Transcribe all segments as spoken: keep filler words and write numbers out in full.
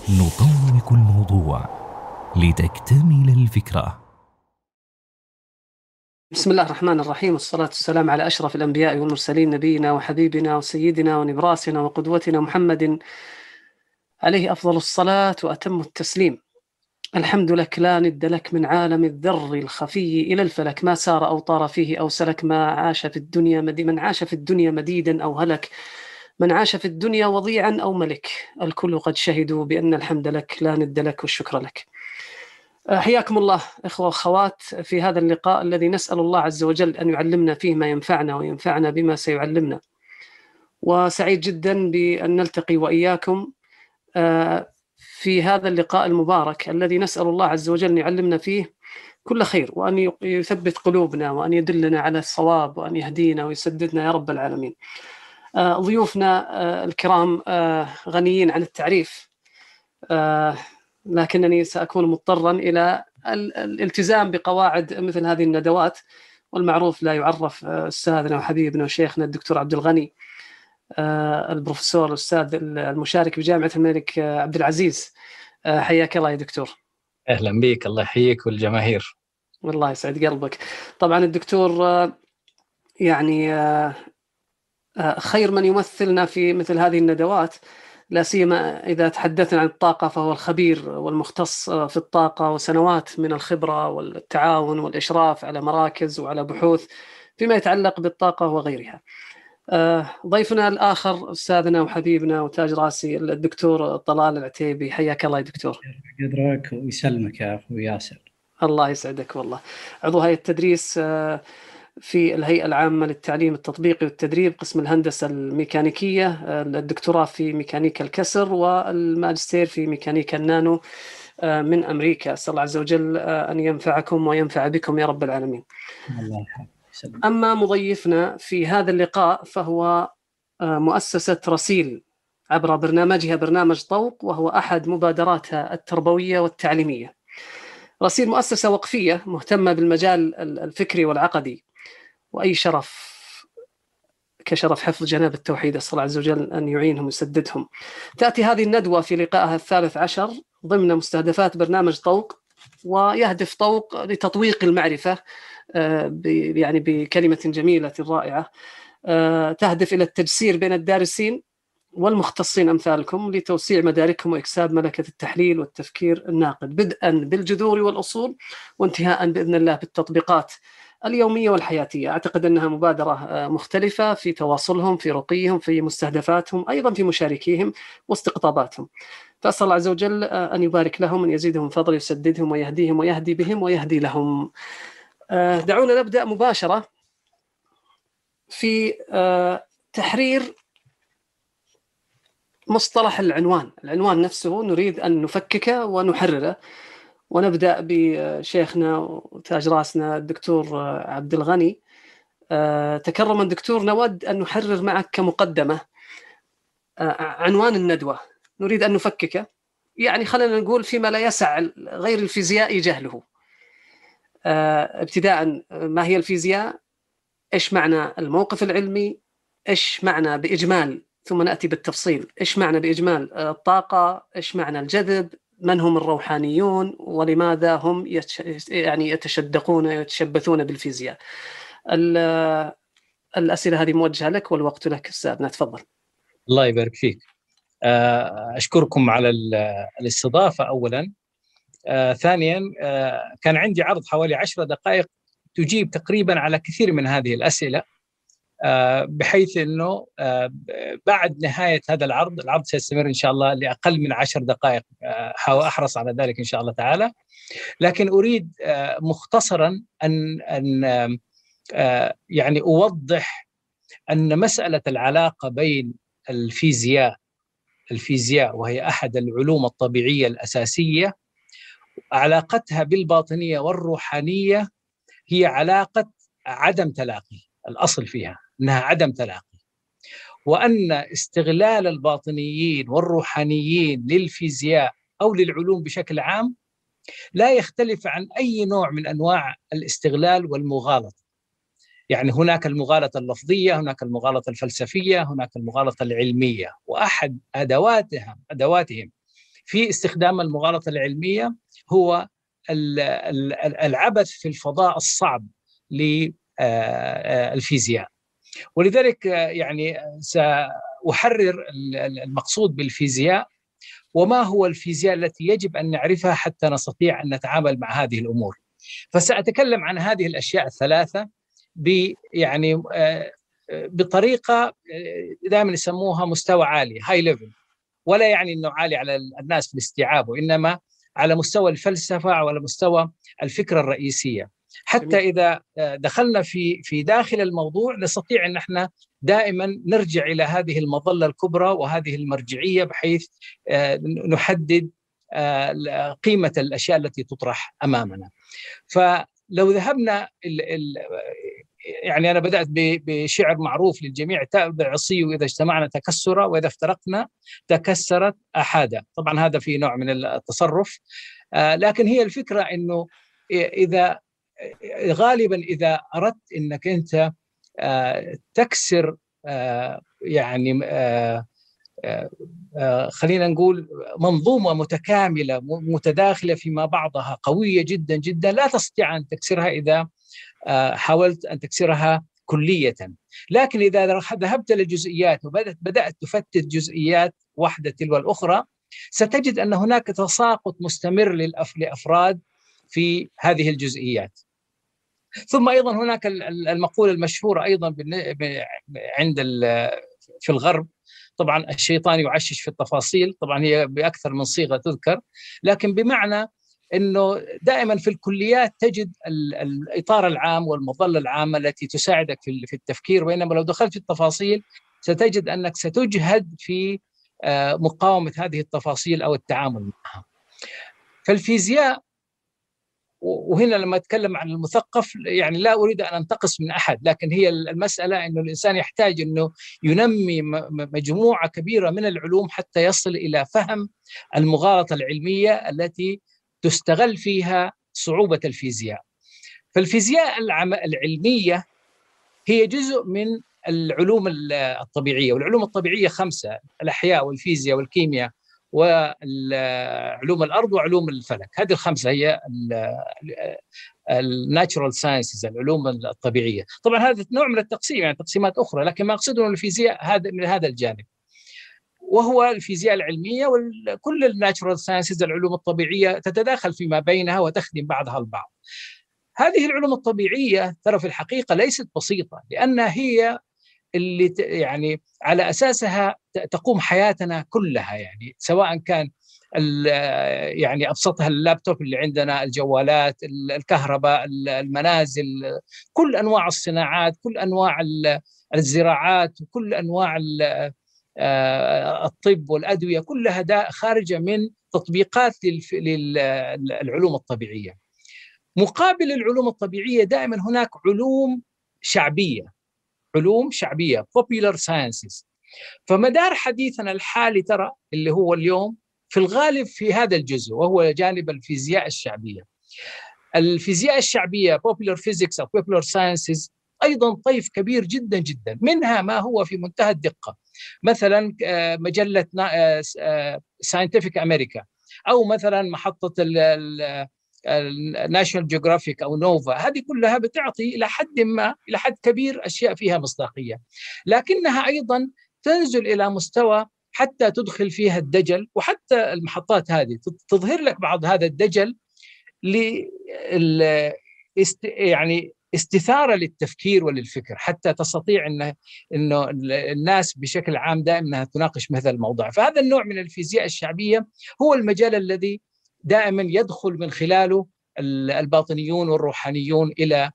نطوق الموضوع لتكتمل الفكرة. بسم الله الرحمن الرحيم، والصلاة والسلام على أشرف الأنبياء والمرسلين، نبينا وحبيبنا وسيدنا ونبراسنا وقدوتنا محمد عليه أفضل الصلاة وأتم التسليم. الحمد لك لا ند لك من عالم الذر الخفي إلى الفلك، ما سار أو طار فيه أو سلك، ما عاش في الدنيا مدي من عاش في الدنيا مديدا أو هلك، من عاش في الدنيا وضيعا أو ملك، الكل قد شهدوا بأن الحمد لك لا ند لك والشكر لك. حياكم الله إخوة وأخوات في هذا اللقاء الذي نسأل الله عز وجل أن يعلمنا فيه ما ينفعنا وينفعنا بما سيعلمنا، وسعيد جدا بأن نلتقي وإياكم في هذا اللقاء المبارك الذي نسأل الله عز وجل أن يعلمنا فيه كل خير، وأن يثبت قلوبنا، وأن يدلنا على الصواب، وأن يهدينا ويسددنا يا رب العالمين. ضيوفنا الكرام غنيين عن التعريف، لكنني سأكون مضطرا إلى الالتزام بقواعد مثل هذه الندوات، والمعروف لا يعرف. أستاذنا وحبيبنا وشيخنا الدكتور عبد الغني البروفيسور الأستاذ المشارك بجامعة الملك عبد العزيز، حياك الله يا دكتور. أهلا بك، الله يحييك والجماهير. والله يسعد قلبك. طبعا الدكتور يعني خير من يمثلنا في مثل هذه الندوات، لا سيما إذا تحدثنا عن الطاقة، فهو الخبير والمختص في الطاقة، وسنوات من الخبرة والتعاون والإشراف على مراكز وعلى بحوث فيما يتعلق بالطاقة وغيرها. ضيفنا الآخر أستاذنا وحبيبنا وتاج راسي الدكتور طلال العتيبي، حياك الله يا دكتور. قدرك ويسلمك يا أخو ياسر. الله يسعدك والله. عضو هيئة التدريس في الهيئة العامة للتعليم التطبيقي والتدريب، قسم الهندسة الميكانيكية، الدكتوراه في ميكانيكا الكسر، والماجستير في ميكانيكا النانو من أمريكا. أسأل الله عز وجل أن ينفعكم وينفع بكم يا رب العالمين. الله يسلمك. أما مضيفنا في هذا اللقاء فهو مؤسسة رسيل عبر برنامجها برنامج طوق، وهو أحد مبادراتها التربوية والتعليمية. رسيل مؤسسة وقفية مهتمة بالمجال الفكري والعقدي، وأي شرف كشرف حفظ جناب التوحيد، أسأل الله عز وجل أن يعينهم ويسددهم. تأتي هذه الندوة في لقائها الثالث عشر ضمن مستهدفات برنامج طوق، ويهدف طوق لتطويق المعرفة يعني بكلمة جميلة رائعة تهدف إلى التجسير بين الدارسين والمختصين أمثالكم لتوسيع مداركهم وإكساب ملكة التحليل والتفكير الناقد، بدءا بالجذور والأصول، وانتهاء بإذن الله بالتطبيقات اليومية والحياتية. أعتقد أنها مبادرة مختلفة في تواصلهم، في رقيهم، في مستهدفاتهم، أيضا في مشاركيهم واستقطاباتهم. فأسأل الله عز وجل أن يبارك لهم، أن يزيدهم فضل، يسددهم ويهديهم ويهدي بهم ويهدي لهم. دعونا نبدأ مباشرة في تحرير مصطلح العنوان. العنوان نفسه نريد أن نفككه ونحرره، ونبدأ بشيخنا وتاج راسنا الدكتور عبد الغني. تكرما دكتور، نود أن نحرر معك كمقدمة عنوان الندوة، نريد أن نفككه، يعني خلينا نقول فيما لا يسع غير الفيزيائي جهله. ابتداء، ما هي الفيزياء؟ إيش معنى الموقف العلمي؟ إيش معنى بإجمال، ثم نأتي بالتفصيل، إيش معنى بإجمال الطاقة؟ إيش معنى الجذب؟ من هم الروحانيون؟ ولماذا هم يتش... يعني يتشدقون ويتشبثون بالفيزياء؟ الأسئلة هذه موجهة لك والوقت لك أستاذنا، تفضل. الله يبارك فيك. أشكركم على الاستضافة أولا. آه، ثانيا، آه، كان عندي عرض حوالي عشر دقائق تجيب تقريبا على كثير من هذه الأسئلة، آه، بحيث أنه آه، بعد نهاية هذا العرض العرض سيستمر إن شاء الله لأقل من عشر دقائق، آه، أحرص على ذلك إن شاء الله تعالى. لكن أريد آه، مختصرا أن, أن آه، يعني أوضح أن مسألة العلاقة بين الفيزياء الفيزياء وهي أحد العلوم الطبيعية الأساسية، علاقتها بالباطنية والروحانية هي علاقة عدم تلاقي. الأصل فيها أنها عدم تلاقي، وأن استغلال الباطنيين والروحانيين للفيزياء أو للعلوم بشكل عام لا يختلف عن أي نوع من أنواع الاستغلال والمغالطة. يعني هناك المغالطة اللفظية، هناك المغالطة الفلسفية، هناك المغالطة العلمية، وأحد أدواتهم أدواتهم في استخدام المغالطة العلمية هو العبث في الفضاء الصعب للفيزياء. ولذلك يعني سأحرر المقصود بالفيزياء وما هو الفيزياء التي يجب أن نعرفها حتى نستطيع أن نتعامل مع هذه الأمور. فسأتكلم عن هذه الأشياء الثلاثة يعني بطريقة دائما يسموها مستوى عالي هاي ليفل، ولا يعني أنه عالي على الناس في الاستيعاب، وإنما على مستوى الفلسفة وعلى مستوى الفكرة الرئيسية، حتى إذا دخلنا في في داخل الموضوع نستطيع أن احنا دائما نرجع إلى هذه المظلة الكبرى وهذه المرجعية بحيث نحدد قيمة الأشياء التي تطرح أمامنا. فلو ذهبنا ال ال يعني أنا بدأت بشعر معروف للجميع: تأب العصي وإذا اجتمعنا تكسرا وإذا افترقنا تكسرت أحادا. طبعا هذا في نوع من التصرف، لكن هي الفكرة أنه إذا غالبا إذا أردت أنك أنت تكسر يعني خلينا نقول منظومة متكاملة متداخلة فيما بعضها قوية جدا جدا، لا تستطيع أن تكسرها إذا حاولت أن تكسرها كلية. لكن إذا ذهبت للجزئيات وبدأت بدأت تفتت جزئيات واحدة تلو الأخرى، ستجد أن هناك تساقط مستمر للأفراد في هذه الجزئيات. ثم أيضا هناك المقولة المشهورة أيضا عند في الغرب، طبعا الشيطان يعشش في التفاصيل، طبعا هي بأكثر من صيغة تذكر، لكن بمعنى أنه دائما في الكليات تجد الإطار العام والمظلة العامة التي تساعدك في التفكير، بينما لو دخلت في التفاصيل ستجد أنك ستجهد في مقاومة هذه التفاصيل أو التعامل معها. فالفيزياء، وهنا لما أتكلم عن المثقف يعني لا أريد أن أنتقص من أحد، لكن هي المسألة أنه الإنسان يحتاج أنه ينمي مجموعة كبيرة من العلوم حتى يصل إلى فهم المغالطة العلمية التي تستغل فيها صعوبة الفيزياء. فالفيزياء العلمية هي جزء من العلوم الطبيعية، والعلوم الطبيعية خمسة: الأحياء والفيزياء والكيمياء وعلوم الأرض وعلوم الفلك. هذه الخمسة هي الناتشرال ساينسز، العلوم الطبيعية. طبعا هذا نوع من التقسيم، يعني تقسيمات أخرى، لكن ما أقصده الفيزياء هذا من هذا الجانب، وهو الفيزياء العلمية. وكل الناتشرال ساينسز العلوم الطبيعية تتداخل فيما بينها وتخدم بعضها البعض. هذه العلوم الطبيعية ترى في الحقيقة ليست بسيطة، لأنها هي اللي يعني على أساسها تقوم حياتنا كلها، يعني سواء كان يعني أبسطها اللابتوب اللي عندنا، الجوالات، الكهرباء، المنازل، كل أنواع الصناعات، كل أنواع الزراعات، كل أنواع الطب والأدوية، كلها خارجة من تطبيقات للعلوم الطبيعية. مقابل العلوم الطبيعية دائما هناك علوم شعبية، علوم شعبية popular sciences. فمدار حديثنا الحالي ترى اللي هو اليوم في الغالب في هذا الجزء، وهو جانب الفيزياء الشعبية. الفيزياء الشعبية popular physics أو popular sciences أيضا طيف كبير جدا جدا، منها ما هو في منتهى الدقة، مثلا مجلة Scientific America، أو مثلا محطة الناشونال جيوغرافيك أو نوفا. هذه كلها بتعطي إلى حد ما إلى حد كبير أشياء فيها مصداقية، لكنها أيضا تنزل إلى مستوى حتى تدخل فيها الدجل، وحتى المحطات هذه تظهر لك بعض هذا الدجل ل يعني استثارة للتفكير وللفكر، حتى تستطيع إنه إنه الناس بشكل عام دائما تناقش مثل الموضوع. فهذا النوع من الفيزياء الشعبية هو المجال الذي دائما يدخل من خلاله الباطنيون والروحانيون إلى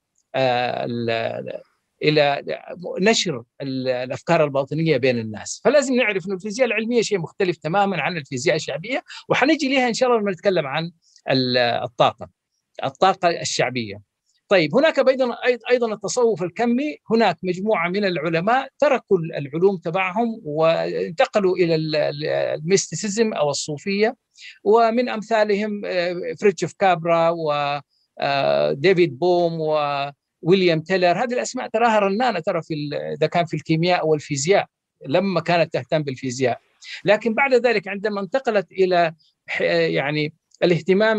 إلى نشر الأفكار الباطنية بين الناس. فلازم نعرف أن الفيزياء العلمية شيء مختلف تماما عن الفيزياء الشعبية، وحنيجي لها إن شاء الله لما نتكلم عن الطاقة الطاقة الشعبية. طيب هناك أيضا التصوف الكمي، هناك مجموعة من العلماء تركوا العلوم تبعهم وانتقلوا إلى الميستيسيزم أو الصوفية، ومن أمثالهم فريتشوف كابرا وديفيد بوم وويليام تيلر. هذه الأسماء تراها رنانة ترى في إذا كان في الكيمياء أو الفيزياء لما كانت تهتم بالفيزياء، لكن بعد ذلك عندما انتقلت إلى يعني الاهتمام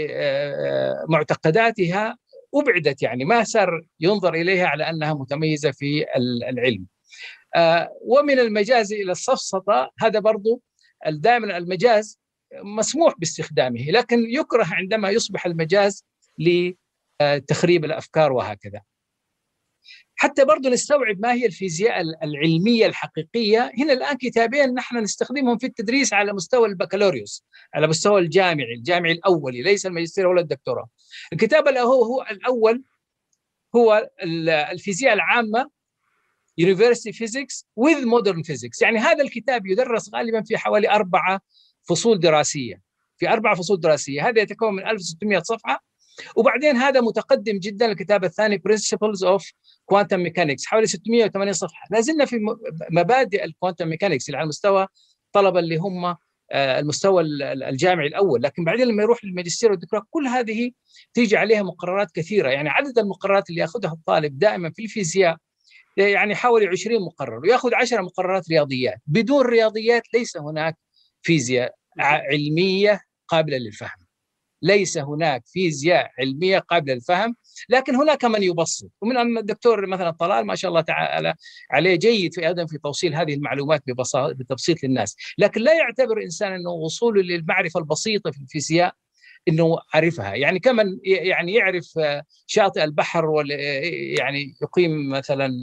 بمعتقداتها أبعدت، يعني ما صار ينظر إليها على أنها متميزة في العلم. ومن المجاز إلى السفسطة، هذا برضو دائما المجاز مسموح باستخدامه، لكن يكره عندما يصبح المجاز لتخريب الأفكار وهكذا. حتى برضو نستوعب ما هي الفيزياء العلمية الحقيقية. هنا الآن كتابين نحن نستخدمهم في التدريس على مستوى البكالوريوس، على مستوى الجامعي الجامعي الأولي، ليس الماجستير ولا الدكتوراه. الكتاب هو هو الأول هو الفيزياء العامة University Physics with Modern Physics. يعني هذا الكتاب يدرس غالبا في حوالي أربعة فصول دراسية، في أربع فصول دراسية. هذا يتكون من ألف وستمئة صفحة. وبعدين هذا متقدم جدا الكتاب الثاني Principles of Quantum Mechanics، حوالي ستمئة وثمانية صفحة. لازلنا في مبادئ الكوانتم ميكانيكس اللي على مستوى طلبة اللي هم المستوى الجامعي الأول، لكن بعدين لما يروح للماجستير والدكتوراه كل هذه تيجي عليها مقررات كثيرة. يعني عدد المقررات اللي يأخذها الطالب دائما في الفيزياء يعني حوالي عشرين مقرر، ويأخذ عشرة مقررات رياضيات. بدون رياضيات ليس هناك فيزياء علمية قابلة للفهم، ليس هناك فيزياء علمية قابلة للفهم. لكن هناك من يبسط، ومن الدكتور مثلا طلال ما شاء الله تعالى عليه جيد في أيضا في توصيل هذه المعلومات بتبسيط للناس، لكن لا يعتبر إنسان أنه وصوله للمعرفة البسيطة في الفيزياء أنه عرفها. يعني كمن يعني يعرف شاطئ البحر ولا يعني يقيم مثلا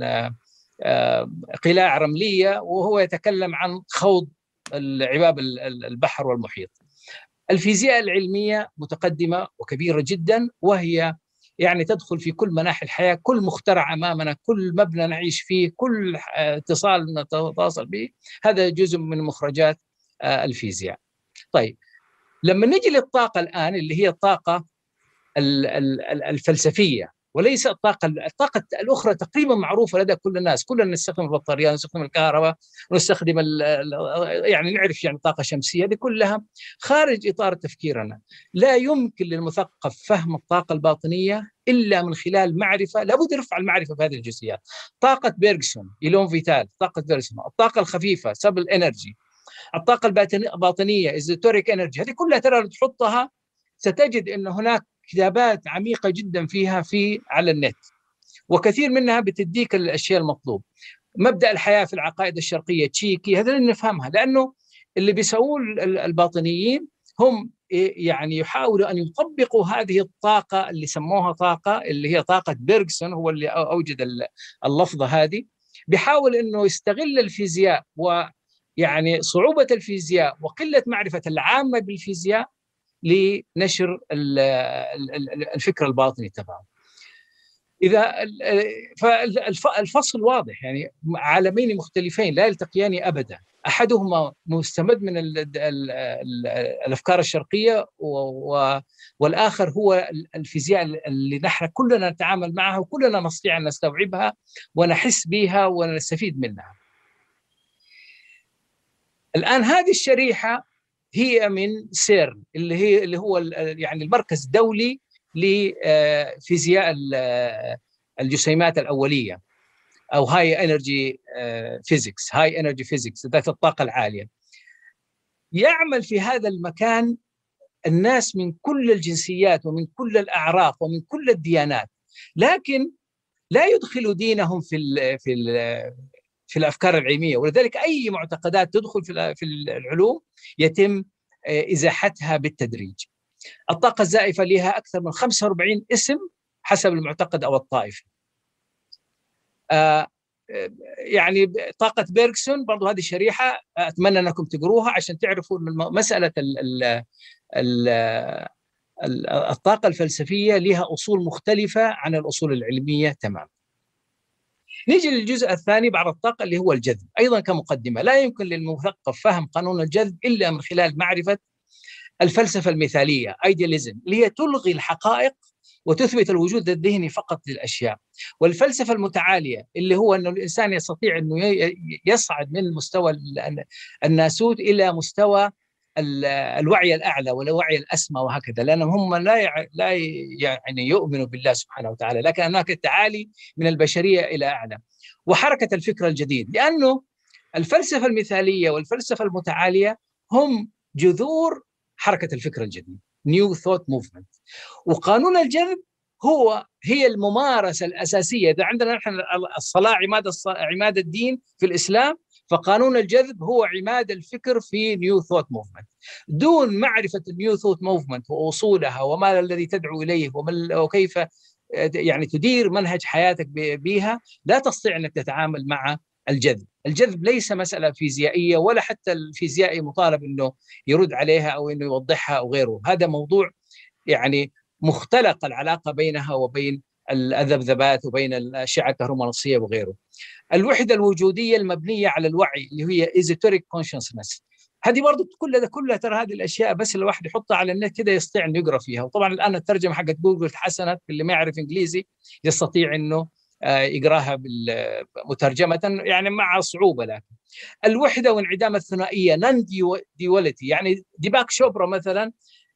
قلاع رملية وهو يتكلم عن خوض العباب البحر والمحيط. الفيزياء العلمية متقدمة وكبيرة جدا، وهي يعني تدخل في كل مناحي الحياة، كل مخترع أمامنا، كل مبنى نعيش فيه، كل اتصال نتواصل به، هذا جزء من مخرجات الفيزياء. طيب لما نجي للطاقة الآن اللي هي الطاقة الفلسفية وليس الطاقة الطاقة الأخرى تقريبا معروفة لدى كل الناس، كلنا نستخدم البطاريات، نستخدم الكهرباء، ونستخدم يعني نعرف يعني طاقة شمسية، هذه كلها خارج إطار تفكيرنا. لا يمكن للمثقف فهم الطاقة الباطنية إلا من خلال معرفة، لابد يرفع المعرفة بهذه الجزئيات. طاقة بيرغسون، إيلون فيتال، طاقة بيرغسون، الطاقة الخفيفة سبل إنرجي، الطاقة الباطنية إزوتوريك إنرجي، هذه كلها ترى لو تحطها ستجد أن هناك كتابات عميقة جدا فيها في على النت، وكثير منها بتديك الأشياء المطلوب. مبدأ الحياة في العقائد الشرقية تشيكي، هذا اللي نفهمها، لأنه اللي بيسووه الباطنيين هم يعني يحاولوا أن يطبقوا هذه الطاقة اللي سموها طاقة اللي هي طاقة بيرغسون، هو اللي أوجد اللفظة هذه. بيحاول أنه يستغل الفيزياء ويعني صعوبة الفيزياء وقلة معرفة العامة بالفيزياء لنشر الفكر الباطني تبعه. إذا فالفصل واضح، يعني عالمين مختلفين لا يلتقيان أبدا، أحدهما مستمد من الأفكار الشرقية والآخر هو الفيزياء اللي نحن كلنا نتعامل معها وكلنا نستطيع أن نستوعبها ونحس بها ونستفيد منها. الآن هذه الشريحة هي من سيرن اللي هي اللي هو يعني المركز الدولي لفيزياء الجسيمات الأولية أو هاي انرجي فيزيكس، هاي انرجي فيزيكس، ذات الطاقة العالية. يعمل في هذا المكان الناس من كل الجنسيات ومن كل الأعراق ومن كل الديانات، لكن لا يدخل دينهم في ال في ال في الأفكار العلمية، ولذلك أي معتقدات تدخل في في العلوم يتم إزاحتها بالتدريج. الطاقة الزائفة لها أكثر من خمسة وأربعين اسم حسب المعتقد أو الطائفة. آه يعني طاقة بيرغسون برضو هذه الشريحة أتمنى أنكم تقروها عشان تعرفوا مسألة ال ال ال الطاقة الفلسفية لها أصول مختلفة عن الأصول العلمية تماما. نيجي للجزء الثاني بعد الطاقة اللي هو الجذب. أيضا كمقدمة، لا يمكن للمثقف فهم قانون الجذب إلا من خلال معرفة الفلسفة المثالية idealism اللي هي تلغي الحقائق وتثبت الوجود الذهني فقط للأشياء، والفلسفة المتعالية اللي هو أنه الإنسان يستطيع أنه يصعد من مستوى الناسوت إلى مستوى الوعي الأعلى والوعي الأسمى وهكذا، لأنهم هم لا لا يعني يؤمنوا بالله سبحانه وتعالى، لكن هناك تعالي من البشرية إلى أعلى. وحركة الفكر الجديد، لأنه الفلسفة المثالية والفلسفة المتعالية هم جذور حركة الفكر الجديد New Thought Movement. وقانون الجذب هو هي الممارسة الأساسية. إذا عندنا نحن الصلاة عماد عماد الدين في الإسلام، فقانون الجذب هو عماد الفكر في New Thought Movement. دون معرفة New Thought Movement وأصولها وما الذي تدعو إليه وكيف يعني تدير منهج حياتك بها، لا تستطيع أنك تتعامل مع الجذب. الجذب ليس مسألة فيزيائية، ولا حتى الفيزيائي مطالب أنه يرد عليها أو أنه يوضحها أو غيره. هذا موضوع يعني مختلق العلاقة بينها وبين الذبذبات وبين الأشعة الكهرومغناطيسية وغيره. الوحدة الوجودية المبنية على الوعي اللي هي esoteric consciousness، هذه برضو كلها كلها ترى هذه الأشياء بس الواحد يحطها على النت كده يستطيع أن يقرأ فيها. وطبعا الآن الترجمة حقت جوجل تحسنت، اللي ما يعرف إنجليزي يستطيع أنه يقراها مترجمة يعني مع صعوبة. لكن الوحدة وانعدام الثنائية non duality، يعني ديباك شوبرا مثلا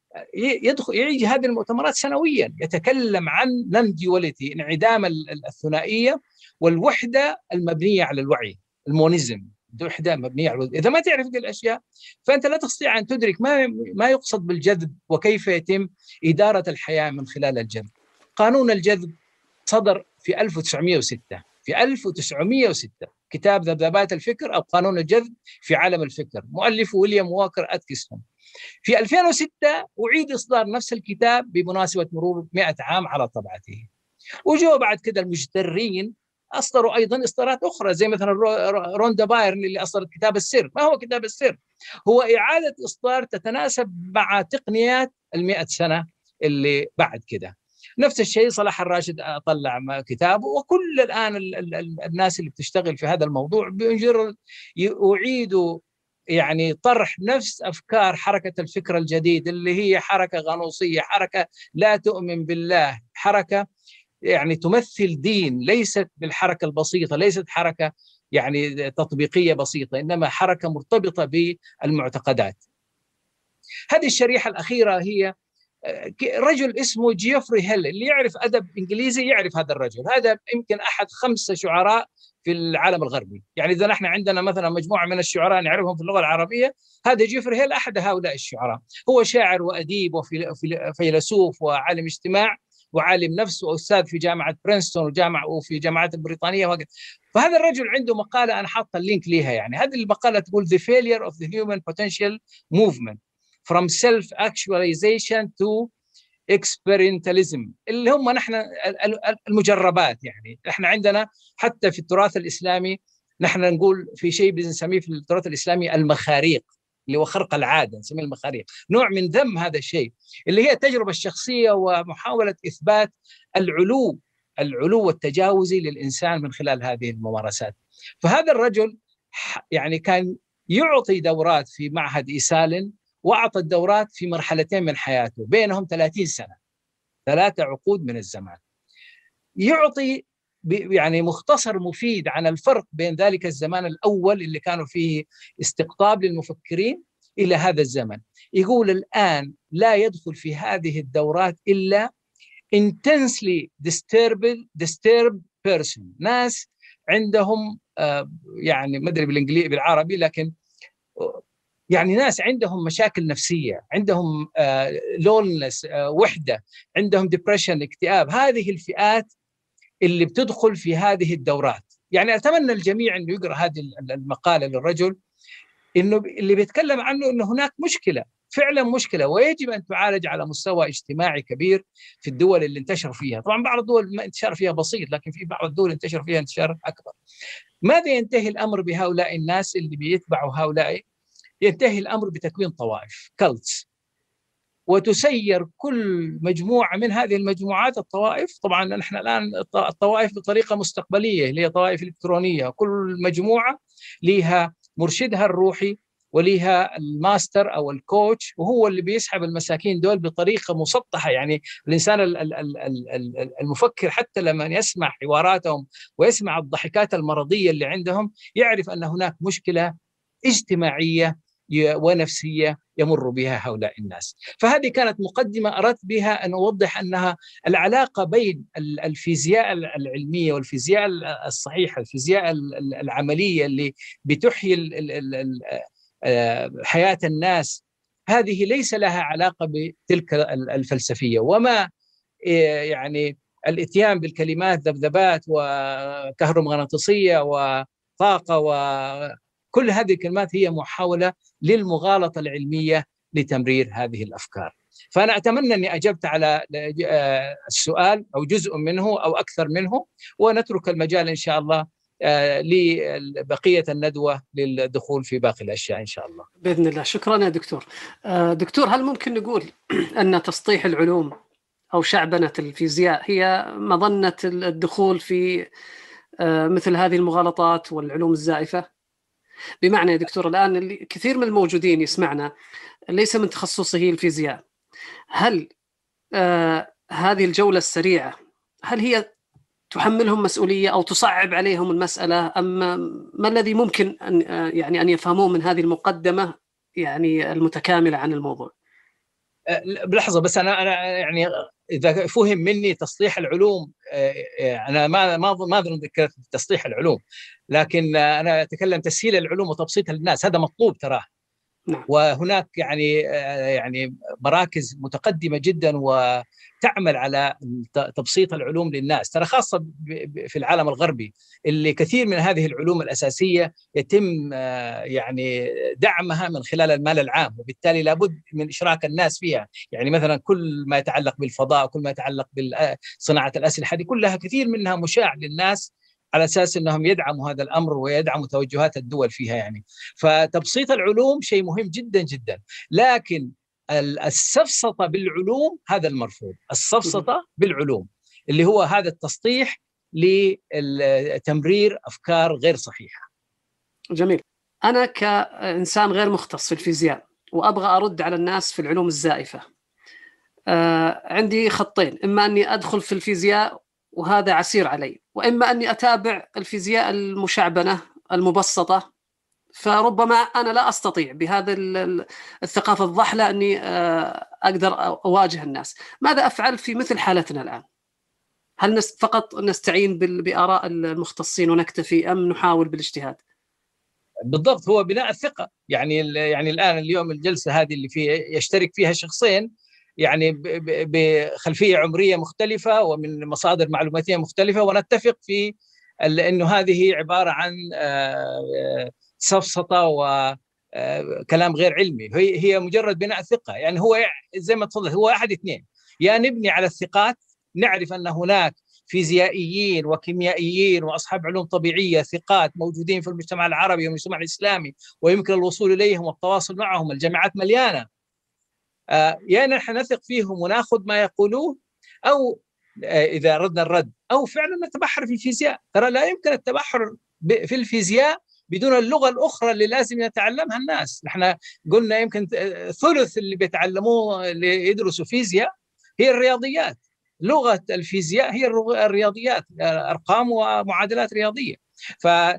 يدخل يعيد هذه المؤتمرات سنويا يتكلم عن non duality، انعدام الثنائية والوحدة المبنية على الوعي، المونيزم، وحدة مبنية على الوعي. إذا ما تعرف هذه الأشياء فأنت لا تستطيع أن تدرك ما ما يقصد بالجذب وكيف يتم إدارة الحياة من خلال الجذب. قانون الجذب صدر في ألف وتسعمئة وستة، في ألف وتسعمئة وستة كتاب ذبذبات الفكر أو قانون الجذب في عالم الفكر، مؤلفه ويليام واكر أتكنسون. في ألفين وستة أعيد إصدار نفس الكتاب بمناسبة مرور مئة عام على طبعته. وجوا بعد كده المجترين أصدروا أيضا إصدارات أخرى، زي مثلا روندا بايرن اللي أصدرت كتاب السر. ما هو كتاب السر؟ هو إعادة إصدار تتناسب مع تقنيات المئة سنة اللي بعد كده. نفس الشيء صلاح الراشد طلع كتابه، وكل الآن الناس اللي بتشتغل في هذا الموضوع بينجر يعيدوا يعني طرح نفس أفكار حركة الفكر الجديد اللي هي حركة غنوصية، حركة لا تؤمن بالله، حركة يعني تمثل دين، ليست بالحركة البسيطة، ليست حركة يعني تطبيقية بسيطة، إنما حركة مرتبطة بالمعتقدات. هذه الشريحة الأخيرة هي رجل اسمه جيفري هيل، اللي يعرف أدب إنجليزي يعرف هذا الرجل. هذا يمكن أحد خمسة شعراء في العالم الغربي. يعني إذا نحن عندنا مثلا مجموعة من الشعراء نعرفهم في اللغة العربية، هذا جيفري هيل أحد هؤلاء الشعراء. هو شاعر وأديب وفيلسوف وعالم اجتماع وعالم نفس وأستاذ في جامعة برينستون وجامعة وفي جامعات البريطانية وهكذا. فهذا الرجل عنده مقالة أنا حاطة اللينك لها. يعني هذه المقالة تقول The failure of the human potential movement from self-actualization to experimentalism، اللي هم نحن المجربات. يعني نحن عندنا حتى في التراث الإسلامي نحن نقول في شيء بنسميه في التراث الإسلامي المخاريق، اللي هو خرق العادة، نسميه المخاريق، نوع من ذم هذا الشيء اللي هي التجربة الشخصية ومحاولة إثبات العلو العلو التجاوزي للإنسان من خلال هذه الممارسات. فهذا الرجل يعني كان يعطي دورات في معهد إيسالن، وأعطى الدورات في مرحلتين من حياته بينهم ثلاثين سنة، ثلاثة عقود من الزمان. يعطي يعني مختصر مفيد عن الفرق بين ذلك الزمان الأول اللي كانوا فيه استقطاب للمفكرين إلى هذا الزمن. يقول الآن لا يدخل في هذه الدورات إلا intensely disturbed disturbed person، ناس عندهم آه يعني ما أدري بالإنجليزي بالعربي، لكن يعني ناس عندهم مشاكل نفسية، عندهم آه لونلس آه وحدة، عندهم ديبريشن اكتئاب. هذه الفئات اللي بتدخل في هذه الدورات. يعني أتمنى الجميع أنه يقرأ هذه المقالة للرجل، إنه اللي بيتكلم عنه إنه هناك مشكلة، فعلا مشكلة، ويجب أن تعالج على مستوى اجتماعي كبير في الدول اللي انتشر فيها. طبعا بعض الدول ما انتشار فيها بسيط، لكن في بعض الدول انتشر فيها انتشار أكبر. ماذا ينتهي الأمر بهؤلاء الناس اللي بيتبعوا هؤلاء؟ ينتهي الأمر بتكوين طوائف، كالتس، وتسير كل مجموعة من هذه المجموعات الطوائف. طبعا نحن الآن الطوائف بطريقة مستقبلية اللي هي طوائف إلكترونية، كل مجموعة لها مرشدها الروحي وليها الماستر أو الكوتش، وهو اللي بيسحب المساكين دول بطريقة مسطحة. يعني الإنسان المفكر حتى لما يسمع حواراتهم ويسمع الضحكات المرضية اللي عندهم يعرف أن هناك مشكلة اجتماعية ونفسية يمر بها هؤلاء الناس. فهذه كانت مقدمة أردت بها أن أوضح أنها العلاقة بين الفيزياء العلمية والفيزياء الصحيحة، الفيزياء العملية اللي بتحيي حياة الناس هذه ليس لها علاقة بتلك الفلسفية، وما يعني الاتيان بالكلمات ذبذبات وكهرومغناطيسية وطاقة وكل هذه الكلمات هي محاولة للمغالطة العلمية لتمرير هذه الأفكار. فأنا أتمنى أني أجبت على السؤال أو جزء منه أو أكثر منه، ونترك المجال إن شاء الله لبقية الندوة للدخول في باقي الأشياء إن شاء الله. بإذن الله. شكرا يا دكتور. دكتور، هل ممكن نقول أن تسطيح العلوم أو شعبنة الفيزياء هي مظنة الدخول في مثل هذه المغالطات والعلوم الزائفة؟ بمعنى يا دكتور، الآن كثير من الموجودين يسمعنا ليس من تخصصه الفيزياء، هل آه هذه الجولة السريعة هل هي تحملهم مسؤولية أو تصعب عليهم المسألة، أم ما الذي ممكن أن يعني أن يفهموه من هذه المقدمة يعني المتكاملة عن الموضوع؟ بلحظة بس، أنا أنا يعني إذا فهم مني تسطيح العلوم، أنا ما ما ما ذكرت تسطيح العلوم، لكن أنا أتكلم تسهيل العلوم وتبسيطها للناس، هذا مطلوب تراه. نعم. وهناك يعني يعني مراكز متقدمة جدا وتعمل على تبسيط العلوم للناس، ترى خاصة في العالم الغربي اللي كثير من هذه العلوم الأساسية يتم يعني دعمها من خلال المال العام، وبالتالي لابد من إشراك الناس فيها. يعني مثلا كل ما يتعلق بالفضاء، كل ما يتعلق بصناعة الأسلحة، هذه كلها كثير منها مشاع للناس على أساس أنهم يدعموا هذا الأمر ويدعموا توجهات الدول فيها. يعني فتبسيط العلوم شيء مهم جدا جدا، لكن السفسطة بالعلوم هذا المرفوض. السفسطة بالعلوم اللي هو هذا التسطيح لتمرير أفكار غير صحيحة. جميل. أنا كإنسان غير مختص في الفيزياء وأبغى أرد على الناس في العلوم الزائفة، آه عندي خطين: إما أني أدخل في الفيزياء وهذا عسير علي، وإما أني أتابع الفيزياء المشعبنة المبسطة، فربما أنا لا أستطيع بهذا الثقافة الضحلة أني أقدر أواجه الناس. ماذا أفعل في مثل حالتنا الآن؟ هل فقط نستعين بآراء المختصين ونكتفي، أم نحاول بالاجتهاد؟ بالضبط، هو بناء الثقة. يعني يعني الآن اليوم الجلسة هذه اللي فيه يشترك فيها شخصين يعني بخلفية عمرية مختلفة ومن مصادر معلوماتية مختلفة، ونتفق في أنه هذه عبارة عن سفسطة وكلام غير علمي، هي مجرد بناء ثقة. يعني هو زي ما تفضل، هو أحد اثنين: يا نبني على الثقات، نعرف أن هناك فيزيائيين وكيميائيين وأصحاب علوم طبيعية ثقات موجودين في المجتمع العربي والمجتمع الإسلامي ويمكن الوصول إليهم والتواصل معهم، الجامعات مليانة، آه يا نحن نثق فيهم وناخذ ما يقولوه، أو آه إذا ردنا الرد، أو فعلا نتبحر في الفيزياء. ترى لا يمكن التبحر في الفيزياء بدون اللغة الأخرى اللي لازم يتعلمها الناس. نحن قلنا يمكن ثلث اللي بيتعلموه اللي يدرسوا فيزياء هي الرياضيات. لغة الفيزياء هي الرياضيات، أرقام ومعادلات رياضية. فما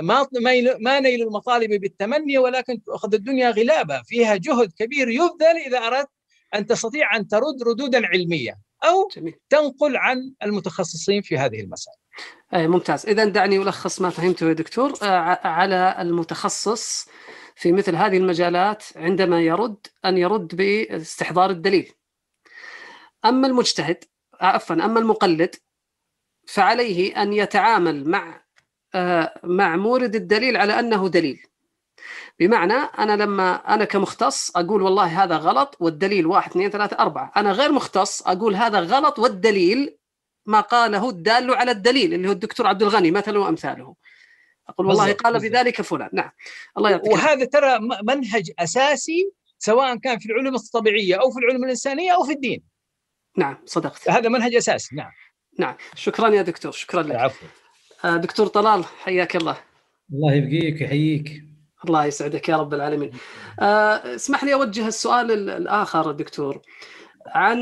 ما نيل المطالب بالتمني، ولكن تأخذ الدنيا غلابة، فيها جهد كبير يبذل إذا أردت أن تستطيع أن ترد ردودا علمية أو تنقل عن المتخصصين في هذه المسائل. ممتاز. إذا دعني ألخص ما فهمته يا دكتور. على المتخصص في مثل هذه المجالات عندما يرد أن يرد باستحضار الدليل. أما المجتهد عفوا أما المقلد فعليه أن يتعامل مع مع مورد الدليل على أنه دليل. بمعنى أنا لما أنا كمختص أقول والله هذا غلط والدليل واحد اثنين ثلاثة أربعة، أنا غير مختص أقول هذا غلط والدليل ما قاله الدال على الدليل اللي هو الدكتور عبد الغني مثلا وأمثاله، أقول والله بالزبط قال بالزبط. بذلك فلان. نعم، الله يعطيك. وهذا ترى منهج أساسي سواء كان في العلوم الطبيعية أو في العلوم الإنسانية أو في الدين. نعم صدقت، هذا منهج أساسي. نعم نعم. شكرا يا دكتور، شكرا لك. العفو. دكتور طلال حياك الله. الله يبقيك ويحييك. الله يسعدك يا رب العالمين. أه اسمح لي أوجه السؤال الآخر دكتور عن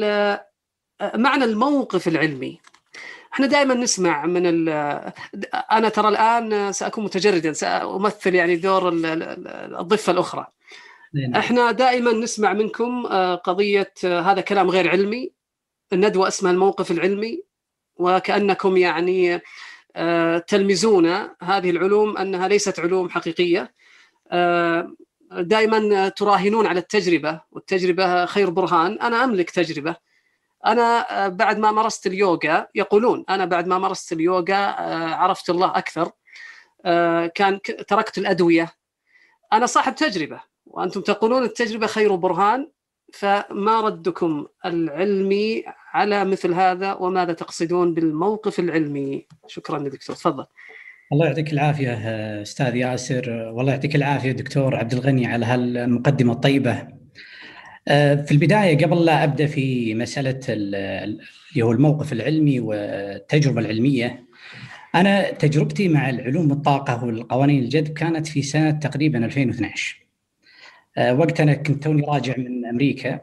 معنى الموقف العلمي. احنا دائما نسمع من أنا ترى الآن سأكون متجردا، سأمثل يعني دور الضفة الأخرى. احنا دائما نسمع منكم قضية هذا كلام غير علمي، الندوة اسمها الموقف العلمي، وكأنكم يعني تلمزون هذه العلوم أنها ليست علوم حقيقية. دائما تراهنون على التجربة، والتجربة خير برهان. أنا أملك تجربة. أنا بعد ما مارست اليوغا، يقولون أنا بعد ما مارست اليوغا عرفت الله أكثر، كان تركت الأدوية. أنا صاحب تجربة، وأنتم تقولون التجربة خير برهان، فما ردكم العلمي على مثل هذا، وماذا تقصدون بالموقف العلمي؟ شكرا دكتور، تفضل. الله يعطيك العافية أستاذ ياسر، والله يعطيك العافية دكتور عبد الغني على هالمقدمة الطيبة. في البداية قبل لا أبدأ في مسألة اللي هو الموقف العلمي والتجربة العلمية، أنا تجربتي مع العلوم الطاقة والقوانين الجذب كانت في سنة تقريبا ألفين واثني عشر. وقتها كنت توني راجع من أمريكا،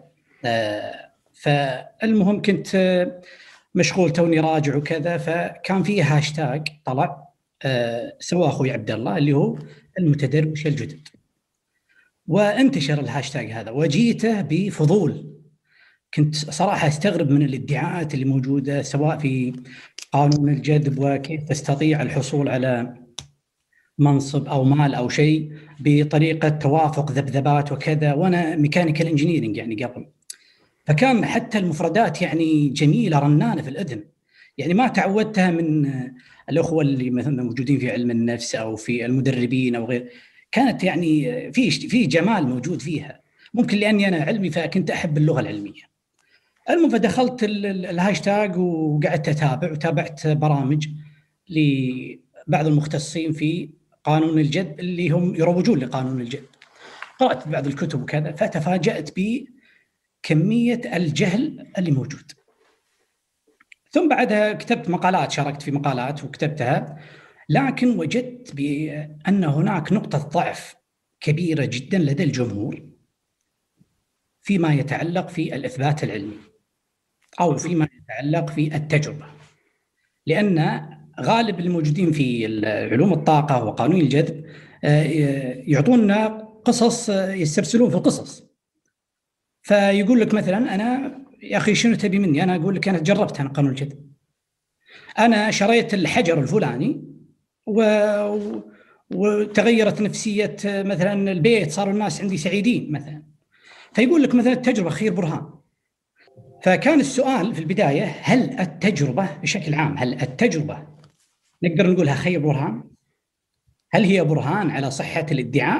فالمهم كنت مشغول توني راجع وكذا، فكان فيه هاشتاج طلع سواه أخوي عبد الله اللي هو المتدربش الجدد، وانتشر الهاشتاج هذا وجيته بفضول. كنت صراحة استغرب من الادعاءات اللي موجودة سواء في قانون الجذب وكيف تستطيع الحصول على منصب أو مال أو شيء بطريقة توافق ذبذبات وكذا، وأنا ميكانيكال انجينيرنج يعني قبل، فكان حتى المفردات يعني جميلة رنانة في الأذن، يعني ما تعودتها من الأخوة اللي مثلا موجودين في علم النفس أو في المدربين أو غير. كانت يعني في في جمال موجود فيها، ممكن لأني أنا علمي فكنت أحب اللغة العلمية. المهم فدخلت الهاشتاج وقعدت أتابع، وتابعت برامج لبعض المختصين في قانون الجذب اللي هم يروجون لقانون الجذب، قرأت بعض الكتب وكذا، فتفاجأت بكمية الجهل اللي موجود. ثم بعدها كتبت مقالات، شاركت في مقالات وكتبتها، لكن وجدت بأن هناك نقطة ضعف كبيرة جدا لدى الجمهور فيما يتعلق في الإثبات العلمي أو فيما يتعلق في التجربة، لأن غالب الموجودين في علوم الطاقة وقانون الجذب يعطونا قصص، يسترسلون في القصص، فيقول لك مثلا أنا يا أخي شنو تبي مني؟ أنا أقول لك أنا جربت أنا قانون الجذب، أنا شريت الحجر الفلاني و... وتغيرت نفسية مثلا البيت، صاروا الناس عندي سعيدين مثلا، فيقول لك مثلا التجربة خير برهان. فكان السؤال في البداية، هل التجربة بشكل عام، هل التجربة نقدر نقولها خير برهان؟ هل هي برهان على صحة الادعاء؟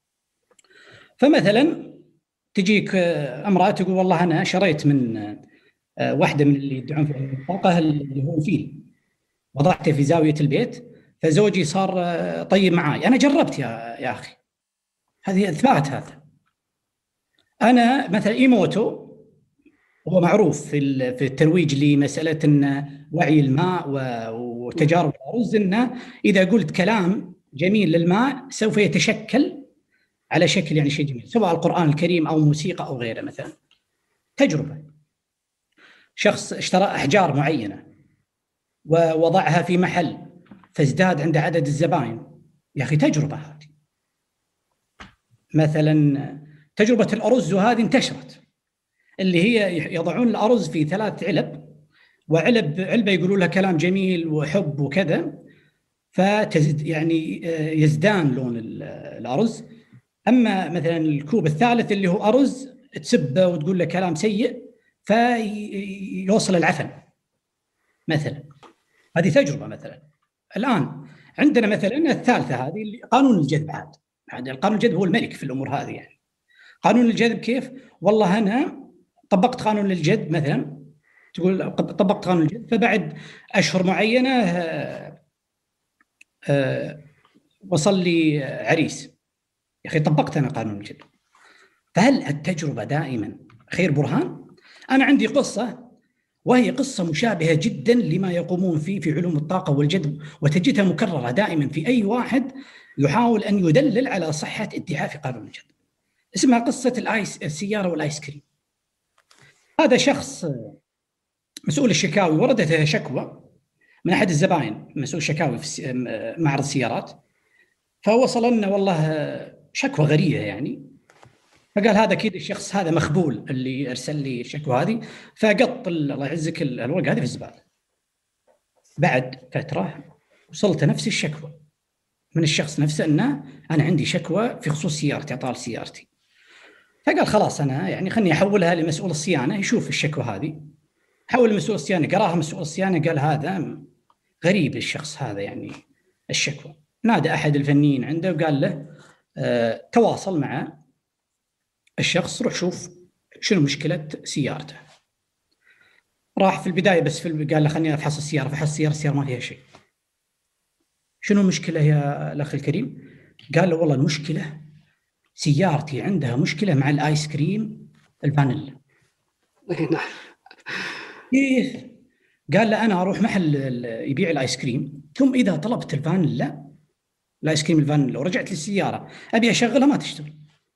فمثلا تجيك امرأة تقول والله أنا شريت من واحدة من اللي يدعون في الطاقة اللي هو الفيل، وضعته في زاوية البيت، فزوجي صار طيب معاي. أنا جربت يا يا أخي، هذه إثبات. هذا أنا مثلا إيموتو هو معروف في في الترويج لمسألة إن وعي الماء وتجارب الأرز، إنه إذا قلت كلام جميل للماء سوف يتشكل على شكل يعني شيء جميل، سواء القرآن الكريم أو موسيقى أو غيره. مثلا تجربة، شخص اشترى أحجار معينة ووضعها في محل فازداد عند عدد الزبائن، يا أخي تجربة هذه. مثلا تجربة الأرز هذه انتشرت، اللي هي يضعون الأرز في ثلاث علب، وعلب علبة يقولوا لها كلام جميل وحب وكذا، فتزد يعني يزدان لون الأرز. أما مثلا الكوب الثالث اللي هو أرز تسبه وتقول له كلام سيء فيوصل العفن مثلا. هذه تجربة. مثلا الآن عندنا مثلا الثالثة هذه اللي قانون الجذب. عاد عاد القانون الجذب هو الملك في الأمور هذه. يعني قانون الجذب كيف؟ والله أنا طبقت قانون الجذب مثلا، تقول طبقت قانون الجذب، فبعد أشهر معينة آآ آآ وصل لي عريس، يا أخي طبقت أنا قانون الجذب. فهل التجربة دائما خير برهان؟ أنا عندي قصة، وهي قصة مشابهة جدا لما يقومون فيه في علوم الطاقة والجذب، وتجدها مكررة دائما في أي واحد يحاول أن يدلل على صحة ادعاء في قانون الجذب. اسمها قصة الآيس السيارة والآيس كريم. هذا شخص مسؤول الشكاوي، وردته شكوى من أحد الزبائن مسؤول الشكاوي في معرض السيارات، فوصل لنا والله شكوى غريبة يعني، فقال هذا أكيد الشخص هذا مخبول اللي أرسل لي الشكوى هذه، فقط الله يعزك الورقة هذه في الزبالة. بعد فترة وصلت نفس الشكوى من الشخص نفسه أنه أنا عندي شكوى في خصوص سيارتي، أعطال سيارتي. فقال خلاص أنا يعني خلني أحولها لمسؤول الصيانة يشوف الشكوى هذه. حول المسؤول الصيانة، قراها مسؤول الصيانة، قال هذا غريب الشخص هذا يعني الشكوى. نادى أحد الفنيين عنده وقال له آه تواصل مع الشخص، روح شوف شنو مشكلة سيارته. راح في البداية بس في قال له خلني أفحص السيارة، فحص السيارة، السيارة ما فيها شيء. شنو المشكلة يا الأخ الكريم؟ قال له والله المشكلة سيارتي عندها مشكلة مع الآيس كريم الفانيلا. كيف؟ قال له أنا أروح محل يبيع الآيس كريم، ثم إذا طلبت الفانيلا الآيس كريم الفانيلا ورجعت للسيارة أبي أشغلها ما تشتغل،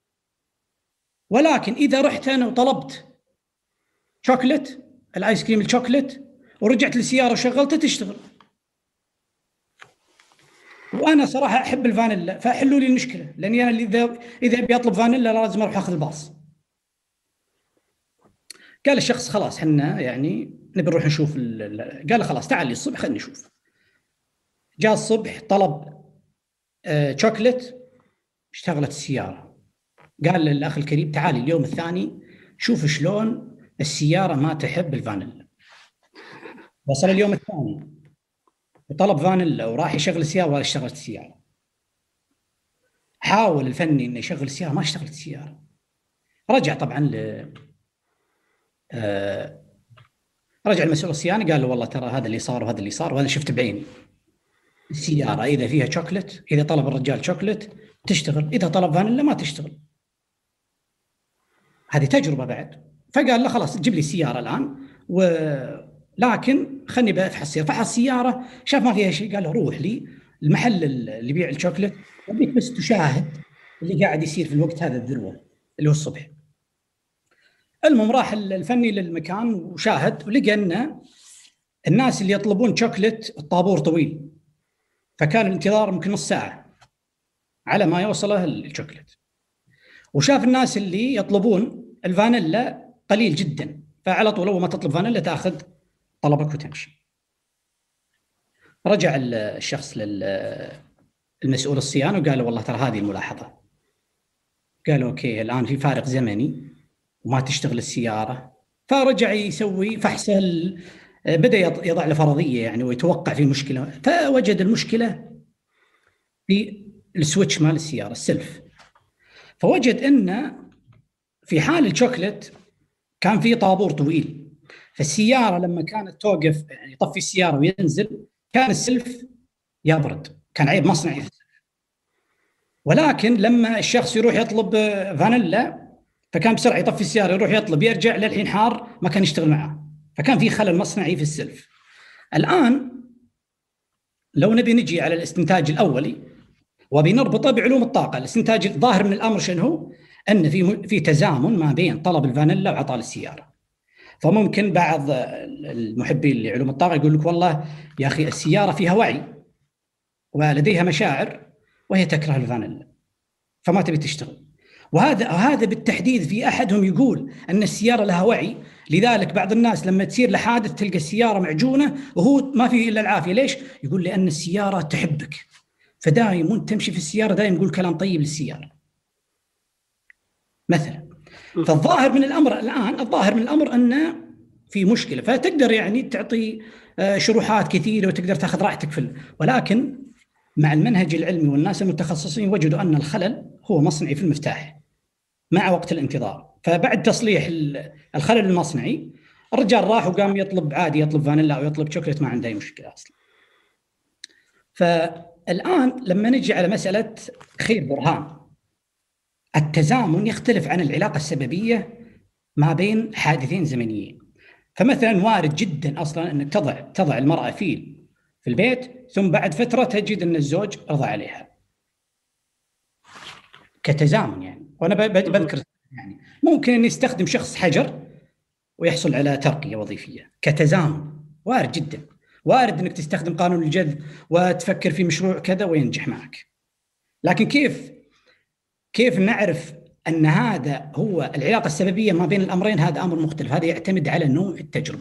ولكن إذا رحت أنا وطلبت شوكلت الآيس كريم الشوكلت ورجعت للسيارة وشغلتها تشتغل. وأنا صراحة أحب الفانيلا فحلوا لي المشكلة، لأني أنا إذا إذا أبي أطلب فانيلا لازم أروح أخذ الباص. قال الشخص خلاص حنا يعني نبي نروح نشوف. قال خلاص تعال لي الصبح خلينا نشوف. جاء الصبح طلب آه شوكلت، اشتغلت السيارة. قال للأخ الكريم تعالي اليوم الثاني شوف شلون السيارة ما تحب الفانيلا. وصل اليوم الثاني وطلب فانيلا وراح يشغل السيارة ولا اشتغلت السيارة. حاول الفني انه يشغل السيارة ما اشتغلت السيارة. رجع طبعا ل آه... رجع المسؤول الصيانة قال له والله ترى هذا اللي صار وهذا اللي صار وهذا شفت بعيني. السيارة إذا فيها شوكلت، إذا طلب الرجال شوكلت تشتغل، إذا طلب فانيلا ما تشتغل. هذه تجربة بعد. فقال له خلاص جيب لي السيارة الآن، ولكن خلني بفحص السيارة. فحص السيارة شاف ما فيها شيء، قال له روح لي المحل اللي يبيع الشوكلت وبيك بس تشاهد اللي قاعد يصير في الوقت هذا الذروة اللي هو الصبح. المهم راح الفني للمكان وشاهد ولقى أن الناس اللي يطلبون شوكلت الطابور طويل، فكان الانتظار ممكن نص ساعة على ما يوصله الشوكلت. وشاف الناس اللي يطلبون الفانيلا قليل جدا، فعلى طول أول ما تطلب فانيلا تأخذ طلبك وتمشي. رجع الشخص للمسؤول الصيانة وقال له والله ترى هذه الملاحظة. قال أوكي الآن في فارق زمني وما تشتغل السيارة. فرجع يسوي فحصه، بدأ يضع له فرضية يعني ويتوقع في مشكلة. فوجد المشكلة في السويتش مال السيارة السلف. فوجد أن في حال الشوكلت كان في طابور طويل، فالسيارة لما كانت توقف يعني يطفي السيارة وينزل كان السلف يبرد، كان عيب مصنعي. ولكن لما الشخص يروح يطلب فانيلا فكان بسرعة يطفي السيارة يروح يطلب يرجع للحين حار ما كان يشتغل معه، فكان في خلل مصنعي في السلف. الآن لو نبي نجي على الاستنتاج الأولي وبنربطه بعلوم الطاقة، الاستنتاج الظاهر من الأمر شنو هو؟ أن في في تزامن ما بين طلب الفانيلا وعطال السيارة. فممكن بعض المحبين لعلوم الطاقة يقول لك والله يا أخي السيارة فيها وعي ولديها مشاعر وهي تكره الفانيلا فما تبي تشتغل. وهذا هذا بالتحديد في أحدهم يقول أن السيارة لها وعي، لذلك بعض الناس لما تصير له حادث تلقى السيارة معجونة وهو ما فيه إلا العافية. ليش؟ يقول لأن السيارة تحبك، فدائما وانت تمشي في السيارة دائما يقول كلام طيب للسيارة مثلا. فالظاهر من الأمر الآن الظاهر من الأمر أن في مشكلة، فتقدر يعني تعطي شروحات كثيرة وتقدر تأخذ راحتك في ال... ولكن مع المنهج العلمي والناس المتخصصين وجدوا أن الخلل هو مصنعي في المفتاح مع وقت الانتظار. فبعد تصليح الخلل المصنعي الرجال راح وقام يطلب عادي، يطلب فانيلا أو يطلب شوكولات ما عنده أي مشكلة أصلا. فالآن لما نجي على مسألة خير برهان، التزامن يختلف عن العلاقة السببية ما بين حادثين زمنيين. فمثلا وارد جدا أصلا أنك تضع تضع المرأة فيل في البيت ثم بعد فترة تجد أن الزوج رضى عليها كتزامن يعني. وأنا بذكر يعني ممكن أن يستخدم شخص حجر ويحصل على ترقية وظيفية كتزامن، وارد جدا. وارد أنك تستخدم قانون الجذب وتفكر في مشروع كذا وينجح معك. لكن كيف كيف نعرف أن هذا هو العلاقة السببية ما بين الأمرين؟ هذا أمر مختلف، هذا يعتمد على نوع التجربة.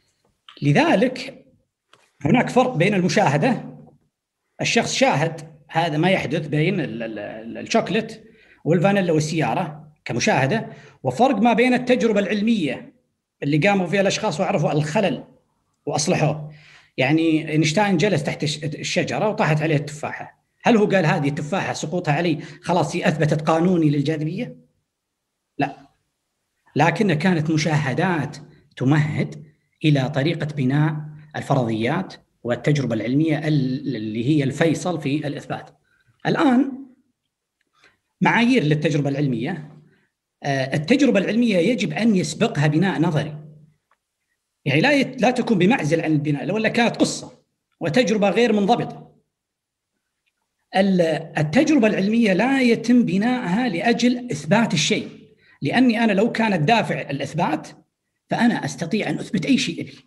لذلك هناك فرق بين المشاهدة، الشخص شاهد هذا ما يحدث بين الشوكولات والفانيلا والسيارة كمشاهدة، وفرق ما بين التجربة العلمية اللي قاموا فيها الأشخاص وعرفوا الخلل وأصلحوه. يعني اينشتاين جلس تحت الشجرة وطاحت عليه التفاحة، هل هو قال هذه التفاحة سقوطها علي خلاص هي أثبتت قانوني للجاذبية؟ لا، لكنها كانت مشاهدات تمهد إلى طريقة بناء الفرضيات والتجربة العلمية اللي هي الفيصل في الإثبات. الآن معايير للتجربة العلمية، التجربة العلمية يجب أن يسبقها بناء نظري، يعني لا لا تكون بمعزل عن البناء، لو ولا كانت قصة وتجربة غير منضبطة. التجربة العلمية لا يتم بناءها لأجل إثبات الشيء، لأني أنا لو كان الدافع الإثبات فأنا أستطيع أن أثبت أي شيء أبي،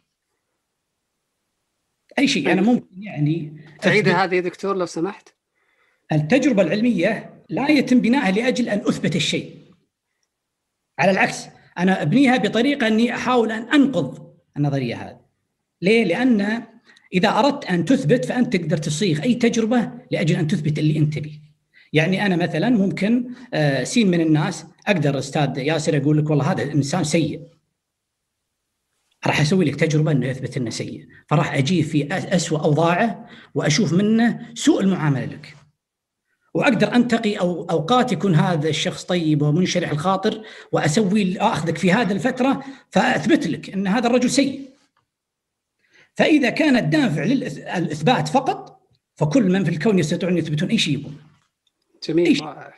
أي شيء. أنا ممكن يعني تعيد هذه يا دكتور لو سمحت. التجربة العلمية لا يتم بناءها لأجل أن أثبت الشيء، على العكس أنا أبنيها بطريقة أني أحاول أن أنقض النظرية هذه. ليه؟ لأن إذا أردت أن تثبت فأنت تقدر تصيغ أي تجربة لأجل أن تثبت اللي أنت بيه. يعني أنا مثلا ممكن سين من الناس أقدر أستاذ ياسر أقول لك والله هذا إنسان سيء، راح أسوي لك تجربة أنه يثبت أنه سيء، فراح أجيب في أسوأ أوضاعه وأشوف منه سوء المعاملة لك، وأقدر أنتقي أو أوقات يكون هذا الشخص طيب ومنشرح الخاطر وأسوي أخذك في هذه الفترة فأثبت لك أن هذا الرجل سيء. فإذا كان الدافع للإثبات فقط فكل من في الكون يستطيعون يثبتون أي شيء يبون. جميل.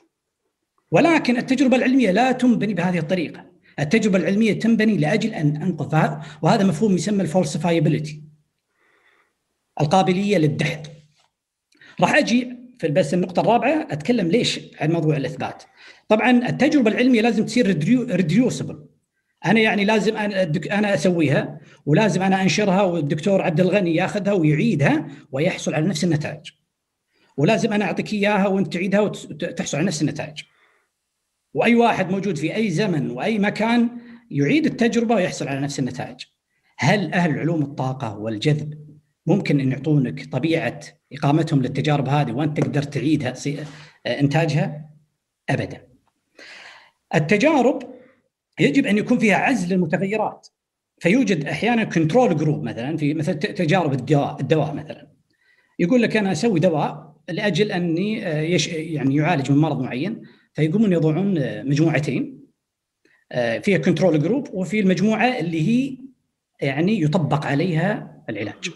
ولكن التجربة العلمية لا تنبني بهذه الطريقة، التجربة العلمية تنبني لأجل أن أنقذ، وهذا مفهوم يسمى الفالسيفايبيليتي، القابلية للدحض. راح أجي في بس النقطة الرابعة أتكلم ليش عن موضوع الإثبات. طبعا التجربة العلمية لازم تصير ريديوسبل، أنا يعني لازم أنا أسويها ولازم أنا أنشرها والدكتور عبد الغني يأخذها ويعيدها ويحصل على نفس النتائج، ولازم أنا أعطيك إياها وأنت تعيدها وتحصل على نفس النتائج. وأي واحد موجود في أي زمن وأي مكان يعيد التجربة ويحصل على نفس النتائج. هل أهل علوم الطاقة والجذب ممكن أن يعطونك طبيعة إقامتهم للتجارب هذه وأنت تقدر تعيدها إنتاجها؟ أبدا. التجارب يجب أن يكون فيها عزل للمتغيرات، فيوجد أحيانا كنترول جروب مثلا في مثل تجارب الدواء, الدواء مثلا يقول لك أنا أسوي دواء لأجل أني يش يعني يعالج من مرض معين، فيقومون يضعون مجموعتين فيها كنترول جروب وفي المجموعة اللي هي يعني يطبق عليها العلاج.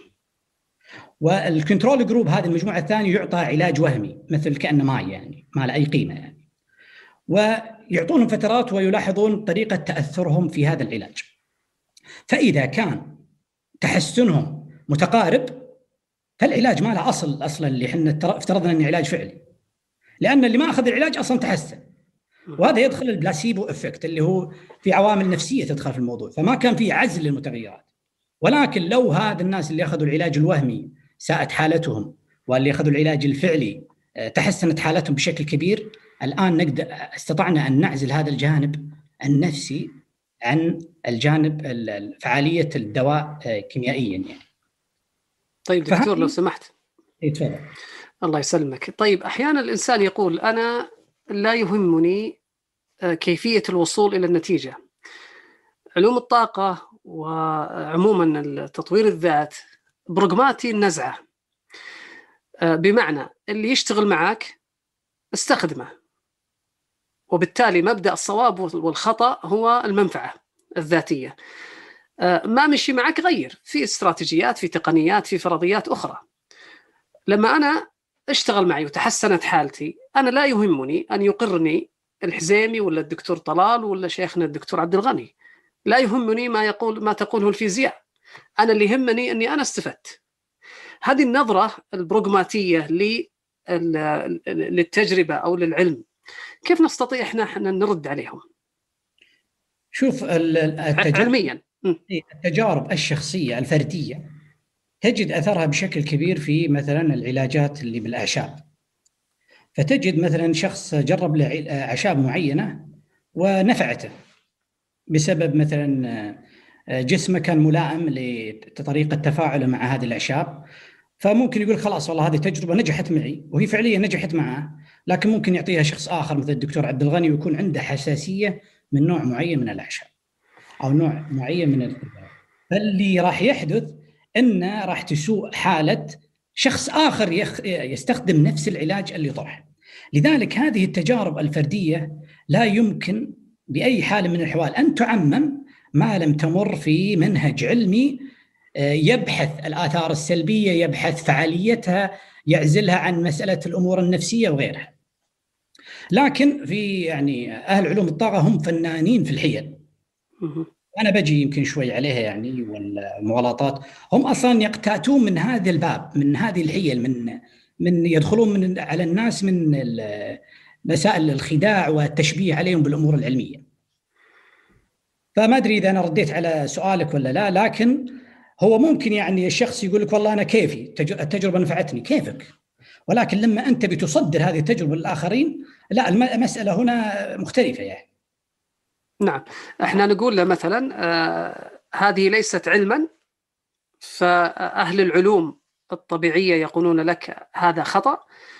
والكنترول جروب هذه المجموعة الثانية يعطى علاج وهمي مثل كأنه ماء يعني ما له أي قيمة يعني، ويعطونهم فترات ويلاحظون طريقة تأثرهم في هذا العلاج. فإذا كان تحسنهم متقارب فالعلاج ما له أصل أصلا اللي احنا افترضنا أنه علاج فعلي، لأن اللي ما أخذ العلاج أصلا تحسن. وهذا يدخل البلاسيبو إفكت اللي هو في عوامل نفسية تدخل في الموضوع، فما كان في عزل للمتغيرات. ولكن لو هذا الناس اللي أخذوا العلاج الوهمي ساءت حالتهم واللي أخذوا العلاج الفعلي تحسنت حالتهم بشكل كبير، الآن نقدر استطعنا أن نعزل هذا الجانب النفسي عن الجانب فعالية الدواء كيميائيا يعني. طيب دكتور لو سمحت. يتفضل. الله يسلمك. طيب أحيانا الإنسان يقول أنا لا يهمني كيفية الوصول إلى النتيجة. علوم الطاقة وعموما تطوير الذات برغماتي النزعة، بمعنى اللي يشتغل معك استخدمه، وبالتالي مبدأ الصواب والخطأ هو المنفعة الذاتية. ما مشي معك غير في استراتيجيات، في تقنيات، في فرضيات أخرى. لما أنا اشتغل معي وتحسنت حالتي أنا لا يهمني أن يقرني الحزيمي ولا الدكتور طلال ولا شيخنا الدكتور عبد الغني، لا يهمني ما يقول ما تقوله الفيزياء، أنا اللي يهمني أني أنا استفدت. هذه النظرة البروغماتية للتجربة أو للعلم كيف نستطيع إحنا نرد عليهم؟ شوف التجارب علميا التجارب الشخصية الفردية تجد أثرها بشكل كبير في مثلا العلاجات اللي بالأعشاب. فتجد مثلا شخص جرب أعشاب معينة ونفعته بسبب مثلا جسمه كان ملائم لطريقة تفاعله مع هذه الأعشاب، فممكن يقول خلاص والله هذه تجربة نجحت معي، وهي فعليا نجحت معه، لكن ممكن يعطيها شخص آخر مثل الدكتور عبد الغني ويكون عنده حساسية من نوع معين من الأعشاب أو نوع معين من الخضار. فاللي راح يحدث إنه راح تسوء حالة شخص آخر يخ... يستخدم نفس العلاج اللي طرح. لذلك هذه التجارب الفردية لا يمكن بأي حال من الأحوال أن تعمم ما لم تمر في منهج علمي يبحث الآثار السلبية، يبحث فعاليتها، يعزلها عن مسألة الأمور النفسية وغيرها. لكن في يعني أهل علوم الطاقة هم فنانين في الحيل. أنا بجي يمكن شوي عليها يعني والمغالطات. هم أصلاً يقتاتون من هذا الباب، من هذه الحيل، من من يدخلون من على الناس من مسائل الخداع والتشبيه عليهم بالأمور العلمية. فما أدري إذا أنا رديت على سؤالك ولا لا، لكن هو ممكن يعني الشخص يقول لك والله أنا كيفي التجربة نفعتني، كيفك، ولكن لما أنت بتصدر هذه التجربة للآخرين لا، المسألة هنا مختلفة يعني. نعم، احنا نقول مثلا آه هذه ليست علما، فأهل العلوم الطبيعية يقولون لك هذا خطأ،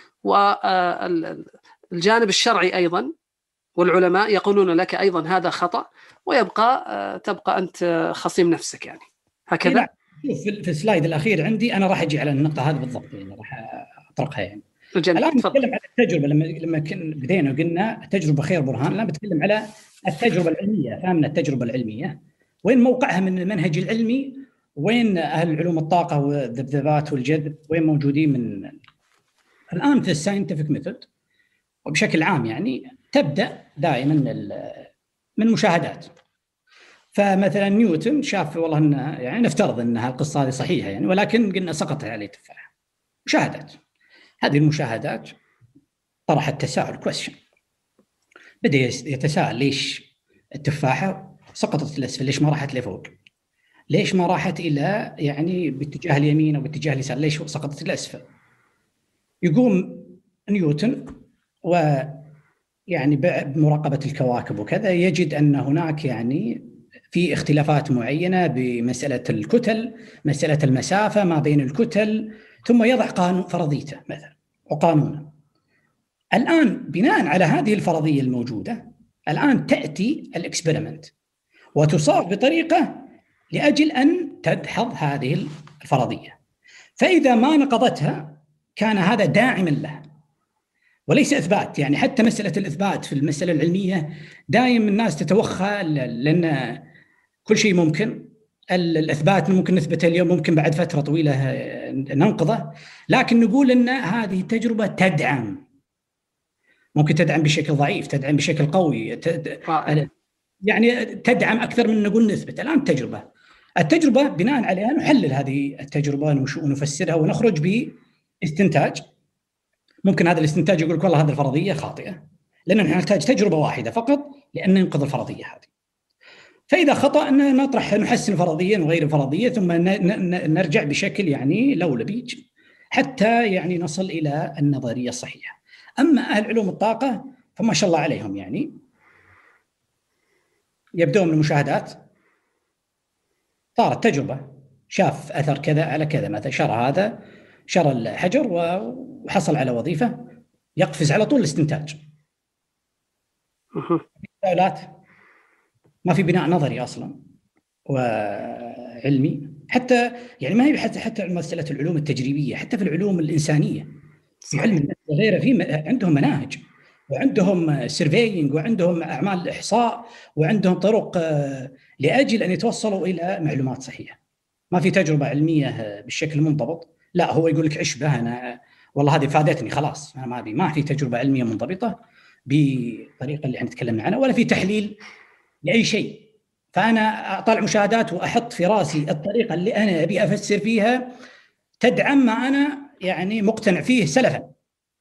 والجانب الشرعي أيضا والعلماء يقولون لك أيضا هذا خطأ، ويبقى آه تبقى أنت خصيم نفسك يعني هكذا. في السلايد الأخير عندي أنا راح أجي على النقطة هذه بالضبط، يعني راح أطرقها يعني. الآن نتكلم على التجربة. لما لما بدينا وقلنا التجربة خير برهان، الآن بتكلم على التجربة العلمية. فهمنا التجربة العلمية وين موقعها من المنهج العلمي، وين أهل علوم الطاقة والذبذبات والجذب وين موجودين. من الآن في الساينتفك ميثود وبشكل عام يعني تبدأ دائما من المشاهدات. فمثلا نيوتن شاف والله إنه يعني نفترض أن القصة هذه صحيحة يعني، ولكن قلنا سقط عليه تفاحة. مشاهدات، هذه المشاهدات طرحت تساؤل question. بدأ يتساءل ليش التفاحة سقطت لأسفل، ليش ما راحت لفوق، ليش ما راحت إلى يعني باتجاه اليمين أو باتجاه اليسار، ليش سقطت لأسفل. يقوم نيوتن ويعني بمراقبة الكواكب وكذا يجد أن هناك يعني في اختلافات معينة بمسألة الكتل، مسألة المسافة ما بين الكتل، ثم يضع قانون فرضيته مثلا وقانونه. الآن بناء على هذه الفرضية الموجودة الآن تأتي الإكسبيرمنت وتصاغ بطريقة لأجل أن تدحض هذه الفرضية، فإذا ما نقضتها كان هذا داعما لها وليس إثبات. يعني حتى مسألة الإثبات في المسألة العلمية دائما الناس تتوخى، لأن كل شيء ممكن. الإثبات ممكن نثبته اليوم، ممكن بعد فترة طويلة ننقضه، لكن نقول أن هذه التجربة تدعم، ممكن تدعم بشكل ضعيف، تدعم بشكل قوي، تد... يعني تدعم أكثر من نقول نثبت. الآن التجربة التجربة بناء عليها نحلل هذه التجربة ونفسرها ونخرج باستنتاج. ممكن هذا الاستنتاج يقول لك والله هذه الفرضية خاطئة، لأننا نحتاج تجربة واحدة فقط لأن ننقذ الفرضية هذه. فإذا خطأ أن نطرح نحسن فرضية وغير فرضية، ثم نرجع بشكل يعني لولبيج حتى يعني نصل إلى النظرية الصحيحة. أما أهل علوم الطاقة فما شاء الله عليهم، يعني يبدون من المشاهدات، صارت تجربة، شاف أثر كذا على كذا، مثلا شرى هذا شرى الحجر وحصل على وظيفة، يقفز على طول الاستنتاج. تساؤلات، ما في بناء نظري أصلا وعلمي، حتى يعني ما هي حتى حتى مسألة العلوم التجريبية، حتى في العلوم الإنسانية في علم النفس وغيره، في عندهم مناهج وعندهم سيرفيينج وعندهم أعمال إحصاء وعندهم طرق لأجل أن يتوصلوا إلى معلومات صحيحة. ما في تجربة علمية بالشكل المنضبط، لا هو يقول لك عش بها، أنا والله هذه فادتني خلاص، أنا ما أبي. ما في تجربة علمية منضبطة بالطريقة اللي احنا تكلمنا عنها، ولا في تحليل لأي شيء. فأنا أطلع مشاهدات وأحط في راسي الطريقة اللي أنا أبي أفسر فيها تدعم ما أنا يعني مقتنع فيه سلفا.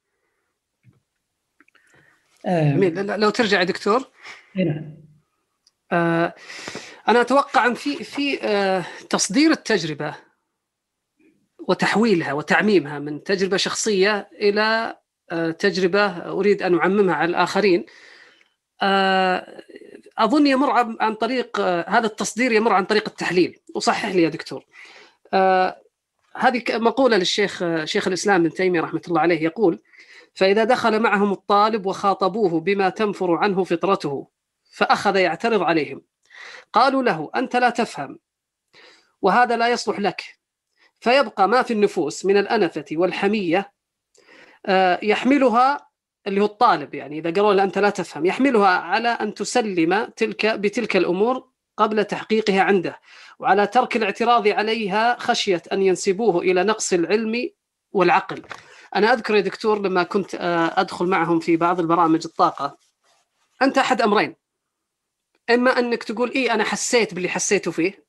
جميل. لو ترجع يا دكتور. هنا آه أنا أتوقع أن في في آه تصدير التجربة وتحويلها وتعميمها من تجربة شخصية إلى آه تجربة أريد أن أعممها على الآخرين، آه أظن يمر عن طريق آه هذا التصدير، يمر عن طريق التحليل. وصحح لي يا دكتور، آه هذه مقولة للشيخ شيخ الإسلام ابن تيمية رحمة الله عليه، يقول: فإذا دخل معهم الطالب وخاطبوه بما تنفر عنه فطرته فأخذ يعترض عليهم، قالوا له: أنت لا تفهم وهذا لا يصلح لك، فيبقى ما في النفوس من الأنفة والحمية يحملها، اللي هو الطالب يعني إذا قالوا له أنت لا تفهم، يحملها على أن تسلم تلك بتلك الأمور قبل تحقيقها عنده، وعلى ترك الاعتراض عليها خشية أن ينسبوه إلى نقص العلم والعقل. أنا أذكر يا دكتور لما كنت أدخل معهم في بعض البرامج الطاقة، أنت أحد أمرين: إما أنك تقول إيه أنا حسيت باللي حسيته فيه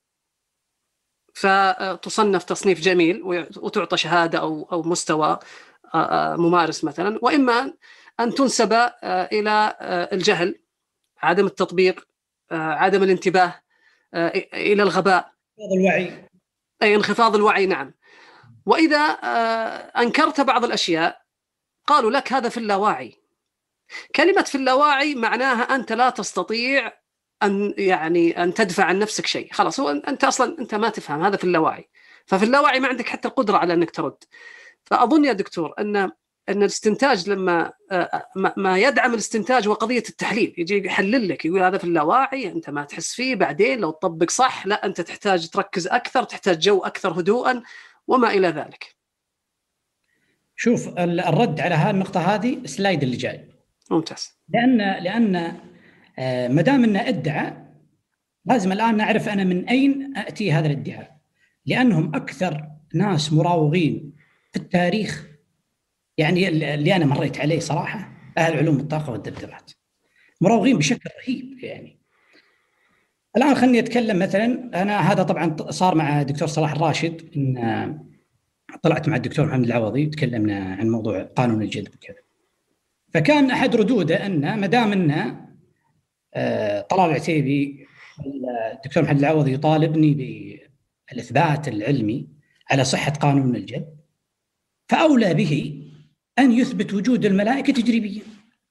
فتصنف تصنيف جميل وتعطى شهادة أو أو مستوى ممارس مثلا، وإما أن تنسب إلى الجهل، عدم التطبيق، عدم الانتباه، إلى الغباء، انخفاض الوعي. أي انخفاض الوعي، نعم. وإذا أنكرت بعض الأشياء قالوا لك هذا في اللاواعي. كلمة في اللاواعي معناها أنت لا تستطيع أن يعني أن تدفع عن نفسك شيء، خلاص هو أنت أصلا أنت ما تفهم، هذا في اللاواعي. ففي اللاواعي ما عندك حتى القدرة على أنك ترد. فأظن يا دكتور أن أن الاستنتاج لما ما يدعم الاستنتاج هو قضية التحليل، يجي يحلل لك يقول هذا في اللاواعي، أنت ما تحس فيه، بعدين لو تطبق صح لا أنت تحتاج تركز أكثر، تحتاج جو أكثر هدوءا وما إلى ذلك. شوف الرد على هذه النقطة هذه السلايد اللي جاي ممتاز. لأن لأن ما دام أن ادعى لازم الآن نعرف أنا من أين أتي هذا الادعاء، لأنهم أكثر ناس مراوغين في التاريخ، يعني اللي أنا مريت عليه صراحة أهل علوم الطاقة والذبذبات، مراوغين بشكل رهيب. يعني الآن خلني أتكلم مثلا، أنا هذا طبعا صار مع دكتور صلاح الراشد، إن طلعت مع الدكتور محمد العوضي تكلمنا عن موضوع قانون الجذب كذا، فكان أحد ردوده أن ما دام أن طلال العتيبي الدكتور محمد العوضي يطالبني بالإثبات العلمي على صحة قانون الجذب، فأولى به أن يثبت وجود الملائكة تجريبيا.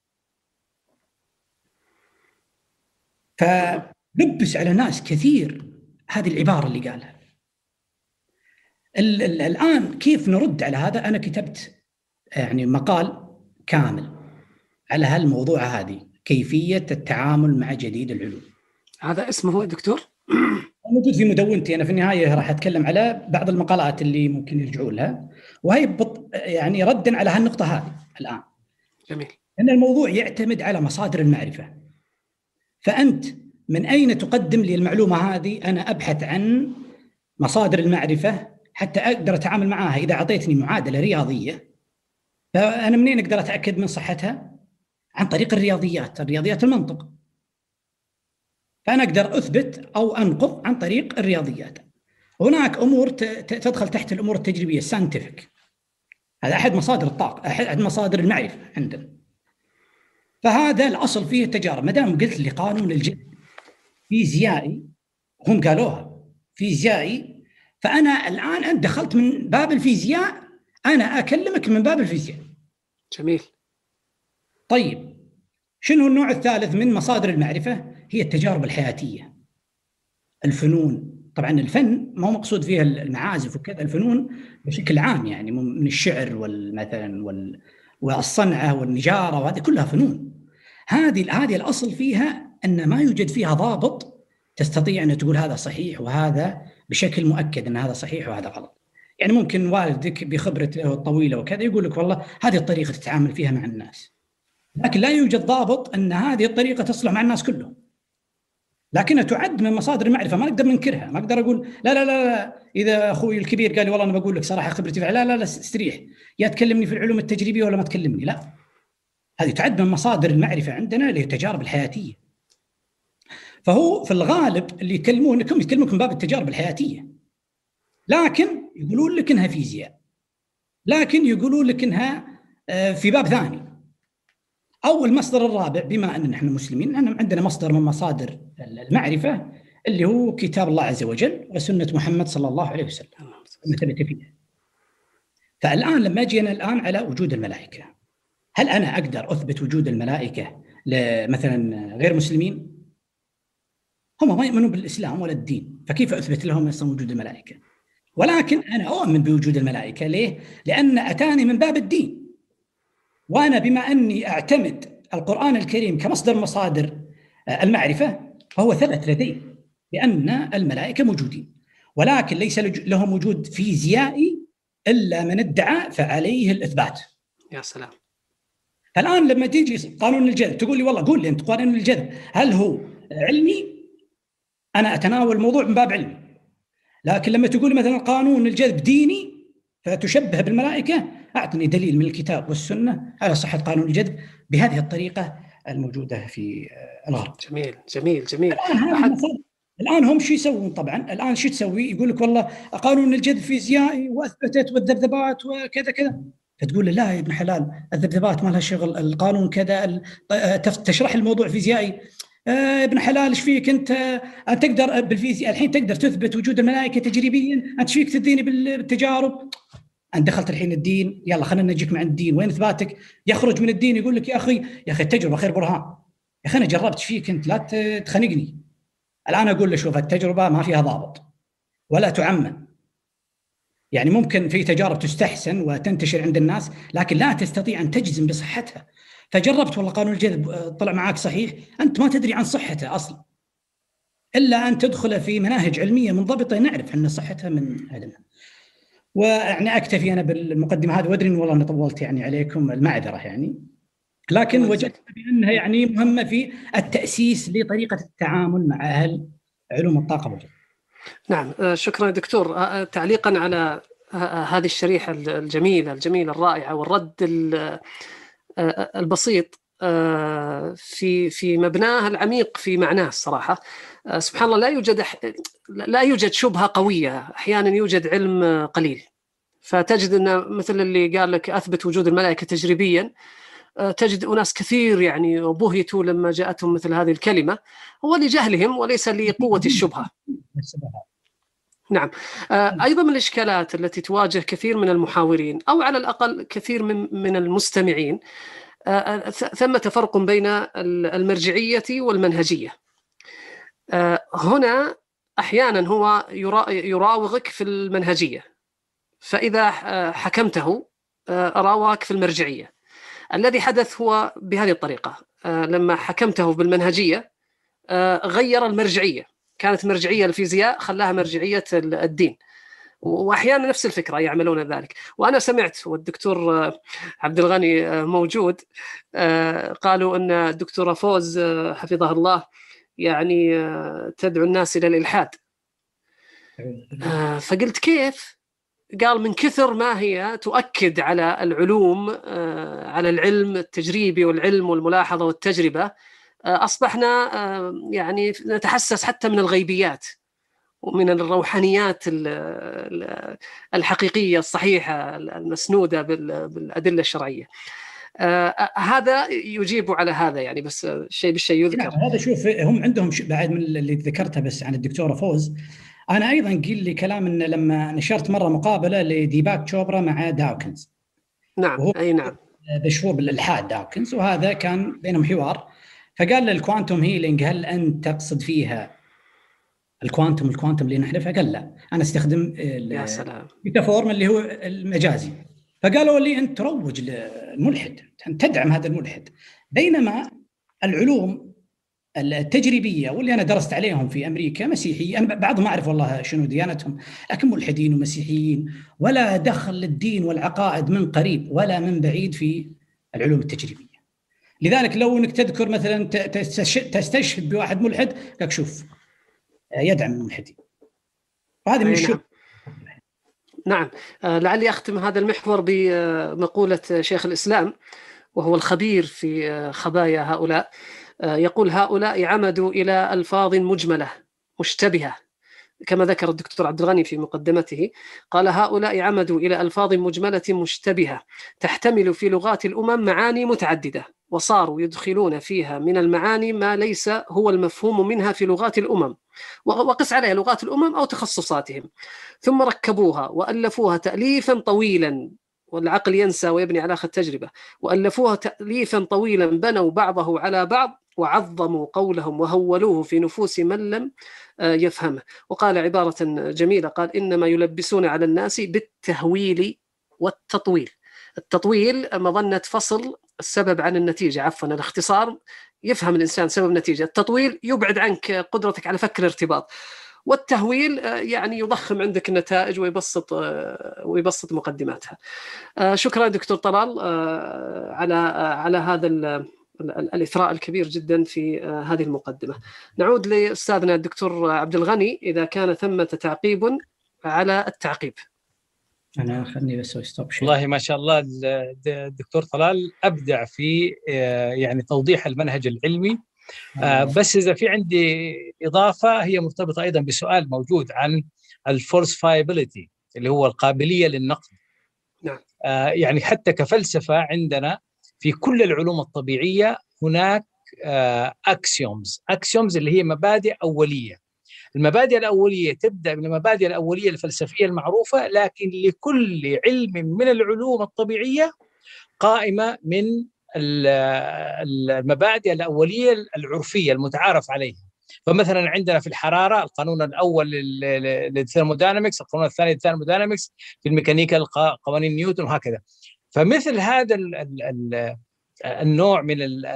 فلبس على ناس كثير هذه العبارة اللي قالها. الآن كيف نرد على هذا؟ أنا كتبت يعني مقال كامل على هالموضوع هذه، كيفية التعامل مع جديد العلوم. هذا اسمه هو دكتور؟ موجود في مدونتي. أنا في النهاية راح أتكلم على بعض المقالات اللي ممكن يرجعوا لها، وهي بط... يعني ردا على هالنقطة هذه الآن. جميل. أن الموضوع يعتمد على مصادر المعرفة، فأنت من أين تقدم لي المعلومة هذه؟ أنا أبحث عن مصادر المعرفة حتى أقدر أتعامل معها. إذا أعطيتني معادلة رياضية فأنا منين أقدر أتأكد من صحتها؟ عن طريق الرياضيات، الرياضيات المنطق. فأنا أقدر أثبت أو أنقض عن طريق الرياضيات. هناك أمور تدخل تحت الأمور التجريبية الساينتفك، هذا أحد مصادر الطاقة، أحد مصادر المعرفة عندنا. فهذا الأصل فيه التجارب. ما دام قلت لي قانون الجذب فيزيائي، هم قالوها فيزيائي، فأنا الآن أنت دخلت من باب الفيزياء، أنا أكلمك من باب الفيزياء. جميل. طيب شنو النوع الثالث من مصادر المعرفة؟ هي التجارب الحياتية، الفنون. طبعا الفن ما هو مقصود فيها المعازف وكذا، الفنون بشكل عام يعني من الشعر والمثلا وال والصنعة والنجارة، وهذه كلها فنون. هذه هذه الأصل فيها أن ما يوجد فيها ضابط تستطيع أن تقول هذا صحيح وهذا بشكل مؤكد أن هذا صحيح وهذا غلط. يعني ممكن والدك بخبرته الطويلة وكذا يقول لك والله هذه الطريقة تتعامل فيها مع الناس، لكن لا يوجد ضابط أن هذه الطريقة تصلح مع الناس كلهم، لكنها تعد من مصادر المعرفة، ما نقدر ننكرها. ما أقدر أقول لا لا لا, لا. إذا أخوي الكبير قال لي والله أنا بقول لك صراحة خبرتي فيها، لا لا لا استريح، يا تكلمني في العلوم التجريبية ولا ما تكلمني. لا، هذه تعد من مصادر المعرفة عندنا اللي هي التجارب الحياتية. فهو في الغالب اللي يكلمونكم يكلمونكم باب التجارب الحياتية، لكن يقولون لك إنها فيزياء، لكن يقولون لك إنها في باب ثاني. أو المصدر الرابع، بما أننا نحن مسلمين أننا عندنا مصدر من مصادر المعرفة اللي هو كتاب الله عز وجل وسنة محمد صلى الله عليه وسلم ما ثبت فيها. فالآن لما جينا الآن على وجود الملائكة، هل أنا أقدر أثبت وجود الملائكة مثلا غير مسلمين؟ هم ما يؤمنون بالإسلام ولا الدين، فكيف أثبت لهم أصلا وجود الملائكة؟ ولكن أنا أؤمن بوجود الملائكة. ليه؟ لأن أتاني من باب الدين، وأنا بما أني أعتمد القرآن الكريم كمصدر مصادر المعرفة، فهو ثبت لدي بأن الملائكة موجودين، ولكن ليس لهم وجود فيزيائي إلا من ادعى فعليه الإثبات. يا سلام. الآن لما تيجي قانون الجذب تقول لي والله قول لي أنت قانون الجذب هل هو علمي؟ أنا أتناول الموضوع من باب علمي. لكن لما تقول مثلا قانون الجذب ديني فتشبه بالملائكة، أعطني دليل من الكتاب والسنة على صحة قانون الجذب بهذه الطريقة الموجودة في الغرب. جميل جميل جميل. الآن, أحد... الآن هم شو يسوون؟ طبعا الآن شو تسوي؟ يقول لك والله قانون الجذب فيزيائي وأثبتت والذبذبات وكذا كذا، فتقول لا يا ابن حلال الذبذبات ما لها شغل، القانون كذا، تشرح الموضوع فيزيائي. آه ابن حلال ايش فيك انت؟ انت تقدر بالفيزياء الحين تقدر تثبت وجود الملائكه تجريبيا، انت فيك تديني بالتجارب. انت دخلت الحين الدين، يلا خلينا نجيك مع الدين، وين اثباتك؟ يخرج من الدين يقول لك يا اخي يا اخي التجربه خير برهان، يا اخي انا جربت فيك انت لا تخنقني. الان اقول له شوف التجربه ما فيها ضابط ولا تعمم، يعني ممكن في تجارب تستحسن وتنتشر عند الناس لكن لا تستطيع ان تجزم بصحتها. فجربت والله قانون الجذب طلع معك صحيح، أنت ما تدري عن صحته أصلا إلا أن تدخل في مناهج علمية منضبطة نعرف أن صحتها من علمها. ويعني أكتفي أنا بالمقدمة هذه، وأدري أن والله أنا طولت يعني عليكم، المعذرة يعني، لكن وجدت بأنها يعني مهمة في التأسيس لطريقة التعامل مع أهل علوم الطاقة والجذب. نعم شكرا دكتور. تعليقا على هذه الشريحة الجميلة الجميلة الرائعة والرد البسيط في في مبناه العميق في معناه الصراحة، سبحان الله لا يوجد لا يوجد شبهة قوية، أحيانا يوجد علم قليل، فتجد أن مثل اللي قال لك أثبت وجود الملائكة تجريبيا، تجد أناس كثير يعني بهتوا لما جاءتهم مثل هذه الكلمة، هو لجهلهم وليس لقوة الشبهة. نعم. أيضا من الإشكالات التي تواجه كثير من المحاورين أو على الأقل كثير من من المستمعين، ثمة فرق بين المرجعية والمنهجية. هنا أحيانا هو يراوغك في المنهجية، فإذا حكمته راوغك في المرجعية. الذي حدث هو بهذه الطريقة، لما حكمته بالمنهجية غير المرجعية، كانت مرجعية الفيزياء خلاها مرجعية الدين، وأحيانا نفس الفكرة يعملون ذلك. وأنا سمعت والدكتور عبد الغني موجود قالوا أن الدكتورة فوز حفظها الله يعني تدعو الناس إلى الإلحاد، فقلت كيف؟ قال من كثر ما هي تؤكد على العلوم، على العلم التجريبي والعلم والملاحظة والتجربة، أصبحنا يعني نتحسس حتى من الغيبيات ومن الروحانيات الحقيقية الصحيحة المسنودة بالأدلة الشرعية. هذا يجيب على هذا يعني، بس شيء بالشيء يذكر. نعم هذا شوف هم عندهم بعد من اللي ذكرته بس عن الدكتورة فوز. أنا أيضا قيل لي كلام إن لما نشرت مرة مقابلة لديباك تشوبرا مع داوكنز. نعم أي نعم. مشهور بالإلحاد داوكنز، وهذا كان بينهم حوار، فقال للكوانتوم هيلينج هل أنت تقصد فيها الكوانتوم الكوانتوم اللي نحلفها؟ قال لا أنا استخدم الميتافورم اللي هو المجازي. فقالوا لي أنت تروج للملحد، أنت تدعم هذا الملحد، بينما العلوم التجريبية واللي أنا درست عليهم في أمريكا مسيحية، أنا بعضهم أعرف والله شنو ديانتهم لكن ملحدين ومسيحيين، ولا دخل للدين والعقائد من قريب ولا من بعيد في العلوم التجريبية. لذلك لو أنك تذكر مثلا تستشهد بواحد ملحد لك شوف يدعم الملحدين، وهذه من الشبهة. نعم. لعلي أختم هذا المحور بمقولة شيخ الإسلام وهو الخبير في خبايا هؤلاء، يقول هؤلاء عمدوا إلى ألفاظ مجملة مشتبهة، كما ذكر الدكتور عبد الغني في مقدمته، قال هؤلاء عمدوا إلى ألفاظ مجملة مشتبهة تحتمل في لغات الأمم معاني متعددة، وصاروا يدخلون فيها من المعاني ما ليس هو المفهوم منها في لغات الأمم، وقس عليها لغات الأمم أو تخصصاتهم، ثم ركبوها وألفوها تأليفا طويلا، والعقل ينسى ويبني على التجربة، وألفوها تأليفا طويلا بنوا بعضه على بعض وعظموا قولهم وهولوه في نفوس من لم يفهمه. وقال عبارة جميلة، قال: إنما يلبسون على الناس بالتهويل والتطويل. التطويل مظنة فصل السبب عن النتيجة، عفوا الاختصار، يفهم الإنسان سبب نتيجة. التطويل يبعد عنك قدرتك على فك الارتباط، والتهويل يعني يضخم عندك النتائج ويبسط ويبسط مقدماتها. شكرا دكتور طلال على على هذا الإثراء الكبير جدا في هذه المقدمة. نعود لأستاذنا الدكتور عبد الغني، إذا كان ثمة تعقيب على التعقيب. أنا خلني بس ستوب شيء. والله ما شاء الله الدكتور طلال أبدع في يعني توضيح المنهج العلمي. بس إذا في عندي إضافة هي مرتبطة أيضا بسؤال موجود عن الفورسفايبيليتي اللي هو القابلية للنقد. نعم. يعني حتى كفلسفة عندنا في كل العلوم الطبيعية هناك أكسيومز أكسيومز اللي هي مبادئ أولية. المبادئ الأولية تبدأ من المبادئ الأولية الفلسفية المعروفة، لكن لكل علم من العلوم الطبيعية قائمة من المبادئ الأولية العرفية المتعارف عليها. فمثلا عندنا في الحرارة القانون الأول للثيرمودينامكس، القانون الثاني للثيرمودينامكس، في الميكانيكا قوانين نيوتن وهكذا. فمثل هذا النوع من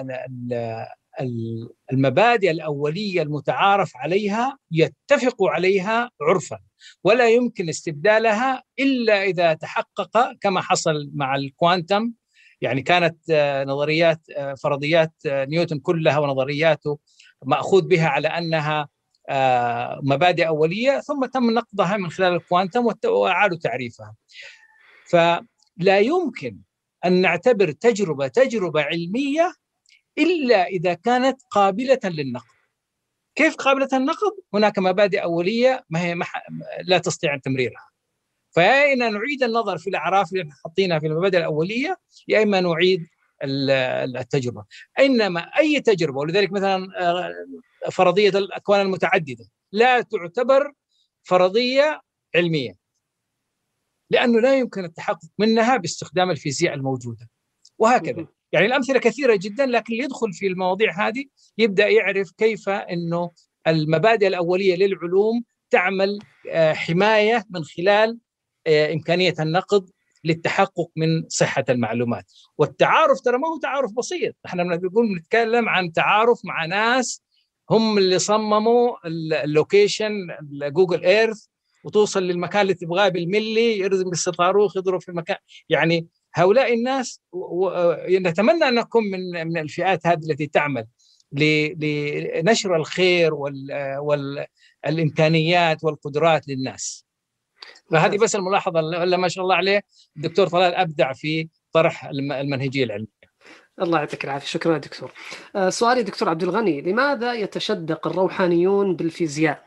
المبادئ الأولية المتعارف عليها يتفق عليها عرفا، ولا يمكن استبدالها إلا إذا تحقق كما حصل مع الكوانتم. يعني كانت نظريات فرضيات نيوتن كلها ونظرياته مأخوذ بها على أنها مبادئ أولية، ثم تم نقضها من خلال الكوانتم وأعادوا تعريفها. فلا يمكن أن نعتبر تجربة تجربة علمية إلا إذا كانت قابلة للنقد. كيف قابلة للنقد؟ هناك مبادئ أولية ما هي مح... لا تستطيع تمريرها. فيا إن نعيد النظر في الأعراف اللي حطينا في المبادئ الأولية، يا إما نعيد التجربة. إنما أي تجربة، ولذلك مثلا فرضية الأكوان المتعددة لا تعتبر فرضية علمية، لأنه لا يمكن التحقق منها باستخدام الفيزياء الموجودة، وهكذا. يعني الأمثلة كثيرة جدا، لكن اللي يدخل في المواضيع هذه يبدأ يعرف كيف أنه المبادئ الأولية للعلوم تعمل حماية من خلال إمكانية النقد للتحقق من صحة المعلومات. والتعارف ترى ما هو تعارف بسيط، احنا بنقول نتكلم عن تعارف مع ناس هم اللي صمموا اللوكيشن جوجل ايرث، وتوصل للمكان اللي تبغاه بالملي، يرزم بالصاروخ يضرب في المكان. يعني هؤلاء الناس نتمنى أن نكون من من الفئات هذه التي تعمل لنشر الخير والإمكانيات والقدرات للناس. فهذه بس الملاحظة اللي ما شاء الله عليه الدكتور طلال أبدع في طرح المنهجية العلمية. الله يعطيك العافية. شكرا دكتور. سؤالي دكتور عبد الغني، لماذا يتشدق الروحانيون بالفيزياء؟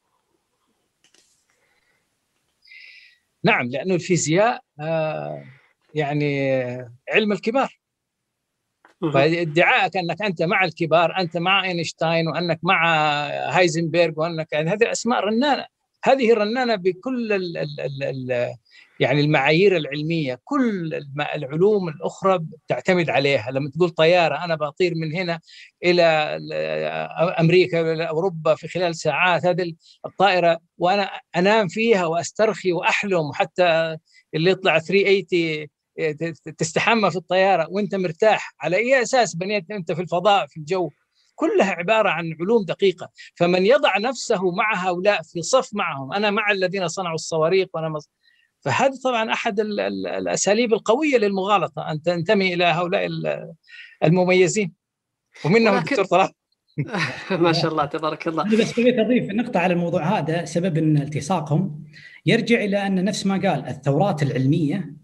نعم، لأنه الفيزياء آه يعني علم الكبار. فادعائك أنك أنت مع الكبار، أنت مع أينشتاين وأنك مع هايزنبرغ وأنك يعني هذه الأسماء رنانة، هذه رنانة بكل ال ال ال ال يعني المعايير العلمية. كل العلوم الأخرى تعتمد عليها. لما تقول طيارة أنا بطير من هنا إلى أمريكا إلى أوروبا في خلال ساعات، هذه الطائرة وأنا أنام فيها وأسترخي وأحلم، وحتى اللي يطلع ثلاثمائة وثمانين تستحمى في الطيارة وانت مرتاح. على أي أساس بنيت أنت في الفضاء في الجو؟ كلها عبارة عن علوم دقيقة. فمن يضع نفسه مع هؤلاء في صف معهم، أنا مع الذين صنعوا الصواريخ وأنا مص... فهذا طبعا أحد ال ال الأساليب القوية للمغالطة، أن تنتمي إلى هؤلاء المميزين، ومنهم الدكتور طلال. ما شاء الله تبارك الله. أنا بس بغيت أضيف نقطة على الموضوع هذا. سبب أن التصاقهم يرجع إلى أن نفس ما قال الثورات العلمية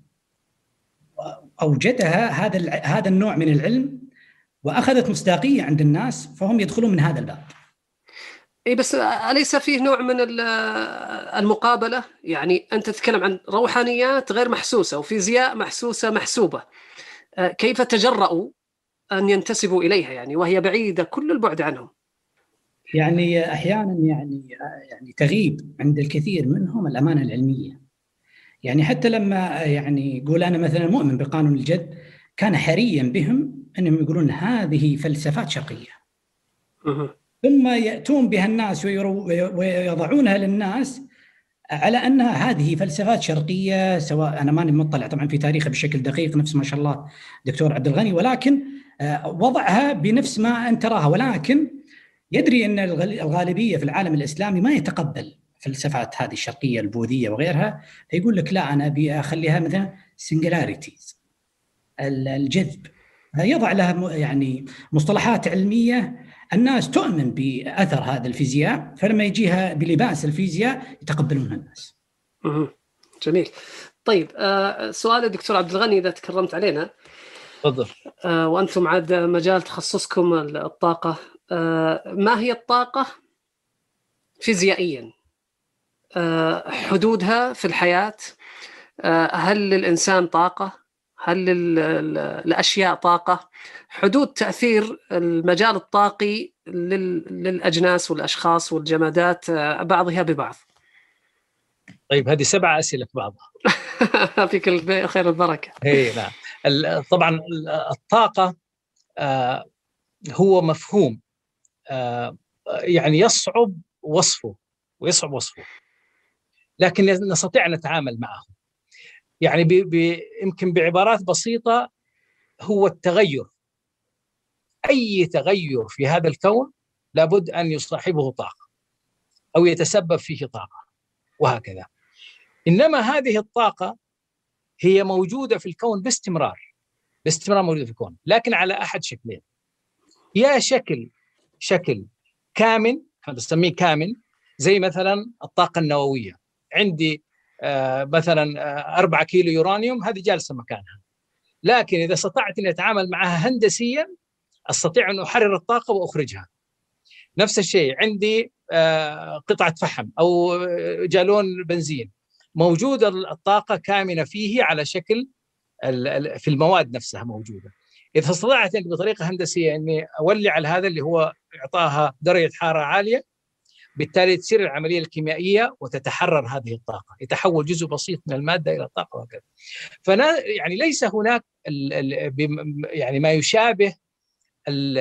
أوجدها هذا هذا النوع من العلم وأخذت مصداقية عند الناس، فهم يدخلون من هذا الباب. إيه بس أليس فيه نوع من المقابلة؟ يعني أنت تتكلم عن روحانيات غير محسوسة وفيزياء محسوسة محسوبة، كيف تجرؤوا أن ينتسبوا إليها يعني وهي بعيدة كل البعد عنهم؟ يعني أحيانا يعني يعني تغيب عند الكثير منهم الأمانة العلمية. يعني حتى لما يعني يقول أنا مثلا مؤمن بقانون الجد، كان حريا بهم أنهم يقولون هذه فلسفات شرقية. ثم يأتون بها الناس ويضعونها للناس على أنها هذه فلسفات شرقية، سواء أنا ماني مطلع طبعا في تاريخها بشكل دقيق نفس ما شاء الله دكتور عبد الغني، ولكن وضعها بنفس ما أنت تراها، ولكن يدري أن الغالبية في العالم الإسلامي ما يتقبل فلسفات هذه الشرقية البوذية وغيرها، يقول لك لا أنا أبي أخليها مثلا سنجلاريتيز، الجذب، يضع لها يعني مصطلحات علمية الناس تؤمن بأثر هذا الفيزياء، فلما يجيها بلباس الفيزياء يتقبلونها الناس. جميل. طيب آه سؤال الدكتور عبد الغني إذا تكرمت علينا. تفضل. آه وأنتم عاد مجال تخصصكم الطاقة، آه ما هي الطاقة فيزيائيا؟ آه حدودها في الحياة، آه هل للإنسان طاقة؟ هل الأشياء طاقة؟ حدود تأثير المجال الطاقي للأجناس والأشخاص والجمادات بعضها ببعض. طيب هذه سبع أسئلة في بعضها. فيك الخير البركة. هي نعم. طبعا الطاقة آه هو مفهوم آه يعني يصعب وصفه ويصعب وصفه، لكن نستطيع أن نتعامل معه. يعني يمكن بعبارات بسيطة هو التغير. أي تغير في هذا الكون لابد أن يصاحبه طاقة أو يتسبب فيه طاقة وهكذا. إنما هذه الطاقة هي موجودة في الكون باستمرار باستمرار موجودة في الكون، لكن على أحد شكلين. يا شكل شكل كامن، نسميه كامن، زي مثلا الطاقة النووية. عندي آه مثلا آه أربعة كيلو يورانيوم، هذه جالسة مكانها، لكن إذا استطعت أن أتعامل معها هندسيا أستطيع أن أحرر الطاقة وأخرجها. نفس الشيء عندي آه قطعة فحم أو جالون بنزين، موجودة الطاقة كامنة فيه على شكل في المواد نفسها موجودة. إذا استطعت بطريقة هندسية أني أولع على هذا اللي هو إعطاها درجة حرارة عالية، بالتالي تصير العملية الكيميائية وتتحرر هذه الطاقة، يتحول جزء بسيط من المادة إلى طاقة وهكذا. فنا يعني ليس هناك ال ال يعني ما يشابه ال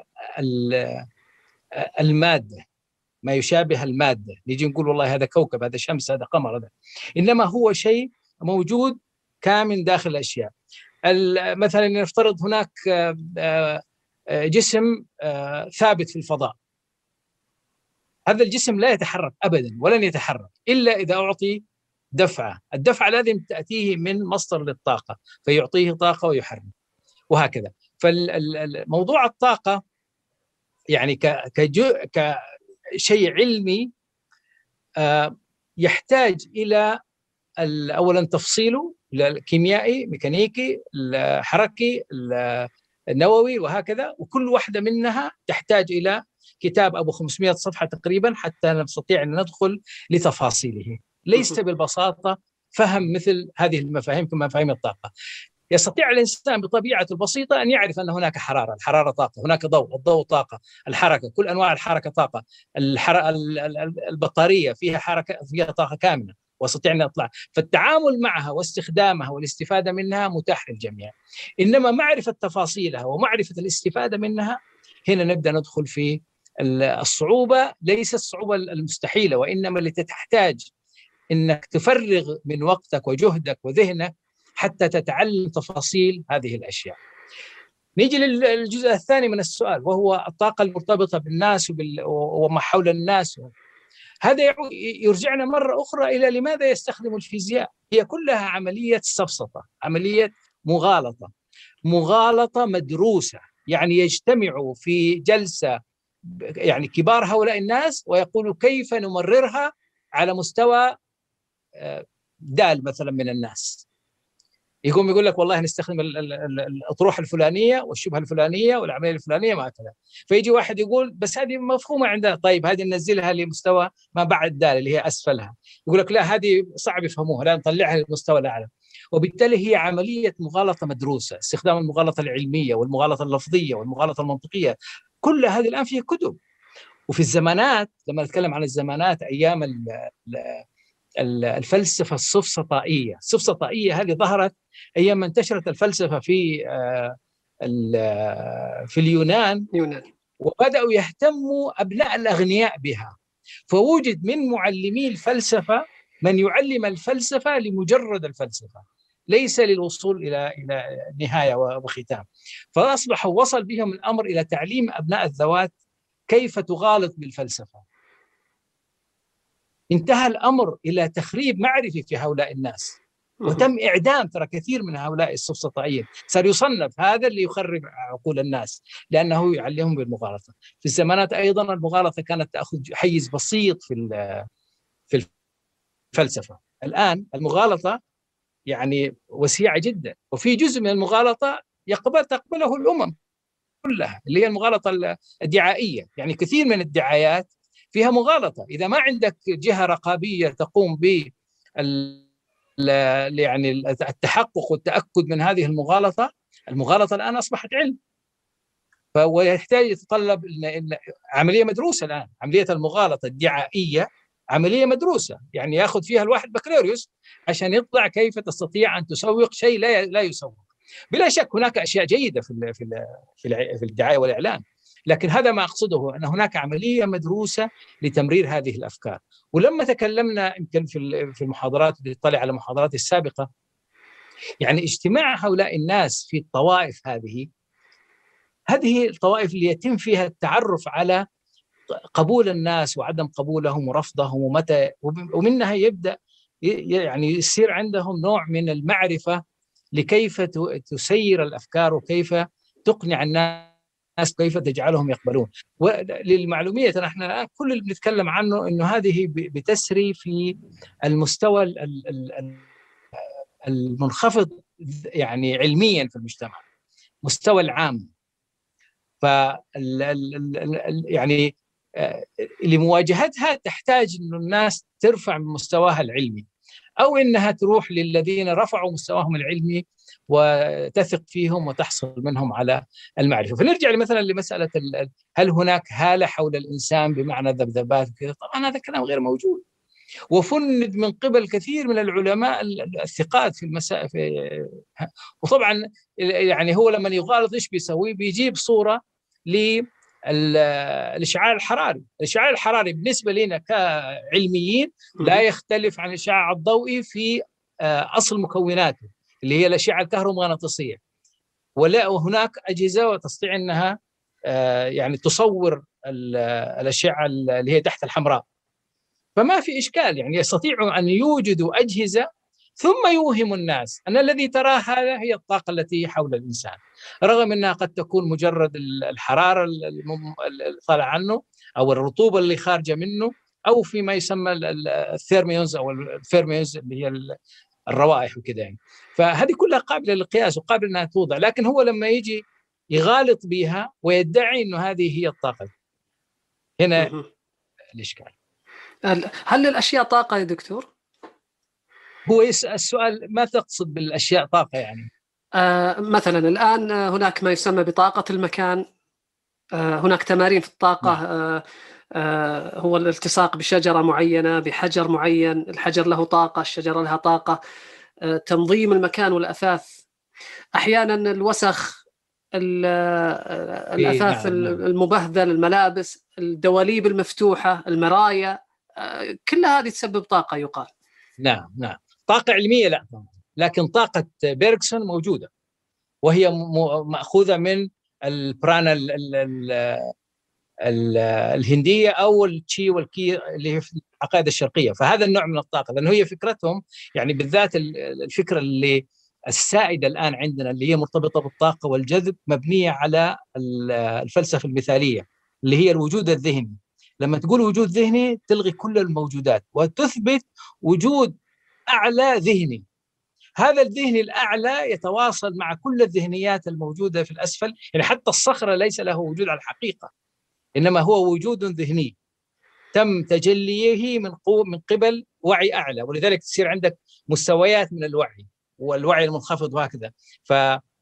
ال المادة، ما يشابه المادة نيجي نقول والله هذا كوكب، هذا شمس، هذا قمر، هذا إنما هو شيء موجود كامن داخل الأشياء. مثلا نفترض هناك جسم ثابت في الفضاء، هذا الجسم لا يتحرك أبدا ولن يتحرك إلا إذا أعطي دفعة. الدفعة لازم تأتيه من مصدر للطاقة فيعطيه طاقة ويحرك وهكذا. فالموضوع الطاقة يعني كشيء علمي يحتاج إلى أولا تفصيله الكيميائي، ميكانيكي، الحركي، النووي وهكذا، وكل واحدة منها تحتاج إلى كتاب أبو خمسمائة صفحة تقريبا حتى نستطيع أن ندخل لتفاصيله. ليس بالبساطة فهم مثل هذه المفاهيم كمفاهيم الطاقة. يستطيع الإنسان بطبيعته البسيطة أن يعرف أن هناك حرارة، الحرارة طاقة، هناك ضوء، الضوء طاقة، الحركة، كل أنواع الحركة طاقة، البطارية فيها حركة، فيها طاقة كاملة واستطيع أن أطلع. فالتعامل معها واستخدامها والاستفادة منها متاح للجميع. إنما معرفة تفاصيلها ومعرفة الاستفادة منها هنا نبدأ ندخل في الصعوبة. ليس الصعوبة المستحيلة، وإنما التي تحتاج إنك تفرغ من وقتك وجهدك وذهنك حتى تتعلم تفاصيل هذه الأشياء. نيجي للجزء الثاني من السؤال، وهو الطاقة المرتبطة بالناس وما حول الناس. هذا يرجعنا مرة أخرى إلى لماذا يستخدم الفيزياء. هي كلها عملية سفسطة، عملية مغالطة، مغالطة مدروسة. يعني يجتمعوا في جلسة يعني كبار هؤلاء الناس ويقولوا كيف نمررها على مستوى دال مثلا من الناس. يقوم يقول لك والله نستخدم الأطروحة الفلانية والشبهة الفلانية والعملية الفلانية ما كذا. فيجي واحد يقول بس هذه مفهومة عندنا، طيب هذه ننزلها لمستوى ما بعد دال اللي هي أسفلها. يقول لك لا هذه صعب يفهموها، لا نطلعها للمستوى الأعلى. وبالتالي هي عملية مغالطة مدروسة. استخدام المغالطة العلمية والمغالطة اللفظية والمغالطة المنطقية كل هذه الآن فيها كتب. وفي الزمانات لما نتكلم عن الزمانات أيام ال ال الفلسفة السفسطائية، السفسطائية هذه ظهرت أيام ما انتشرت الفلسفة في في اليونان يونان. وبدأوا يهتموا أبناء الأغنياء بها، فوجد من معلمي الفلسفة من يعلم الفلسفة لمجرد الفلسفة، ليس للوصول إلى إلى نهاية وختام. فأصبح وصل بهم الأمر إلى تعليم أبناء الذوات كيف تغالط بالفلسفة. انتهى الأمر إلى تخريب معرفي في هؤلاء الناس، وتم إعدام ترى كثير من هؤلاء السفسطائيين، صار يصنف هذا اللي يخرب عقول الناس لأنه يعلمهم بالمغالطة. في الزمانات أيضا المغالطة كانت تأخذ حيز بسيط في في الفلسفة. الآن المغالطة يعني وسيعة جدا، وفي جزء من المغالطة يقبل تقبله الأمم كلها، اللي هي المغالطة الدعائية. يعني كثير من الدعايات فيها مغالطة. إذا ما عندك جهة رقابية تقوم ب يعني التحقق والتأكد من هذه المغالطة، المغالطة الآن أصبحت علم، فهو يحتاج يتطلب عملية مدروسة. الآن عملية المغالطة الدعائية عملية مدروسة، يعني يأخذ فيها الواحد بكالوريوس عشان يطلع كيف تستطيع أن تسوق شيء لا لا يسوق. بلا شك هناك أشياء جيدة في في في الدعاية والإعلان، لكن هذا ما أقصده، أن هناك عملية مدروسة لتمرير هذه الأفكار. ولما تكلمنا يمكن في في المحاضرات اللي طلع على المحاضرات السابقة، يعني اجتماع هؤلاء الناس في الطوائف هذه هذه الطوائف اللي يتم فيها التعرف على قبول الناس وعدم قبولهم ورفضهم، ومتى ومنها يبدأ يعني يصير عندهم نوع من المعرفة لكيف تسير الأفكار وكيف تقنع الناس، كيف تجعلهم يقبلون. وللمعلومية نحن الآن كل اللي بنتكلم عنه إنه هذه بتسري في المستوى المنخفض يعني علميا في المجتمع، مستوى العام. ف يعني لمواجهتها تحتاج إنه الناس ترفع من مستواها العلمي، أو إنها تروح للذين رفعوا مستواهم العلمي وتثق فيهم وتحصل منهم على المعرفة. فنرجع مثلا لمسألة هل هناك هالة حول الإنسان بمعنى ذبذبات كذا؟ طبعا هذا كلام غير موجود، وفند من قبل كثير من العلماء الثقات في المسائل في... وطبعا يعني هو لما يغالط ايش بيسوي؟ بيجيب صورة للإشعاع الحراري. الإشعاع الحراري بالنسبة لنا كعلميين لا يختلف عن الإشعاع الضوئي في أصل مكوناته اللي هي الأشعة الكهرومغناطيسية، ولا هناك أجهزة تستطيع أنها يعني تصور الأشعة اللي هي تحت الحمراء. فما في إشكال، يعني يستطيعوا أن يوجدوا أجهزة ثم يوهم الناس أن الذي تراه هذا هي الطاقة التي حول الإنسان، رغم أنها قد تكون مجرد الحرارة اللي طالع عنه أو الرطوبة اللي خارجة منه، أو فيما يسمى الثيرميونز أو الفيرميونز اللي هي الروائح وكذا يعني. فهذه كلها قابلة للقياس وقابلة أنها توضع، لكن هو لما يجي يغالط بها ويدعي أنه هذه هي الطاقة، هنا الإشكال. هل الأشياء طاقة يا دكتور؟ هو السؤال ما تقصد بالأشياء طاقة يعني؟ آه مثلا الآن هناك ما يسمى بطاقة المكان، آه هناك تمارين في الطاقة. آه آه هو الالتصاق بشجرة معينة بحجر معين، الحجر له طاقة، الشجرة لها طاقة. آه تنظيم المكان والأثاث، أحيانا الوسخ، الأثاث المبهذل، الملابس، الدواليب المفتوحة، المرايا، آه كل هذه تسبب طاقة يقال. نعم نعم، طاقة علمية لا، لكن طاقة بيرغسون موجودة، وهي مأخوذة من البرانا ال ال ال ال الهندية أو التشي والكي اللي هي في العقائد الشرقية. فهذا النوع من الطاقة، لأنه هي فكرتهم يعني بالذات الفكرة اللي السائدة الآن عندنا اللي هي مرتبطة بالطاقة والجذب مبنية على الفلسفة المثالية اللي هي الوجود الذهني. لما تقول وجود ذهني تلغي كل الموجودات وتثبت وجود أعلى ذهني. هذا الذهني الأعلى يتواصل مع كل الذهنيات الموجودة في الأسفل، يعني حتى الصخرة ليس له وجود على الحقيقة، إنما هو وجود ذهني تم تجليه من قو من قبل وعي أعلى، ولذلك تصير عندك مستويات من الوعي والوعي المنخفض وهكذا. ف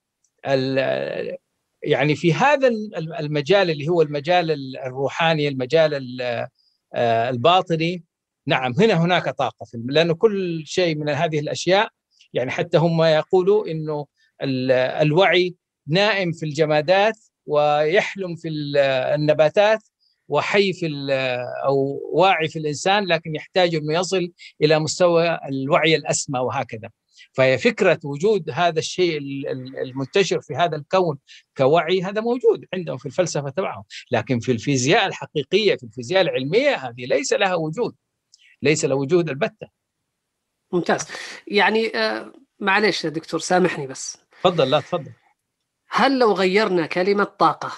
يعني في هذا المجال اللي هو المجال الروحاني، المجال الباطني، نعم هنا هناك طاقة، لأنه كل شيء من هذه الأشياء يعني حتى هم يقولوا إنه الوعي نائم في الجمادات ويحلم في النباتات وحي في أو واعي في الإنسان، لكن يحتاج أنه يصل إلى مستوى الوعي الأسمى وهكذا. فهي فكرة وجود هذا الشيء المنتشر في هذا الكون كوعي، هذا موجود عندهم في الفلسفة تبعهم، لكن في الفيزياء الحقيقية، في الفيزياء العلمية، هذه ليس لها وجود، ليس له وجود البتة. ممتاز. يعني آه معليش يا دكتور سامحني بس. تفضل. لا تفضل. هل لو غيرنا كلمة طاقة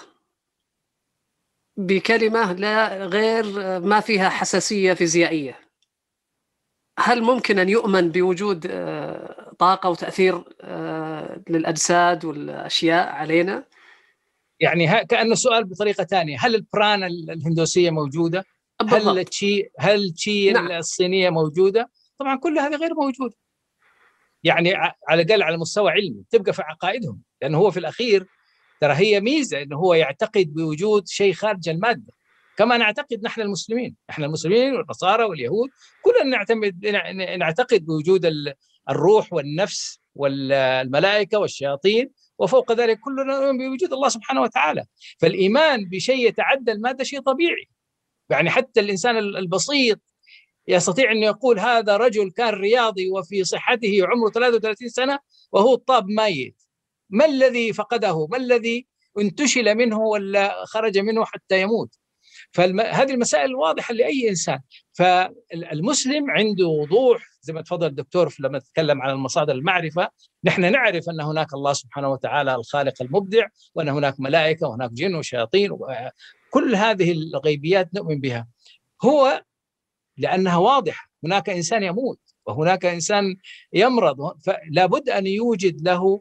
بكلمة لا غير ما فيها حساسية فيزيائية، هل ممكن أن يؤمن بوجود طاقة وتأثير للأجساد والأشياء علينا؟ يعني كأنه سؤال بطريقة ثانية، هل البرانا الهندوسية موجودة؟ بالضبط. هل التشي هل التشي نعم. الصينية موجودة؟ طبعا كل هذا غير موجود. يعني على الأقل على مستوى علمي، تبقى في عقائدهم، لأنه هو في الأخير ترى هي ميزة أنه هو يعتقد بوجود شيء خارج المادة، كما نعتقد نحن المسلمين، نحن المسلمين والنصارى واليهود كلنا نعتمد نعتقد بوجود الروح والنفس والملائكة والشياطين، وفوق ذلك كلنا نؤمن بوجود الله سبحانه وتعالى. فالإيمان بشيء يتعدى المادة شيء طبيعي. يعني حتى الإنسان البسيط يستطيع أن يقول هذا رجل كان رياضي وفي صحته عمره ثلاثة وثلاثين سنة وهو الطاب ميت، ما الذي فقده؟ ما الذي انتشل منه ولا خرج منه حتى يموت؟ فهذه المسائل واضحة لأي إنسان. فالمسلم عنده وضوح، زي ما تفضل الدكتور لما تتكلم عن المصادر المعرفة، نحن نعرف أن هناك الله سبحانه وتعالى الخالق المبدع، وأن هناك ملائكة وهناك جن وشياطين، كل هذه الغيبيات نؤمن بها. هو لأنها واضحة، هناك إنسان يموت وهناك إنسان يمرض، فلا بد أن يوجد له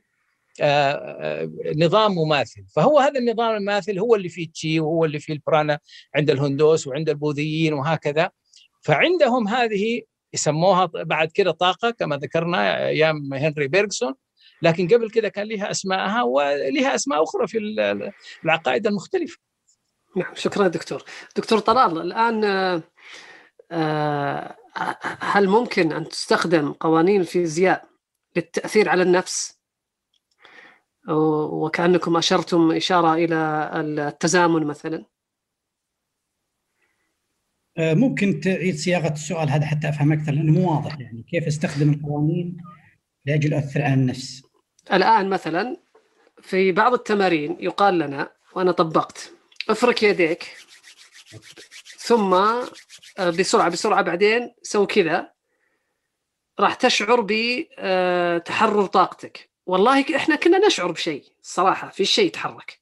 نظام مماثل. فهو هذا النظام المماثل هو اللي فيه تشي، وهو اللي فيه البرانا عند الهندوس وعند البوذيين وهكذا. فعندهم هذه يسموها بعد كده طاقة كما ذكرنا أيام هنري بيرغسون، لكن قبل كده كان لها أسماءها ولها أسماء أخرى في العقائد المختلفة. نعم، شكرا دكتور. دكتور طلال، الآن هل ممكن أن تستخدم قوانين الفيزياء للتأثير على النفس؟ وكأنكم أشرتم إشارة إلى التزامن مثلا. ممكن تعيد صياغة السؤال هذا حتى أفهم أكثر، لأنه مو واضح. يعني كيف استخدم القوانين لأجل أثر على النفس؟ الآن مثلا في بعض التمارين يقال لنا، وأنا طبقت، افرك يديك ثم بسرعة بسرعة بعدين سوي كذا، راح تشعر بتحرر طاقتك. والله إحنا كنا نشعر بشيء صراحة، في شيء يتحرك.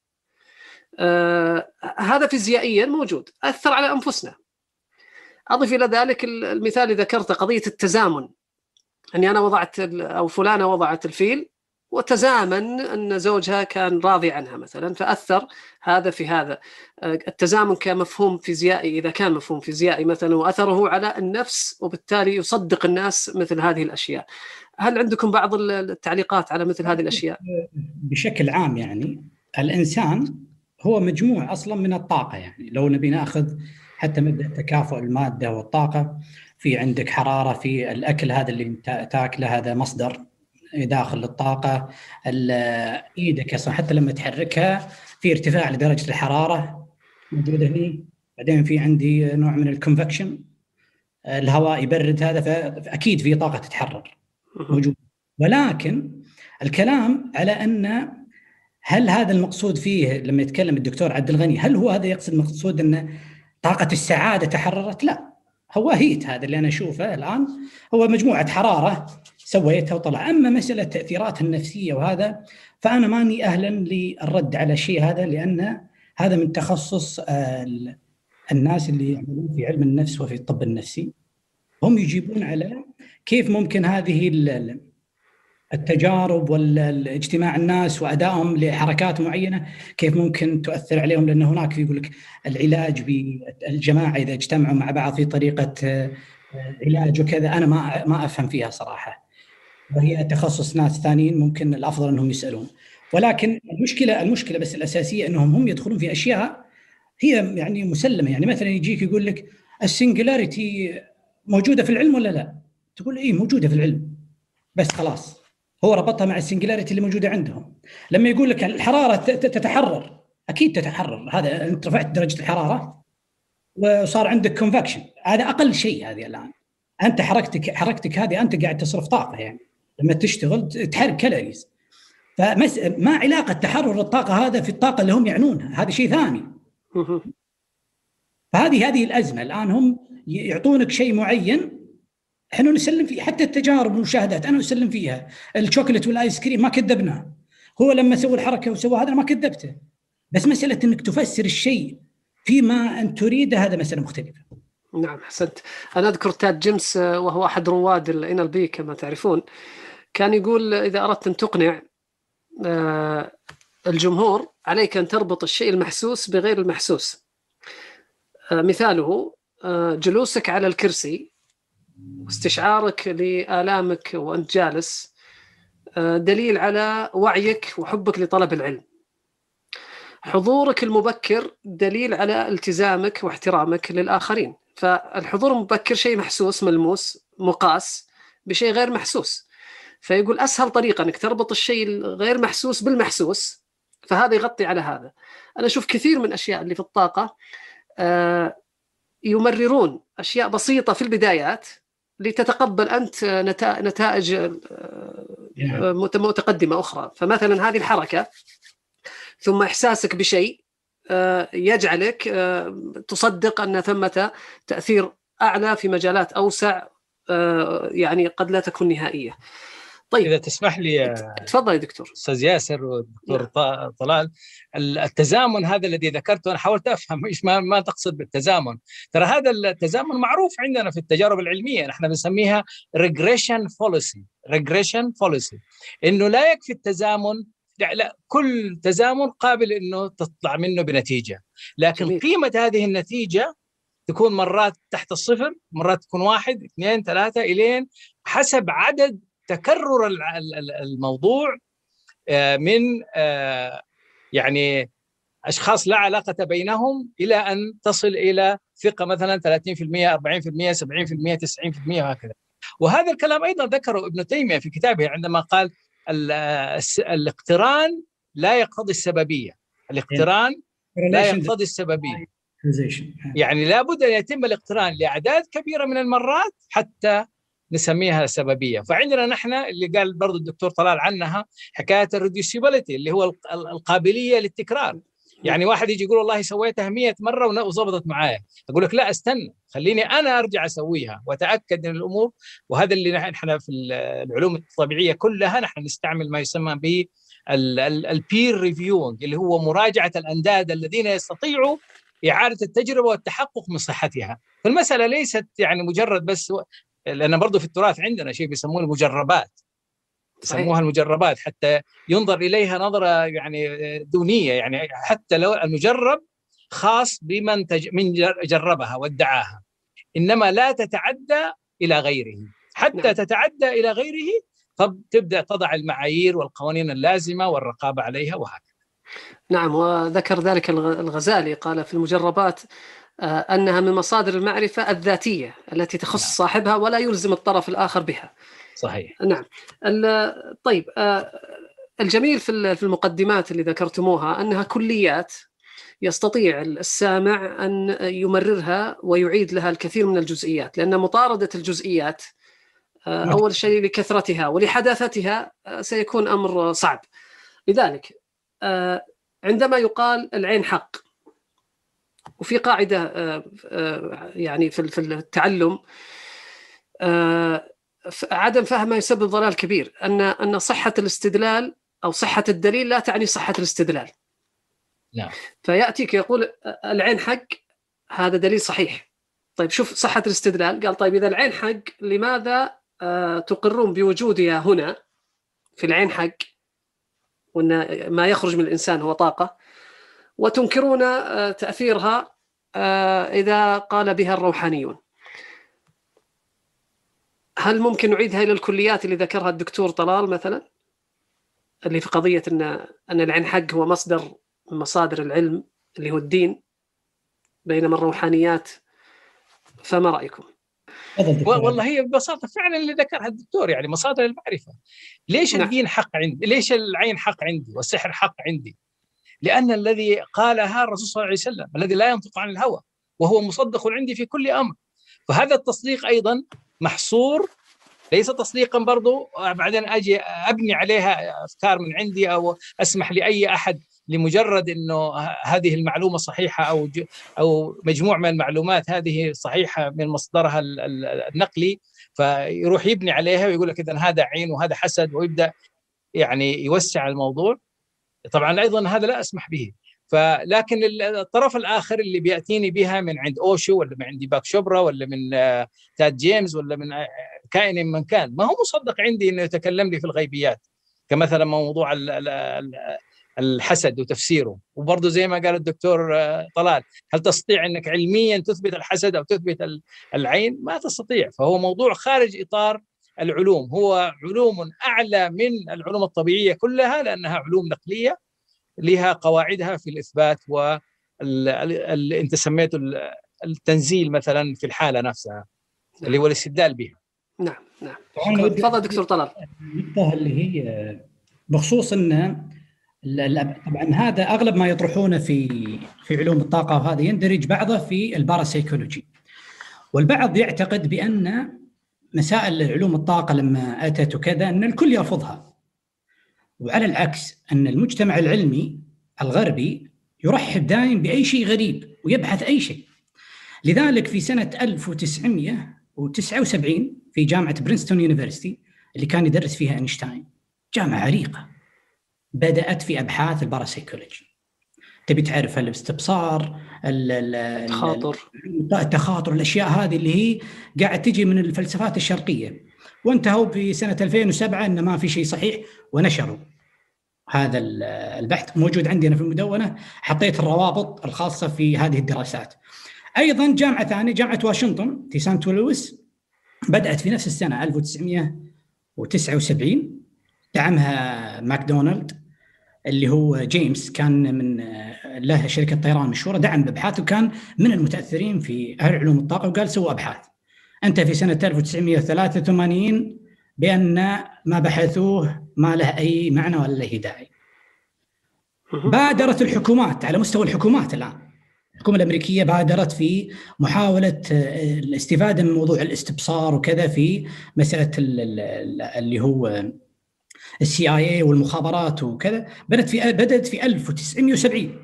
آه هذا فيزيائيا موجود، أثر على أنفسنا. أضف إلى ذلك المثال اللي ذكرته، قضية التزامن، أني أنا وضعت أو فلانة وضعت الفيل وتزامن أن زوجها كان راضي عنها مثلا، فأثر هذا في هذا. التزامن كمفهوم فيزيائي، إذا كان مفهوم فيزيائي مثلا، وأثره على النفس، وبالتالي يصدق الناس مثل هذه الأشياء. هل عندكم بعض التعليقات على مثل هذه الأشياء؟ بشكل عام يعني الإنسان هو مجموع أصلا من الطاقة. يعني لو نبي نأخذ حتى مبدأ تكافؤ المادة والطاقة، في عندك حرارة في الأكل هذا اللي تاكله، هذا مصدر داخل الطاقة. إيدك أصلا حتى لما تحركها في ارتفاع لدرجة الحرارة موجودة هنا. بعدين في عندي نوع من الكونفكشن، الهواء يبرد هذا، فأكيد في طاقة تتحرر موجود. ولكن الكلام على أن هل هذا المقصود فيه لما يتكلم الدكتور عبد الغني، هل هو هذا يقصد مقصود أن طاقة السعادة تحررت؟ لا، هو هيت هذا اللي أنا أشوفه الآن هو مجموعة حرارة سويتها وطلع. أما مسألة تأثيرات النفسية وهذا، فأنا ماني أهلا للرد على الشيء هذا، لأن هذا من تخصص الناس اللي يعملون في علم النفس وفي الطب النفسي. هم يجيبون على كيف ممكن هذه التجارب والاجتماع الناس وأدائهم لحركات معينة كيف ممكن تؤثر عليهم. لأن هناك يقول لك العلاج بالجماعة إذا اجتمعوا مع بعض في طريقة علاج وكذا، أنا ما ما أفهم فيها صراحة، وهي تخصص ناس ثانيين ممكن الأفضل أنهم يسألون. ولكن المشكلة المشكلة بس الأساسية أنهم هم يدخلون في أشياء هي يعني مسلمة. يعني مثلا يجيك يقول لك السنجلاريتي موجودة في العلم ولا لا؟ تقول إيه موجودة في العلم، بس خلاص هو ربطها مع السنجلاريتي اللي موجودة عندهم. لما يقول لك الحرارة تتحرر، اكيد تتحرر. هذا انت رفعت درجه الحراره وصار عندك كونفكشن، هذا اقل شيء. هذه الان انت حركتك حركتك هذه انت قاعد تصرف طاقه، يعني لما تشتغل تحرق كالوريز. فما علاقه تحرر الطاقه هذا في الطاقه اللي هم يعنونها، هذا شيء ثاني. فهذه هذه الازمه الان، هم يعطونك شيء معين احنا نسلم فيه. حتى التجارب والمشاهدات انا اسلم فيها. الشوكولات والايس كريم ما كذبناه، هو لما سوى الحركه وسوى هذا ما كذبته، بس مساله انك تفسر الشيء فيما انت تريده هذا مساله مختلفه. نعم حسنت. انا اذكر تاد جيمس وهو احد رواد ال إن إل بي كما تعرفون، كان يقول اذا اردت ان تقنع الجمهور عليك ان تربط الشيء المحسوس بغير المحسوس. مثاله جلوسك على الكرسي واستشعارك لآلامك وأنت جالس دليل على وعيك وحبك لطلب العلم. حضورك المبكر دليل على التزامك واحترامك للآخرين. فالحضور المبكر شيء محسوس ملموس مقاس بشيء غير محسوس. فيقول أسهل طريقة أنك تربط الشيء الغير محسوس بالمحسوس، فهذا يغطي على هذا. أنا أشوف كثير من الأشياء اللي في الطاقة يمررون أشياء بسيطة في البدايات لتتقبل أنت نتائج متقدمة أخرى. فمثلا هذه الحركة ثم إحساسك بشيء يجعلك تصدق أن ثمة تأثير أعلى في مجالات أوسع، يعني قد لا تكون نهائية. طيب إذا تسمح لي تفضل يا دكتور. أستاذ ياسر ودكتور طلال، التزامن هذا الذي ذكرته أنا حاولت أفهم إيش ما, ما تقصد بالتزامن. ترى هذا التزامن معروف عندنا في التجارب العلمية، نحن بنسميها regression policy. regression policy إنه لا يكفي التزامن، لا, لا كل تزامن قابل إنه تطلع منه بنتيجة، لكن جميل. قيمة هذه النتيجة تكون مرات تحت الصفر، مرات تكون واحد اثنين ثلاثة إلين حسب عدد تكرر الموضوع من يعني أشخاص لا علاقة بينهم إلى أن تصل إلى ثقة مثلا ثلاثين بالمئة أربعين بالمئة سبعين بالمئة تسعين بالمئة وهكذا. وهذا الكلام أيضا ذكره ابن تيمية في كتابه عندما قال الاقتران لا يقتضي السببية. الاقتران لا يقتضي السببية، يعني لابد أن يتم الاقتران لأعداد كبيرة من المرات حتى نسميها سببية. فعندنا نحن اللي قال برضو الدكتور طلال عنها حكاية الريديوسيبيليتي اللي هو القابلية للتكرار. يعني واحد يجي يقول والله سويتها مئة مرة وضبطت معايا، أقول لك لا استنى خليني أنا أرجع أسويها وأتأكد من الأمور. وهذا اللي نحن في العلوم الطبيعية كلها نحن نستعمل ما يسمى ب البير ريفيوينج اللي هو مراجعة الأنداد الذين يستطيعوا إعادة التجربة والتحقق من صحتها. فالمسألة ليست يعني مجرد بس، لأن برضو في التراث عندنا شيء بيسموه المجربات، يسموها المجربات حتى ينظر إليها نظرة يعني دونية، يعني حتى لو المجرب خاص بمن تج... من جربها وادعاها، إنما لا تتعدى إلى غيره. حتى نعم. تتعدى إلى غيره طب تبدأ تضع المعايير والقوانين اللازمة والرقابة عليها وهكذا. نعم، وذكر ذلك الغزالي قال في المجربات أنها من مصادر المعرفة الذاتية التي تخص نعم. صاحبها ولا يلزم الطرف الآخر بها. صحيح. نعم. طيب الجميل في المقدمات اللي ذكرتموها أنها كليات يستطيع السامع أن يمررها ويعيد لها الكثير من الجزئيات، لأن مطاردة الجزئيات أول شيء لكثرتها ولحداثتها سيكون أمر صعب. لذلك عندما يقال العين حق، وفي قاعدة يعني في التعلم عدم فهمها يسبب ضلال كبير، أن أن صحة الاستدلال أو صحة الدليل لا تعني صحة الاستدلال. نعم. فيأتيك يقول العين حق، هذا دليل صحيح. طيب شوف صحة الاستدلال، قال طيب إذا العين حق لماذا تقرون بوجودها هنا في العين حق وأن ما يخرج من الإنسان هو طاقة، وتنكرون تأثيرها إذا قال بها الروحانيون؟ هل ممكن نعيدها إلى الكليات اللي ذكرها الدكتور طلال مثلا، اللي في قضية أن أن العين حق هو مصدر من مصادر العلم اللي هو الدين، بينما الروحانيات؟ فما رأيكم؟ والله هي ببساطة فعلا اللي ذكرها الدكتور، يعني مصادر المعرفة. ليش نعم. الدين حق عندي؟ ليش العين حق عندي والسحر حق عندي؟ لأن الذي قالها الرسول صلى الله عليه وسلم الذي لا ينطق عن الهوى وهو مصدق عندي في كل أمر. فهذا التصديق أيضا محصور، ليس تصديقا برضو بعدين أجي أبني عليها أفكار من عندي أو أسمح لأي أحد لمجرد أنه هذه المعلومة صحيحة أو أو مجموع من المعلومات هذه صحيحة من مصدرها النقلي، فيروح يبني عليها ويقول لك إذن هذا عين وهذا حسد، ويبدأ يعني يوسع الموضوع. طبعا أيضا هذا لا أسمح به. فلكن الطرف الآخر اللي بيأتيني بها من عند أوشو ولا من عند ديباك شوبرا ولا من تاد جيمس ولا من كائن من كان، ما هو مصدق عندي إنه يتكلم لي في الغيبيات، كمثلا موضوع الحسد وتفسيره. وبرضه زي ما قال الدكتور طلال، هل تستطيع أنك علميا تثبت الحسد أو تثبت العين؟ ما تستطيع. فهو موضوع خارج إطار العلوم، هو علوم أعلى من العلوم الطبيعية كلها، لأنها علوم نقلية لها قواعدها في الإثبات واللي أنت سميته التنزيل مثلا في الحالة نفسها. نعم. اللي هو الاستدلال بها. نعم نعم. تفضل دكتور طلال. النقطة اللي هي بخصوص أن طبعا هذا أغلب ما يطرحونه في في علوم الطاقة، وهذا يندرج بعضه في الباراسيكولوجي. والبعض يعتقد بأن مسائل علوم الطاقة لما أتت وكذا أن الكل يرفضها، وعلى العكس أن المجتمع العلمي الغربي يرحب دائم بأي شيء غريب ويبحث أي شيء. لذلك في سنة ألف وتسعمائة وتسعة وسبعين في جامعة برينستون يونيفرسيتي اللي كان يدرس فيها أينشتاين، جامعة عريقة، بدأت في أبحاث الباراسيكولوجي. تبي تعرف الاستبصار، التخاطر التخاطر الأشياء هذه اللي هي قاعد تجي من الفلسفات الشرقية. وانتهوا في سنة ألفين وسبعة أن ما في شيء صحيح، ونشروا هذا البحث موجود عندنا في المدونة، حطيت الروابط الخاصة في هذه الدراسات. أيضا جامعة ثانية، جامعة واشنطن في سانت لويس، بدأت في نفس السنة ألف وتسعمائة وتسعة وسبعين، دعمها ماكدونالد اللي هو جيمس، كان من له شركة طيران مشهورة، دعم بأبحاث وكان من المتأثرين في أهل علوم الطاقة، وقال سووا أبحاث. أنت في سنة ألف وتسعمائة وثلاثة وثمانين بأن ما بحثوه ما له أي معنى ولا له داعي. بادرت الحكومات على مستوى الحكومات الآن، الحكومة الأمريكية بادرت في محاولة الاستفادة من موضوع الاستبصار وكذا في مسألة اللي هو السي آي إيه والمخابرات وكذا. بدأت في بدأت في ألف وتسعمائة وسبعين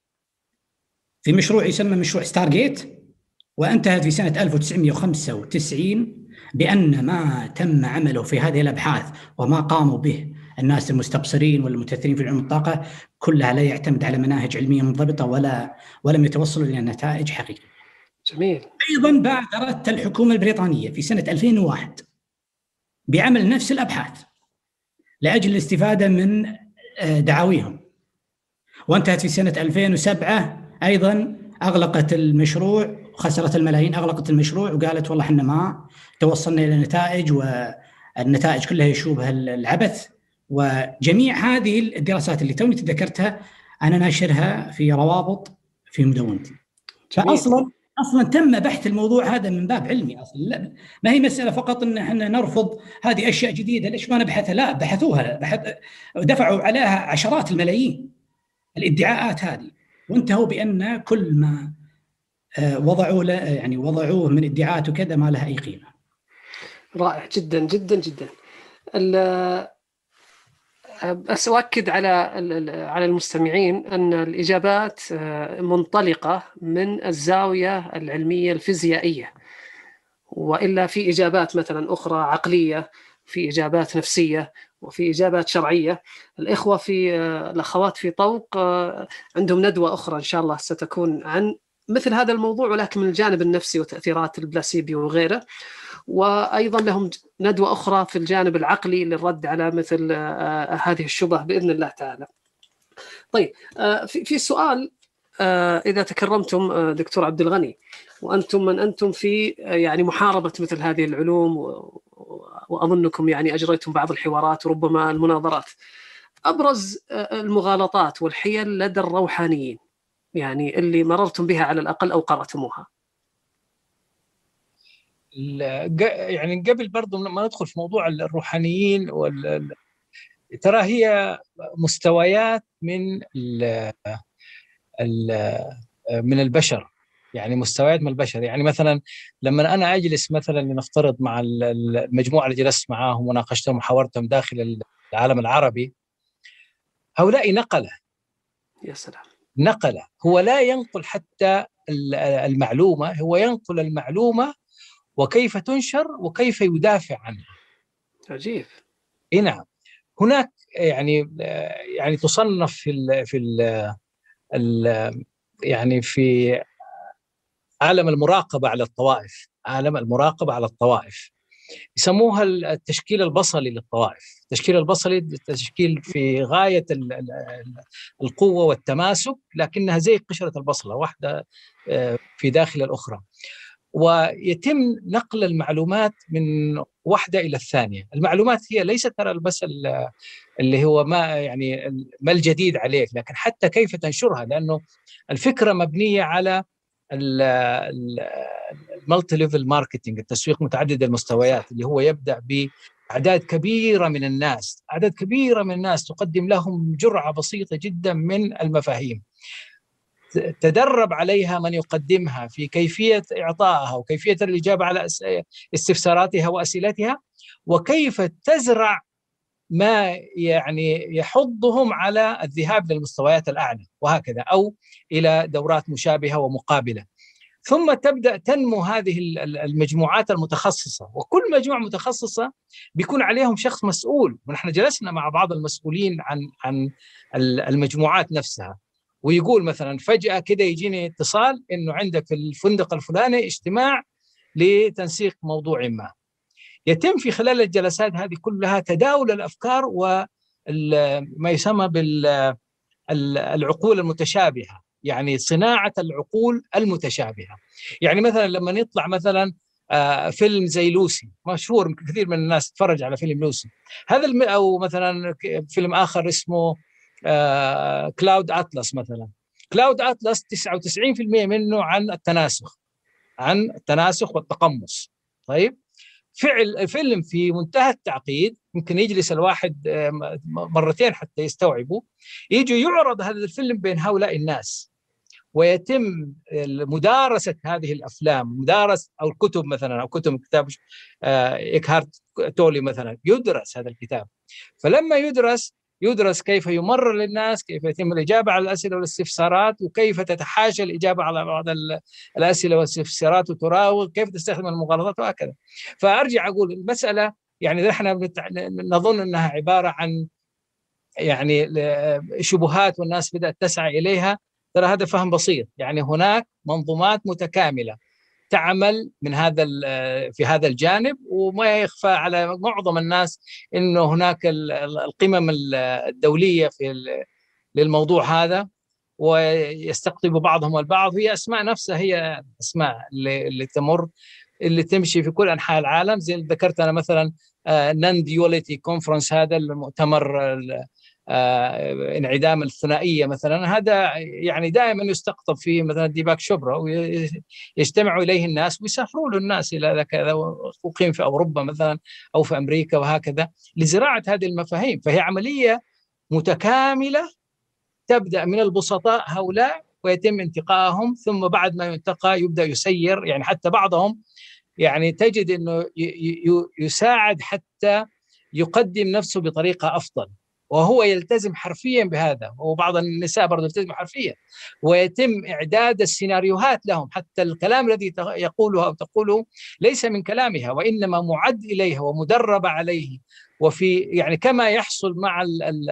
في مشروع يسمى مشروع ستارغيت، وانتهت في سنة ألف وتسعمائة وخمسة وتسعين بأن ما تم عمله في هذه الأبحاث وما قاموا به الناس المستبصرين والمتأثرين في علوم الطاقة كلها لا يعتمد على مناهج علمية منضبطة ولا ولم يتوصلوا إلى نتائج حقيقية. جميل. أيضا بادرت الحكومة البريطانية في سنة ألفين وواحد بعمل نفس الأبحاث لأجل الاستفادة من دعاويهم، وانتهت في سنة ألفين وسبعة أيضا أغلقت المشروع، خسرت الملايين، أغلقت المشروع وقالت والله إحنا ما توصلنا إلى نتائج، والنتائج كلها يشوبها العبث. وجميع هذه الدراسات اللي توني تذكرتها أنا ناشرها في روابط في مدونتي. فأصلا أصلا تم بحث الموضوع هذا من باب علمي أصلا، لا ما هي مسألة فقط إن إحنا نرفض هذه أشياء جديدة ليش ما نبحثها، لا بحثوها، بحث دفعوا عليها عشرات الملايين الادعاءات هذه، وانتهوا بأن كل ما وضعوا له يعني وضعوه من ادعاءات وكذا ما لها أي قيمة. رائع جدا جدا جدا. بس أؤكد على على المستمعين أن الإجابات منطلقة من الزاوية العلمية الفيزيائية، وإلا في إجابات مثلا أخرى عقلية، في إجابات نفسية، وفي إجابات شرعية. الإخوة في الأخوات في طوق عندهم ندوة أخرى إن شاء الله ستكون عن مثل هذا الموضوع، ولكن من الجانب النفسي وتأثيرات البلاسيبيو وغيره. وأيضا لهم ندوة أخرى في الجانب العقلي للرد على مثل هذه الشبه بإذن الله تعالى. طيب، في سؤال، إذا تكرمتم دكتور عبد الغني، وأنتم من أنتم في يعني محاربة مثل هذه العلوم، وأظنكم يعني أجريتم بعض الحوارات وربما المناظرات، أبرز المغالطات والحيل لدى الروحانيين يعني اللي مررتم بها على الأقل أو قرأتموها؟ يعني قبل برضو ما ندخل في موضوع الروحانيين وال ترى هي مستويات من ال ال من البشر، يعني مستويات من البشر. يعني مثلا لما أنا أجلس مثلا لنفترض مع المجموعة اللي جلست معاهم وناقشتهم وحاورتهم داخل العالم العربي، هؤلاء نقلة. يا سلام. نقلة، هو لا ينقل حتى المعلومة، هو ينقل المعلومة وكيف تنشر وكيف يدافع عنها. عجيب. إيه نعم. هناك يعني يعني تصنف في ال في ال يعني في عالم المراقبة على الطوائف، عالم المراقبة على الطوائف يسموها التشكيل البصري للطوائف. التشكيل البصري تشكيل في غاية القوة والتماسك، لكنها زي قشرة البصلة واحدة في داخل الأخرى، ويتم نقل المعلومات من واحدة إلى الثانية. المعلومات هي ليست ترى بس اللي هو ما يعني ما الجديد عليك، لكن حتى كيف تنشرها، لأنه الفكرة مبنية على المالتي ليفل ماركتينج، التسويق متعدد المستويات، اللي هو يبدأ بأعداد كبيرة من الناس، أعداد كبيرة من الناس تقدم لهم جرعة بسيطة جدا من المفاهيم، تدرب عليها من يقدمها في كيفية إعطائها وكيفية الإجابة على استفساراتها وأسئلتها، وكيف تزرع ما يعني يحضهم على الذهاب للمستويات الأعلى وهكذا، أو إلى دورات مشابهة ومقابلة. ثم تبدأ تنمو هذه المجموعات المتخصصة، وكل مجموعة متخصصة بيكون عليهم شخص مسؤول. ونحن جلسنا مع بعض المسؤولين عن عن المجموعات نفسها، ويقول مثلا فجأة كده يجيني اتصال إنه عندك في الفندق الفلاني اجتماع لتنسيق موضوع ما. يتم في خلال الجلسات هذه كلها تداول الأفكار وما يسمى بالعقول المتشابهة، يعني صناعة العقول المتشابهة. يعني مثلا لما نطلع مثلا فيلم زي لوسي، مشهور كثير من الناس تتفرج على فيلم لوسي هذا، أو مثلا فيلم آخر اسمه كلاود أطلس. مثلا كلاود أطلس تسعة وتسعين بالمئة منه عن التناسخ، عن التناسخ والتقمص. طيب فعل فيلم في منتهى التعقيد، ممكن يجلس الواحد مرتين حتى يستوعبه. يجي يعرض هذا الفيلم بين هؤلاء الناس، ويتم مدارسة هذه الأفلام، مدارسة أو الكتب مثلا، أو كتب كتاب إيكهارت تولي مثلا، يدرس هذا الكتاب. فلما يدرس يدرس كيف يمرر للناس، كيف يتم الإجابة على الأسئلة والاستفسارات، وكيف تتحاشى الإجابة على بعض الأسئلة والاستفسارات وتراوغ، كيف تستخدم المغالطات وهكذا. فأرجع أقول المسألة يعني نحن نظن أنها عبارة عن يعني شبهات والناس بدأت تسعى إليها. ترى هذا فهم بسيط. يعني هناك منظومات متكاملة تعمل من هذا في هذا الجانب، وما يخفى على معظم الناس إنه هناك القمم الدولية في للموضوع هذا، ويستقطب بعضهم البعض. هي أسماء نفسها هي أسماء اللي, اللي تمر اللي تمشي في كل أنحاء العالم. زي اللي ذكرت أنا مثلا نان ديوليتي كونفرنس، هذا المؤتمر انعدام الثنائية مثلا، هذا يعني دائما يستقطب فيه مثلا ديباك شوبرا، ويجتمع إليه الناس ويسافروا له الناس إلى كذا، وقيم في أوروبا مثلا أو في أمريكا وهكذا، لزراعة هذه المفاهيم. فهي عملية متكاملة تبدأ من البسطاء هؤلاء ويتم انتقائهم، ثم بعد ما ينتقى يبدأ يسير. يعني حتى بعضهم يعني تجد أنه يساعد حتى يقدم نفسه بطريقة أفضل، وهو يلتزم حرفيا بهذا، وبعض النساء برضو يلتزم حرفيا، ويتم إعداد السيناريوهات لهم. حتى الكلام الذي يقوله أو تقوله ليس من كلامها، وإنما معد إليها ومدرب عليه. وفي يعني كما يحصل مع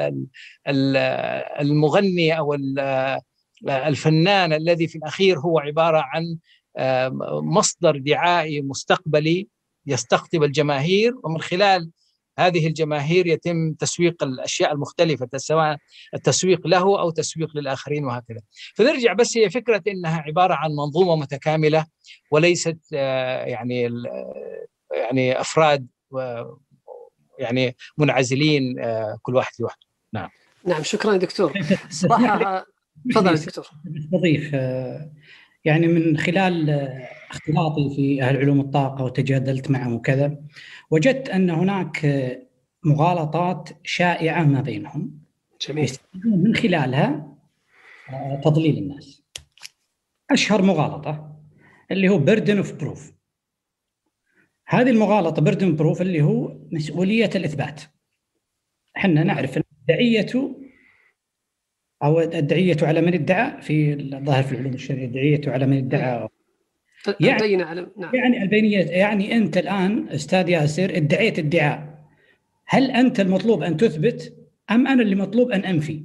المغني أو الفنان الذي في الأخير هو عبارة عن مصدر دعائي مستقبلي يستقطب الجماهير، ومن خلال هذه الجماهير يتم تسويق الأشياء المختلفة، سواء التسويق له أو تسويق للآخرين وهكذا. فنرجع بس هي فكرة إنها عبارة عن منظومة متكاملة، وليست يعني يعني أفراد يعني منعزلين كل واحد لوحده. نعم نعم شكرا دكتور. صراحة تفضل دكتور. بضيف يعني من خلال اختلاطي في أهل علوم الطاقة وتجادلت معهم وكذا، وجدت أن هناك مغالطات شائعة ما بينهم، جميل. يستخدمون من خلالها تضليل الناس. أشهر مغالطة اللي هو burden of proof. هذه المغالطة burden of proof اللي هو مسؤولية الإثبات. احنا نعرف أن الدعية أو الدعية على من ادعى، في الظاهر في العلوم الشرعية الدعية على من ادعى، يعني البينة على نعم. يعني البينية. يعني أنت الآن أستاذ ياسر ادعيت ادعاء، هل أنت المطلوب أن تثبت أم أنا اللي مطلوب أن أنفي؟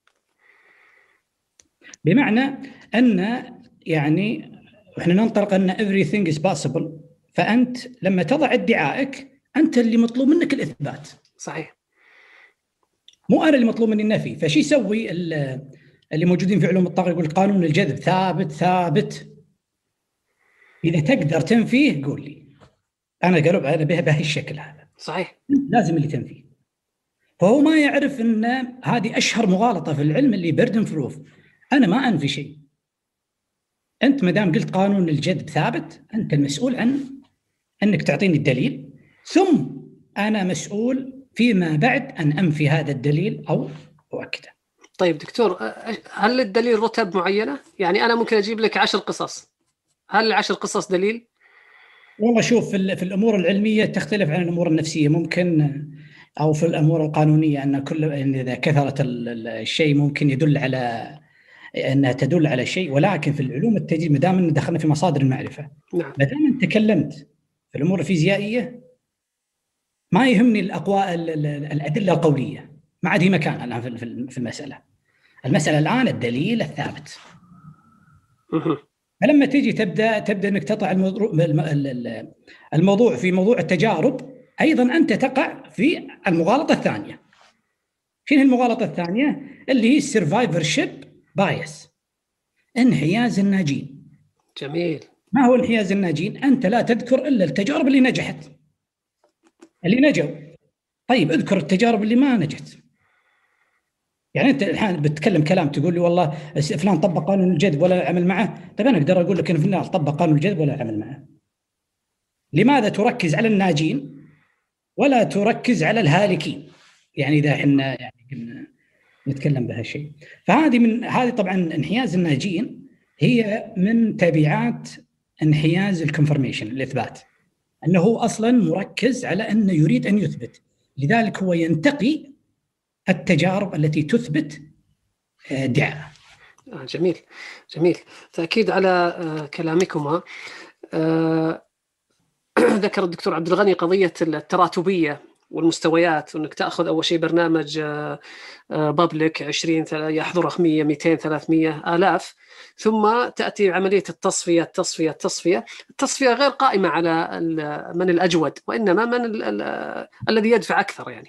بمعنى أن يعني إحنا ننطلق أن everything is possible، فأنت لما تضع ادعائك أنت اللي مطلوب منك الإثبات. صحيح. مو أنا اللي مطلوب مني النفي. فشي يسوي اللي موجودين في علوم الطاقة؟ يقول قانون الجذب ثابت ثابت، إذا تقدر تنفيه قول لي، أنا قالوا أنا به بهالشكل هذا. صحيح. لازم اللي تنفيه. فهو ما يعرف أن هذه أشهر مغالطة في العلم اللي burden proof. أنا ما أنفي شيء، أنت مدام قلت قانون الجذب ثابت أنت المسؤول عن أنك تعطيني الدليل، ثم أنا مسؤول فيما بعد أن أنفي هذا الدليل أو أؤكده. طيب دكتور، هل الدليل رتب معينة؟ يعني أنا ممكن أجيب لك عشر قصص، هل العشر قصص دليل؟ والله شوف، في الأمور العلمية تختلف عن الأمور النفسية ممكن، أو في الأمور القانونية أن كل إن إذا كثرت الشيء ممكن يدل على أنها تدل على شيء، ولكن في العلوم التجريبية ما دام دخلنا في مصادر المعرفة، نعم، ما دام أنت تكلمت في الأمور الفيزيائية ما يهمني الأقوال الأدلة القولية، ما عاد هي مكان الآن في المسألة. المسألة الآن الدليل الثابت. فلما تيجي تبدأ تبدأ أنك تطع الموضوع في موضوع التجارب، أيضا أنت تقع في المغالطة الثانية. شنو المغالطة الثانية؟ اللي هي survivorship bias، انحياز الناجين. جميل. ما هو انحياز الناجين؟ أنت لا تذكر إلا التجارب اللي نجحت، اللي نجوا. طيب اذكر التجارب اللي ما نجت. يعني أنت الحين بتتكلم كلام تقول لي والله فلان طبق قانون الجذب ولا عمل معه، طيب أنا أقدر أقول لك إن فلان طبق قانون الجذب ولا عمل معه. لماذا تركز على الناجين ولا تركز على الهالكين؟ يعني إذا إحنا يعني نتكلم بهالشيء، فهذه من هذه طبعا انحياز الناجين هي من تبعات انحياز الكونفرميشن، الإثبات، أنه هو أصلا مركز على أنه يريد أن يثبت، لذلك هو ينتقي التجارب التي تثبت ادعاء. آه جميل جميل. تأكيد على آه كلامكما. آه ذكر الدكتور عبد الغني قضية التراتبية والمستويات، وأنك تأخذ أول شيء برنامج آه آه بابليك عشرين يحضر مية مئتين ثلاثمية آلاف، ثم تأتي عملية التصفية التصفية التصفية التصفية غير قائمة على من الأجود، وإنما من ال ال الذي يدفع أكثر. يعني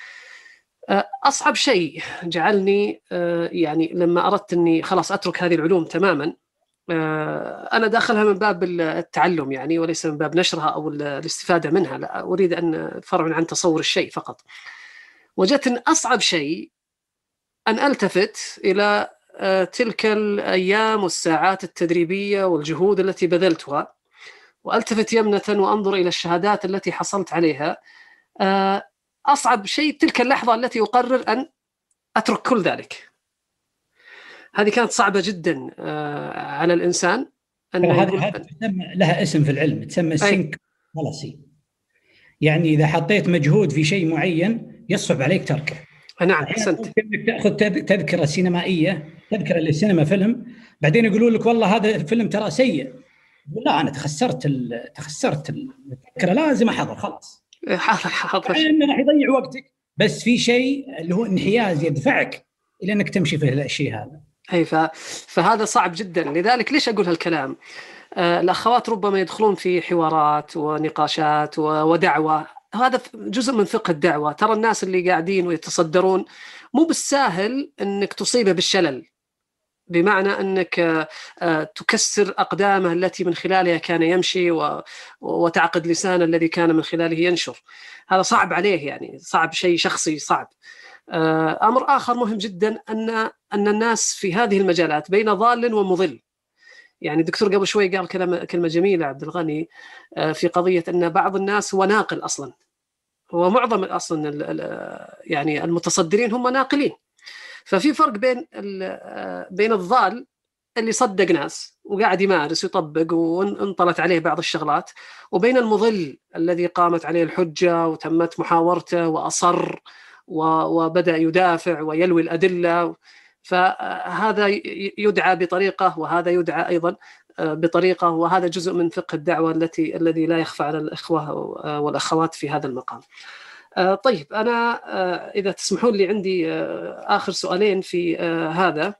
أصعب شيء جعلني يعني لما أردت أني خلاص أترك هذه العلوم تماما، أنا داخلها من باب التعلم يعني، وليس من باب نشرها أو الاستفادة منها، لا أريد أن فرع عن تصور الشيء فقط. وجدت أن أصعب شيء أن ألتفت إلى تلك الأيام والساعات التدريبية والجهود التي بذلتها، وألتفت يمنة وأنظر إلى الشهادات التي حصلت عليها. أصعب شيء تلك اللحظة التي أقرر أن أترك كل ذلك. هذه كانت صعبة جدا على الإنسان. هذه لها اسم في العلم تسمى سينك فالسي، يعني إذا حطيت مجهود في شيء معين يصعب عليك تركه. نعم أحسنت. ممكن تأخذ تذكرة سينمائية، تذكرة للسينما فيلم، بعدين يقولوا لك والله هذا الفيلم ترى سيء، لا أنا تخسرت تخسرت التذكرة، لازم أحضر خلاص. حاضر حاضر. يعني راح يضيع وقتك، بس في شيء اللي هو انحياز يدفعك إلى أنك تمشي في الشيء هذا. أي ف... فهذا صعب جدا. لذلك ليش أقول هالكلام؟ آه الأخوات ربما يدخلون في حوارات ونقاشات و... ودعوة، هذا جزء من فقه الدعوة. ترى الناس اللي قاعدين ويتصدرون مو بالساهل أنك تصيبه بالشلل، بمعنى أنك تكسر أقدامه التي من خلالها كان يمشي وتعقد لسانه الذي كان من خلاله ينشر. هذا صعب عليه، يعني صعب، شيء شخصي صعب. أمر آخر مهم جدا أن أن الناس في هذه المجالات بين ضال ومضل. يعني الدكتور قبل شوي قال كلمة كلمة جميلة عبد الغني في قضية أن بعض الناس هو ناقل أصلا، ومعظم اصلا يعني المتصدرين هم ناقلين. ففي فرق بين بين الضال اللي صدق ناس وقاعد يمارس ويطبق وانطلت عليه بعض الشغلات، وبين المضل الذي قامت عليه الحجة وتمت محاورته وأصر وبدأ يدافع ويلوي الأدلة. فهذا يدعى بطريقة وهذا يدعى أيضا بطريقة، وهذا جزء من فقه الدعوة التي الذي لا يخفى على الإخوة والأخوات في هذا المقام. طيب، أنا إذا تسمحون لي عندي آخر سؤالين في هذا.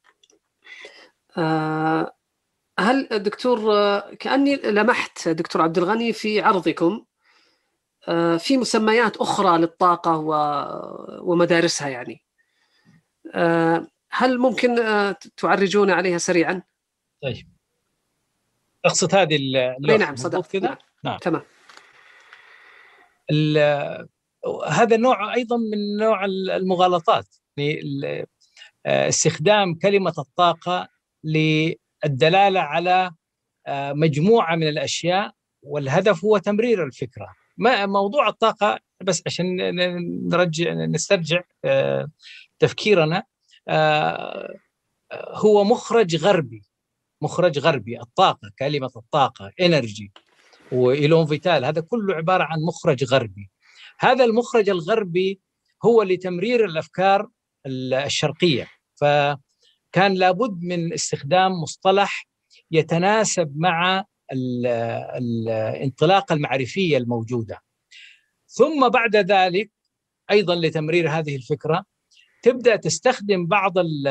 هل دكتور، كأني لمحت دكتور عبد الغني في عرضكم في مسميات أخرى للطاقة ومدارسها، يعني هل ممكن تعرجون عليها سريعا؟ طيب، أقصد هذه اللوحة. نعم صدقت كذا. نعم. نعم تمام. هذا نوع أيضا من نوع المغالطات، استخدام كلمة الطاقة للدلالة على مجموعة من الأشياء، والهدف هو تمرير الفكرة. ما موضوع الطاقة، بس عشان نرجع نسترجع تفكيرنا، هو مخرج غربي، مخرج غربي. الطاقة، كلمة الطاقة، إنرجي وإيلون فيتال، هذا كله عبارة عن مخرج غربي. هذا المخرج الغربي هو لتمرير الأفكار الشرقية، فكان لابد من استخدام مصطلح يتناسب مع الانطلاقة المعرفية الموجودة. ثم بعد ذلك أيضا لتمرير هذه الفكرة تبدأ تستخدم بعض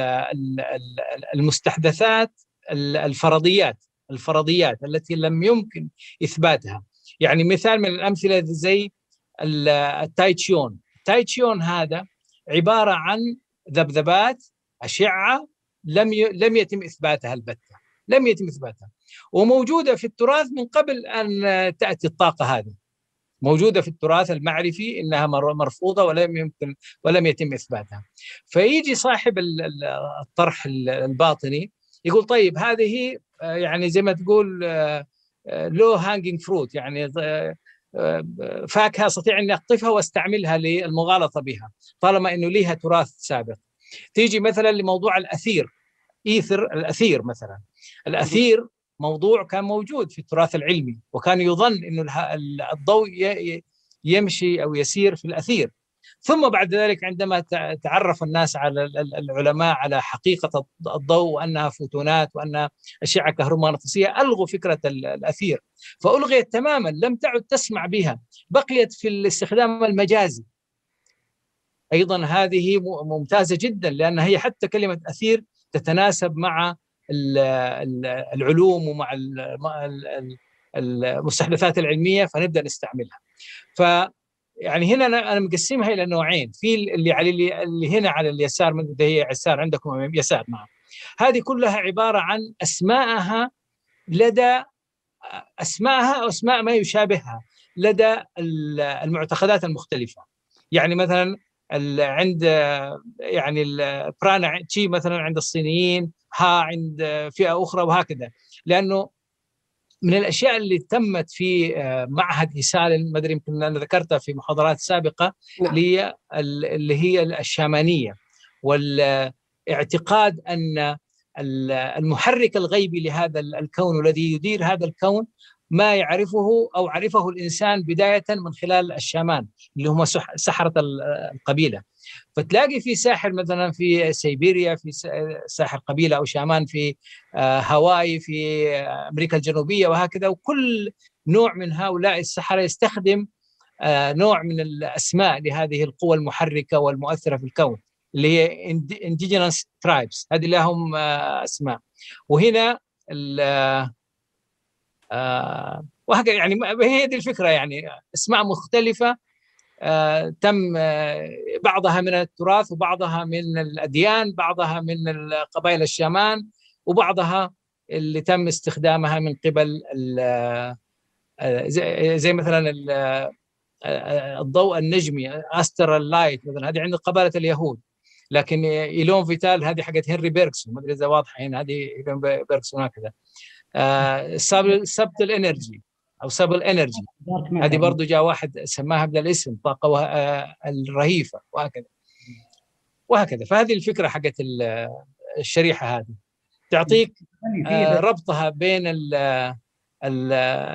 المستحدثات الفرضيات الفرضيات التي لم يمكن إثباتها. يعني مثال من الأمثلة زي التايتشيون. التايتشيون هذا عبارة عن ذبذبات أشعة لم لم يتم إثباتها البتة، لم يتم إثباتها، وموجودة في التراث من قبل أن تأتي الطاقة هذه، موجودة في التراث المعرفي إنها مرفوضة ولم يمكن ولم يتم إثباتها. فيجي صاحب الطرح الباطني يقول طيب هذه يعني زي ما تقول لو هانجينج فروت، يعني فاكهة أستطيع أن أقطفها واستعملها للمغالطة بها طالما أنه ليها تراث سابق. تيجي مثلا لموضوع الأثير، إيثر الأثير مثلا. الأثير موضوع كان موجود في التراث العلمي، وكان يظن أنه الضوء يمشي أو يسير في الأثير. ثم بعد ذلك عندما تعرف الناس على العلماء على حقيقة الضوء وأنها فوتونات وأنها أشعة كهرومغناطيسية، ألغوا فكرة الأثير، فألغيت تماما، لم تعد تسمع بها، بقيت في الاستخدام المجازي. أيضا هذه ممتازة جدا، لأن هي حتى كلمة أثير تتناسب مع العلوم ومع المستحدثات العلمية، فنبدأ نستعملها. ف يعني هنا أنا مقسمها إلى نوعين، في اللي على اللي هنا على اليسار، من هي يسار عندكم يسار معه، هذه كلها عبارة عن أسماءها لدى أسماءها أو أسماء ما يشابهها لدى المعتقدات المختلفة. يعني مثلا عند يعني البرانا تشي مثلا عند الصينيين، ها عند فئة أخرى، وهكذا. لأنه من الأشياء اللي تمت في معهد إيسال، ما أدري يمكن أنا ذكرتها في محاضرات سابقة، نعم. اللي هي الشامانية، والاعتقاد أن المحرك الغيبي لهذا الكون والذي يدير هذا الكون ما يعرفه أو عرفه الإنسان بداية من خلال الشامان اللي هم سحرة القبيلة. فتلاقي في ساحر مثلا في سيبيريا، في ساحر قبيلة أو شامان في هاواي، في أمريكا الجنوبية، وهكذا. وكل نوع من هؤلاء السحرة يستخدم نوع من الأسماء لهذه القوى المحركة والمؤثرة في الكون، اللي هي indigenous tribes، هذه لهم أسماء. وهنا وهكذا، يعني هي هذه الفكرة، يعني أسماء مختلفة آه، تم آه، بعضها من التراث وبعضها من الأديان، بعضها من القبائل الشامان، وبعضها اللي تم استخدامها من قبل آه، زي, زي مثلا الضوء النجمي، أسترال لايت مثلا، هذه عند قبائل اليهود. لكن إيلون فيتال هذه حقت هنري بيركسون، ما أدري إذا واضحة هنا، هذه إيلون بيركسون هكذا. سبتل إنرجي او سبل انرجي. هذه برضو جاء واحد سماها بدل الاسم طاقه الرهيفه وهكذا وهكذا. فهذه الفكره حقت الشريحه هذه تعطيك ربطها بين ال ال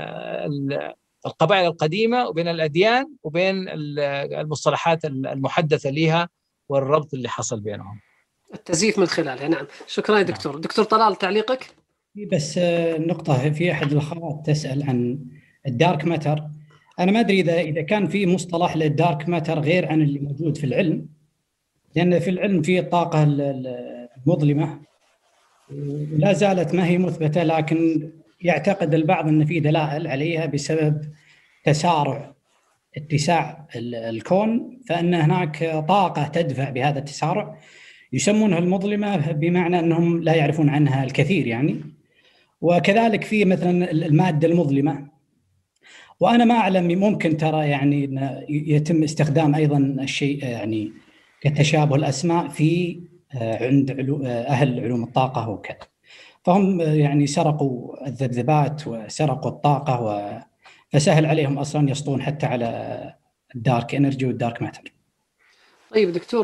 القبائل القديمه وبين الاديان وبين المصطلحات المحدثه لها والربط اللي حصل بينهم، التزييف من خلالها. نعم، شكرا يا دكتور. دكتور طلال تعليقك؟ بس نقطة، في أحد الأخوات تسأل عن الدارك ماتر. أنا ما أدري إذا إذا كان في مصطلح للدارك ماتر غير عن اللي موجود في العلم، لأن في العلم في الطاقة المظلمة ولا زالت ما هي مثبتة، لكن يعتقد البعض أن في دلائل عليها بسبب تسارع اتساع الكون، فإن هناك طاقة تدفع بهذا التسارع يسمونها المظلمة، بمعنى أنهم لا يعرفون عنها الكثير يعني. وكذلك في مثلا المادة المظلمة، وأنا ما أعلم، ممكن ترى يعني يتم استخدام أيضا الشيء يعني كتشابه الأسماء في عند أهل علوم الطاقة وكذا، فهم يعني سرقوا الذبذبات وسرقوا الطاقة و... فسهل عليهم أصلا يسطون حتى على الدارك إنرجي والدارك ماتر. طيب دكتور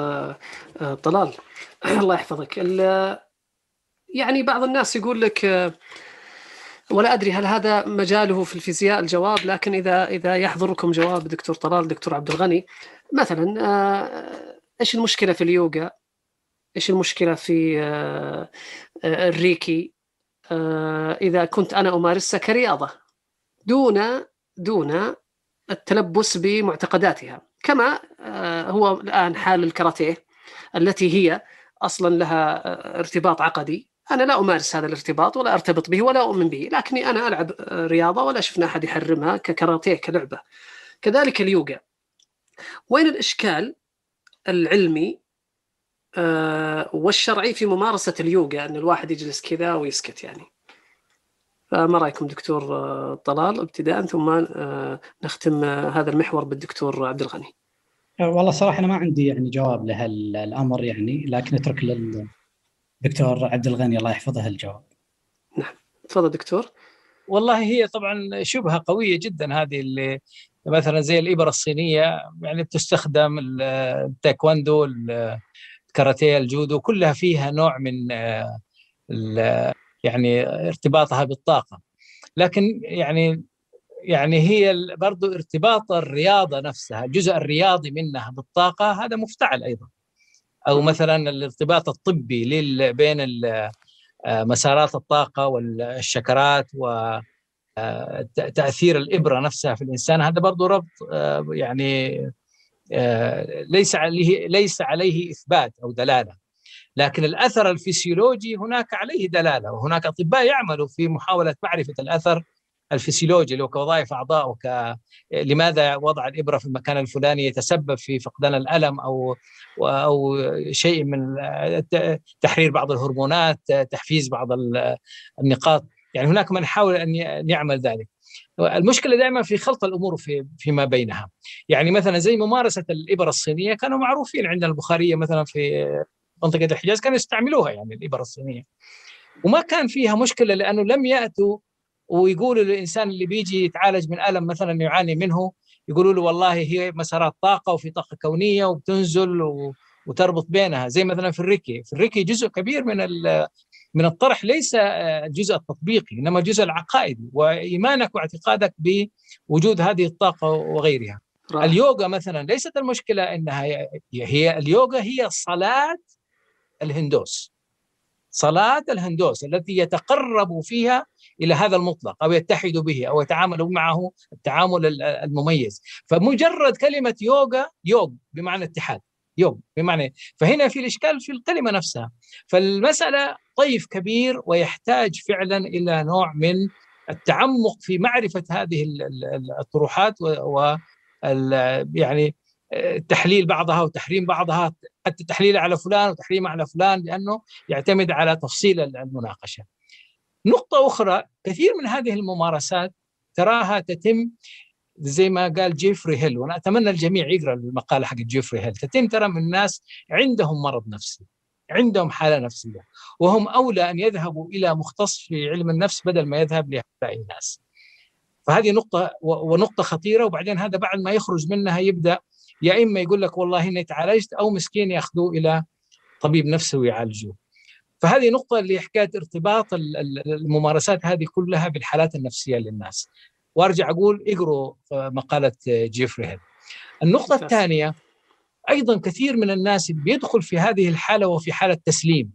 طلال الله يحفظك، يعني بعض الناس يقول لك، ولا أدري هل هذا مجاله في الفيزياء الجواب، لكن إذا إذا يحضركم جواب دكتور طلال دكتور عبد الغني مثلا، إيش المشكلة في اليوغا؟ إيش المشكلة في الريكي إذا كنت أنا أمارسها كرياضة دون دون التلبس بمعتقداتها، كما هو الآن حال الكاراتيه التي هي أصلا لها ارتباط عقدي. أنا لا أمارس هذا الارتباط ولا أرتبط به ولا أؤمن به، لكني أنا ألعب رياضة ولا شفنا أحد يحرمها ككاراتيه كلعبة. كذلك اليوغا، وين الإشكال العلمي والشرعي في ممارسة اليوغا أن الواحد يجلس كذا ويسكت يعني؟ فما رأيكم دكتور طلال ابتداء، ثم نختم هذا المحور بالدكتور عبد الغني؟ والله صراحة أنا ما عندي يعني جواب لهالأمر يعني، لكن أترك للدكتور عبد الغني الله يحفظه الجواب. نعم تفضل دكتور. والله هي طبعا شبهة قوية جدا هذه، اللي مثلا زي الإبرة الصينية يعني بتستخدم التايكواندو الكاراتيه الجودو، كلها فيها نوع من يعني ارتباطها بالطاقة، لكن يعني يعني هي برضو ارتباط الرياضة نفسها، الجزء الرياضي منها بالطاقة هذا مفتعل أيضا، أو مثلا الارتباط الطبي بين مسارات الطاقة والشكرات وتأثير الإبرة نفسها في الإنسان، هذا برضو ربط يعني ليس عليه ليس عليه إثبات أو دلالة، لكن الأثر الفسيولوجي هناك عليه دلالة، وهناك أطباء يعملوا في محاولة معرفة الأثر الفسيولوجي لو كوظائف أعضاء وك لماذا وضع الإبرة في المكان الفلاني يتسبب في فقدان الألم أو أو شيء من تحرير بعض الهرمونات، تحفيز بعض النقاط، يعني هناك من يحاول أن يعمل ذلك. المشكلة دائما في خلط الأمور في فيما بينها، يعني مثلا زي ممارسة الإبرة الصينية كانوا معروفين عندنا البخارية مثلا في منطقة الحجاز كانوا يستعملوها يعني الإبرة الصينية، وما كان فيها مشكلة، لأنه لم يأتوا ويقولوا للإنسان اللي بيجي يتعالج من ألم مثلا يعاني منه، يقولوا له والله هي مسارات طاقة وفي طاقة كونية وبتنزل وتربط بينها، زي مثلا في الريكي. في الريكي جزء كبير من من الطرح ليس الجزء التطبيقي، إنما الجزء العقائدي وإيمانك واعتقادك بوجود هذه الطاقة وغيرها. رأي. اليوغا مثلا ليست المشكلة إنها هي اليوغا هي صلاة الهندوس، صلاة الهندوس التي يتقرب فيها إلى هذا المطلق أو يتحد به أو يتعامل معه التعامل المميز. فمجرد كلمة يوغا، يوغ بمعنى اتحاد، يوغ بمعنى، فهنا في الإشكال في الكلمة نفسها. فالمسألة طيف كبير ويحتاج فعلا إلى نوع من التعمق في معرفة هذه الطروحات و يعني تحليل بعضها وتحريم بعضها، حتى تحليل على فلان وتحريم على فلان، لأنه يعتمد على تفصيل المناقشة. نقطة أخرى، كثير من هذه الممارسات تراها تتم زي ما قال جيفري هيل، وأنا أتمنى الجميع يقرأ المقالة حق جيفري هيل، تتم ترى من الناس عندهم مرض نفسي، عندهم حالة نفسية، وهم أولى أن يذهبوا إلى مختص في علم النفس بدل ما يذهب لهؤلاء الناس. فهذه نقطة ونقطة خطيرة. وبعدين هذا بعد ما يخرج منها يبدأ يا إما يقول لك والله هنا تعالجت، أو مسكين يأخذوه إلى طبيب نفسي ويعالجوه. فهذه نقطة اللي حكاية ارتباط الممارسات هذه كلها بالحالات النفسية للناس. وارجع أقول اقروا مقالة جيفري هيل. النقطة الثانية أيضا كثير من الناس بيدخل في هذه الحالة وفي حالة تسليم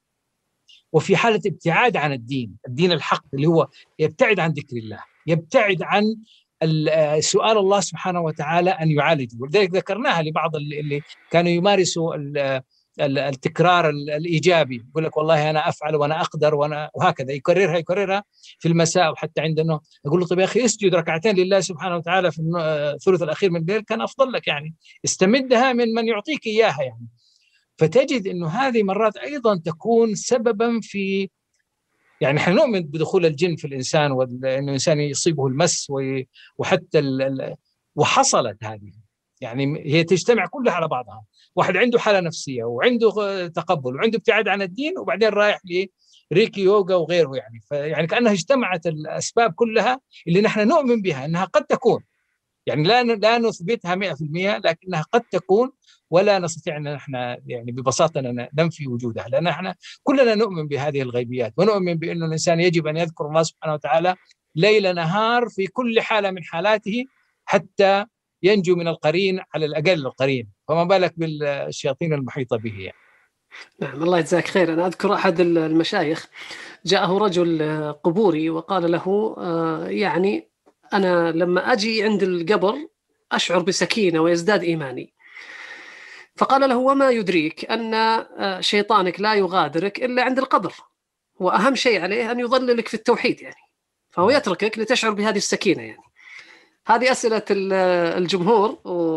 وفي حالة ابتعاد عن الدين الدين الحق، اللي هو يبتعد عن ذكر الله، يبتعد عن سؤال الله سبحانه وتعالى أن يعالجه. ولذلك ذكرناها لبعض اللي كانوا يمارسوا التكرار الإيجابي، يقول لك والله أنا أفعل وأنا أقدر وأنا، وهكذا يكررها يكررها في المساء. وحتى عندنا يقول له طيب يا أخي اسجد ركعتين لله سبحانه وتعالى في الثلث الأخير من الليل كان أفضل لك، يعني استمدها من من يعطيك إياها يعني. فتجد إنه هذه مرات أيضا تكون سببا في، يعني نحن نؤمن بدخول الجن في الإنسان وإنه الإنسان يصيبه المس وحتى ال... وحصلت هذه، يعني هي تجتمع كلها على بعضها. واحد عنده حالة نفسية وعنده تقبل وعنده ابتعاد عن الدين، وبعدين رايح لريكي يوغا وغيره، يعني فيعني كأنها اجتمعت الأسباب كلها اللي نحن نؤمن بها أنها قد تكون، يعني لا لا نثبتها مئة في المئة، لكنها قد تكون، ولا نستطيع أن نحن يعني ببساطة ننفي وجودها، لأن نحن كلنا نؤمن بهذه الغيبيات، ونؤمن بأن الإنسان يجب أن يذكر الله سبحانه وتعالى ليل نهار في كل حالة من حالاته حتى ينجو من القرين، على الأقل القرين، فما بالك بالشياطين المحيطة به يعني. نعم الله يجزاك خير. أنا أذكر أحد المشايخ جاءه رجل قبوري وقال له يعني أنا لما أجي عند القبر أشعر بسكينة ويزداد إيماني. فقال له وما يدريك أن شيطانك لا يغادرك إلا عند القبر، وأهم شيء عليه أن يظللك في التوحيد يعني، فهو يتركك لتشعر بهذه السكينة يعني. هذه أسئلة الجمهور،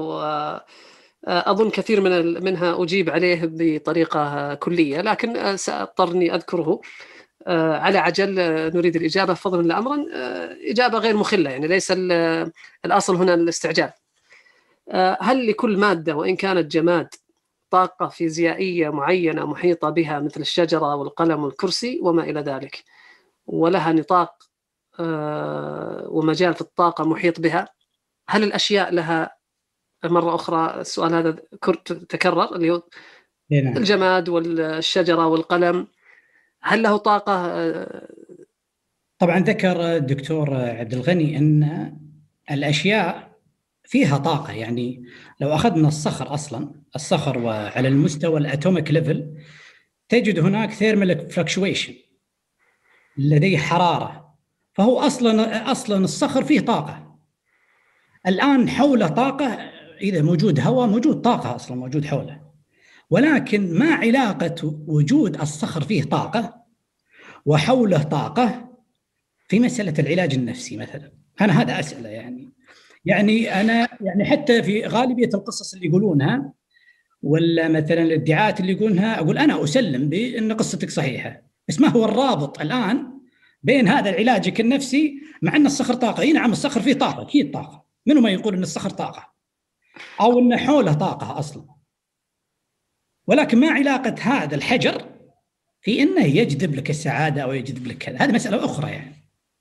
وأظن كثير من منها أجيب عليه بطريقة كلية، لكن سأضطرني أذكره على عجل. نريد الإجابة فضلا لأمرا، إجابة غير مخلة يعني، ليس الأصل هنا الاستعجال. هل لكل مادة وإن كانت جماد طاقة فيزيائية معينة محيطة بها مثل الشجرة والقلم والكرسي وما إلى ذلك، ولها نطاق ومجال في الطاقة محيط بها؟ هل الأشياء لها، مرة أخرى السؤال هذا تكرر، اللي هو الجماد والشجرة والقلم، هل له طاقة؟ طبعا ذكر الدكتور عبد الغني أن الأشياء فيها طاقة، يعني لو أخذنا الصخر أصلا، الصخر وعلى المستوى الأتوميك ليفل تجد هناك ثيرمال فلكشويشن، لديه حرارة، فهو أصلا أصلا الصخر فيه طاقة. الآن حوله طاقة، إذا موجود هواء موجود طاقة أصلا موجود حوله، ولكن ما علاقة وجود الصخر فيه طاقة وحوله طاقة في مسألة العلاج النفسي مثلا؟ أنا هذا أسئلة يعني يعني أنا يعني حتى في غالبية القصص اللي يقولونها ولا مثلا الادعاءات اللي يقولونها، أقول أنا أسلم بأن قصتك صحيحة، بس ما هو الرابط الآن بين هذا علاجك النفسي مع أن الصخر طاقة؟ إيه نعم الصخر فيه طاقة، أكيد طاقة، منو ما يقول أن الصخر طاقة أو أن حوله طاقة أصلا، ولكن ما علاقة هذا الحجر في أنه يجذب لك السعادة أو يجذب لك كذا؟ هذه مسألة أخرى يعني.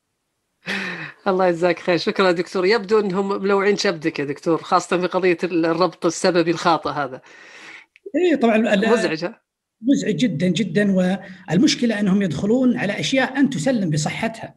الله يجزاك خير، شكرا دكتور. يبدو أنهم ملوعين شبدك يا دكتور، خاصة في قضية الربط السببي الخاطئ هذا. إيه طبعا مزعج مزعج جدا جدا، والمشكلة أنهم يدخلون على أشياء أن تسلم بصحتها،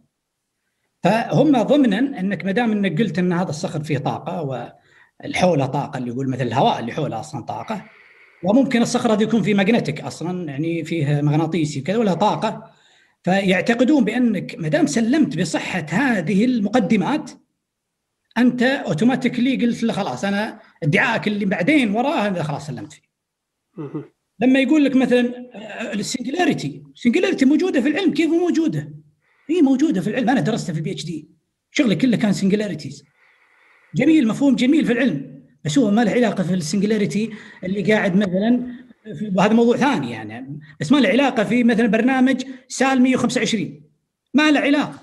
فهم ضمنا أنك مدام أنك قلت أن هذا الصخر فيه طاقة والحولة طاقة، اللي يقول مثل الهواء اللي حوله أصلا طاقة، وممكن الصخر هذا يكون فيه ماغنتيك أصلا يعني فيه مغناطيسي كذا ولا طاقة، فيعتقدون بأنك مدام سلمت بصحة هذه المقدمات أنت أوتوماتيكلي قلت له خلاص أنا ادعائك اللي بعدين وراءه هذا خلاص سلمت فيه. لما يقول لك مثلا السنجلاريتي، السنجلاريتي موجودة في العلم، كيف موجودة؟ هي موجودة في العلم، أنا درستها في البي اتش دي، شغلي كله كان سنجلاريتيز، جميل، مفهوم جميل في العلم، بس هو ما له علاقة في السنجلاريتي اللي قاعد مثلا، وهذا موضوع ثاني يعني، بس ما له علاقة في مثلا برنامج سال مئة وخمسة وعشرين، ما له علاقة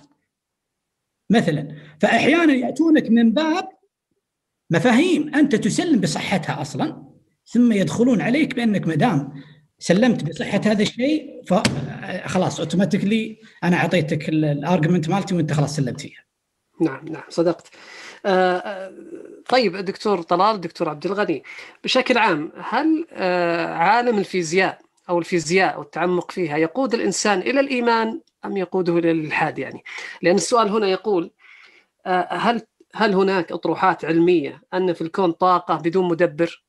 مثلا. فأحيانا يأتونك من باب مفاهيم أنت تسلم بصحتها أصلا، ثم يدخلون عليك بأنك مدام سلمت بصحة هذا الشيء فخلاص أوتوماتيكلي أنا أعطيتك الارجمنت مالتي وأنت خلاص سلمت فيها. نعم نعم صدقت. آه طيب دكتور طلال، دكتور عبد الغني، بشكل عام هل آه عالم الفيزياء أو الفيزياء والتعمق فيها يقود الإنسان إلى الإيمان أم يقوده إلى الإلحاد؟ يعني لأن السؤال هنا يقول آه هل هل هناك أطروحات علمية أن في الكون طاقة بدون مدبر؟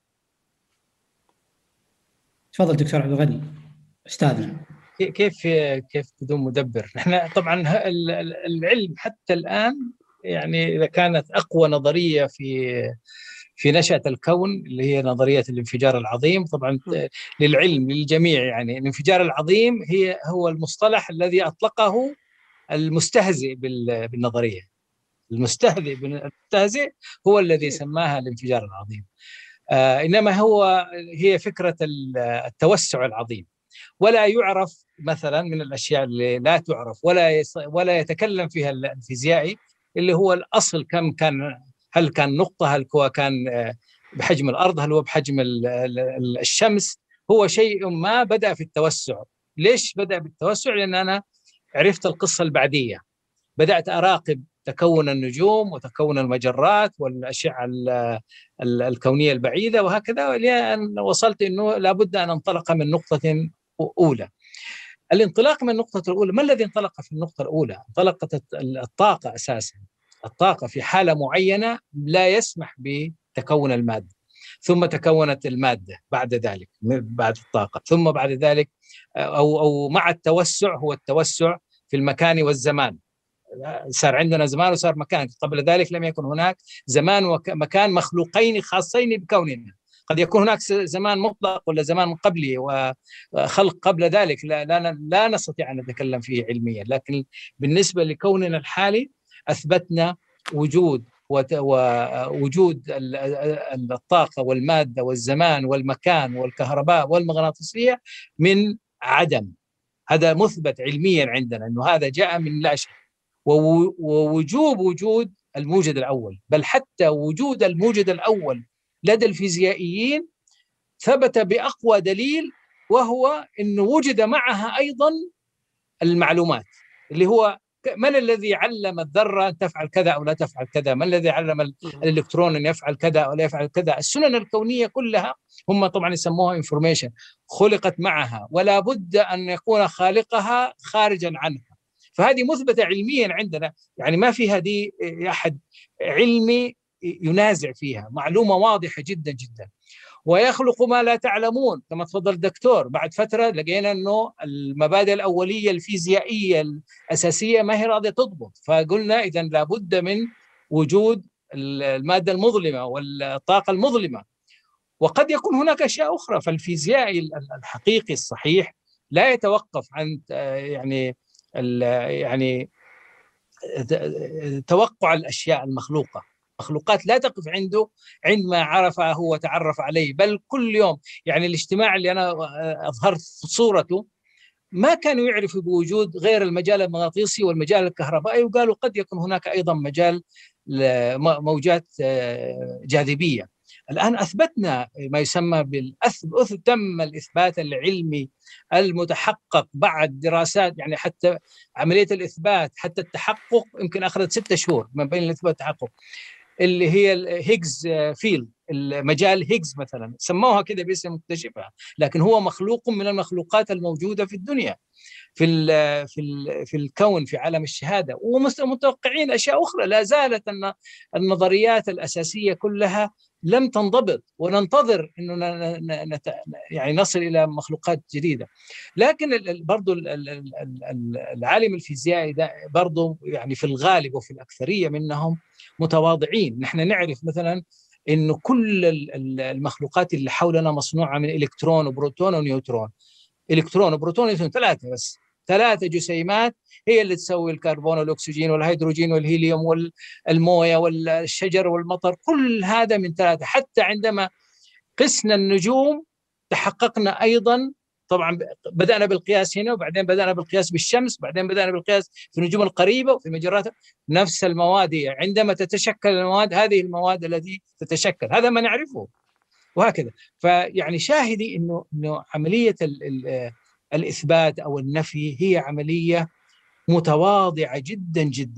تفضل دكتور عبد الغني أستاذنا. كيف كيف بدون مدبر؟ احنا طبعا العلم حتى الآن، يعني إذا كانت أقوى نظرية في في نشأة الكون اللي هي نظرية الانفجار العظيم، طبعا للعلم للجميع، يعني الانفجار العظيم هي هو المصطلح الذي أطلقه المستهزئ بالنظرية. المستهزئ بالمستهزئ هو الذي سماها الانفجار العظيم. آه إنما هو هي فكرة التوسع العظيم، ولا يعرف مثلا من الأشياء اللي لا تعرف ولا ولا يتكلم فيها الفيزيائي اللي هو الأصل، كم كان، هل كان نقطة، هل هو كان بحجم الأرض، هل هو بحجم الشمس. هو شيء ما بدأ في التوسع. ليش بدأ بالتوسع؟ لأن أنا عرفت القصة البعدية، بدأت أراقب تكون النجوم وتكون المجرات والأشعة الكونية البعيدة وهكذا، لأن وصلت أنه لابد أن انطلق من نقطة أولى. الانطلاق من النقطة الأولى، ما الذي انطلق في النقطة الأولى؟ انطلقت الطاقة أساسا. الطاقة في حالة معينة لا يسمح بتكون المادة، ثم تكونت المادة بعد ذلك، بعد الطاقة، ثم بعد ذلك أو أو مع التوسع، هو التوسع في المكان والزمان. صار عندنا زمان وصار مكان. قبل ذلك لم يكن هناك زمان ومكان مخلوقين خاصين بكوننا. قد يكون هناك زمان مطلق ولا زمان قبلي وخلق قبل ذلك، لا, لا, لا نستطيع أن نتكلم فيه علميا. لكن بالنسبة لكوننا الحالي أثبتنا وجود ووجود الطاقة والمادة والزمان والمكان والكهرباء والمغناطيسية من عدم. هذا مثبت علميا عندنا أنه هذا جاء من لا شيء. ووجوب وجود الموجد الأول، بل حتى وجود الموجد الأول لدى الفيزيائيين ثبت بأقوى دليل، وهو أنه وجد معها أيضا المعلومات، اللي هو من الذي علم الذرة أن تفعل كذا أو لا تفعل كذا، من الذي علم الإلكترون أن يفعل كذا أو لا يفعل كذا. السنن الكونية كلها هم طبعا يسموها انفورميشن، خلقت معها ولا بد أن يكون خالقها خارجا عنها. فهذه مثبتة علميا عندنا، يعني ما في هذه أحد علمي ينازع فيها، معلومة واضحة جدا جدا. ويخلق ما لا تعلمون كما تفضل الدكتور. بعد فترة لقينا أنه المبادئ الأولية الفيزيائية الأساسية ما هي راضية تضبط، فقلنا إذن لابد من وجود المادة المظلمة والطاقة المظلمة. وقد يكون هناك أشياء أخرى. فالفيزيائي الحقيقي الصحيح لا يتوقف عن يعني يعني توقع الأشياء المخلوقة. مخلوقات لا تقف عنده عندما عرفه وتعرف عليه، بل كل يوم. يعني الاجتماع اللي أنا أظهرت صورته ما كانوا يعرفوا بوجود غير المجال المغناطيسي والمجال الكهربائي، وقالوا قد يكون هناك أيضا مجال موجات جاذبية. الآن أثبتنا ما يسمى بالأثبت، تم الإثبات العلمي المتحقق بعد دراسات، يعني حتى عملية الإثبات حتى التحقق يمكن أخذت ستة شهور ما بين الإثبات والتحقق، اللي هي الهيجز فيلد، المجال هيجز مثلا، سموها كده باسم مكتشفها، لكن هو مخلوق من المخلوقات الموجودة في الدنيا، في ال في ال في الكون، في عالم الشهاده. ومتوقعين اشياء اخرى. لا زالت النظريات الاساسيه كلها لم تنضبط، وننتظر انه يعني نصل الى مخلوقات جديده. لكن برضو العالم الفيزيائي ده برضو يعني في الغالب وفي الاكثريه منهم متواضعين. نحن نعرف مثلا انه كل المخلوقات اللي حولنا مصنوعه من الكترون وبروتون ونيوترون. الكترون وبروتون ونيوترون، ثلاثه بس، ثلاثه جسيمات هي اللي تسوي الكربون والاكسجين والهيدروجين والهيليوم والمويه والشجر والمطر. كل هذا من ثلاثه. حتى عندما قسنا النجوم تحققنا ايضا، طبعا بدانا بالقياس هنا، وبعدين بدانا بالقياس بالشمس، بعدين بدانا بالقياس في النجوم القريبه وفي مجرات نفس المواد. عندما تتشكل المواد، هذه المواد التي تتشكل، هذا ما نعرفه، وهكذا. فيعني شاهدي انه انه عمليه ال ال الاثبات او النفي هي عمليه متواضعه جدا جدا،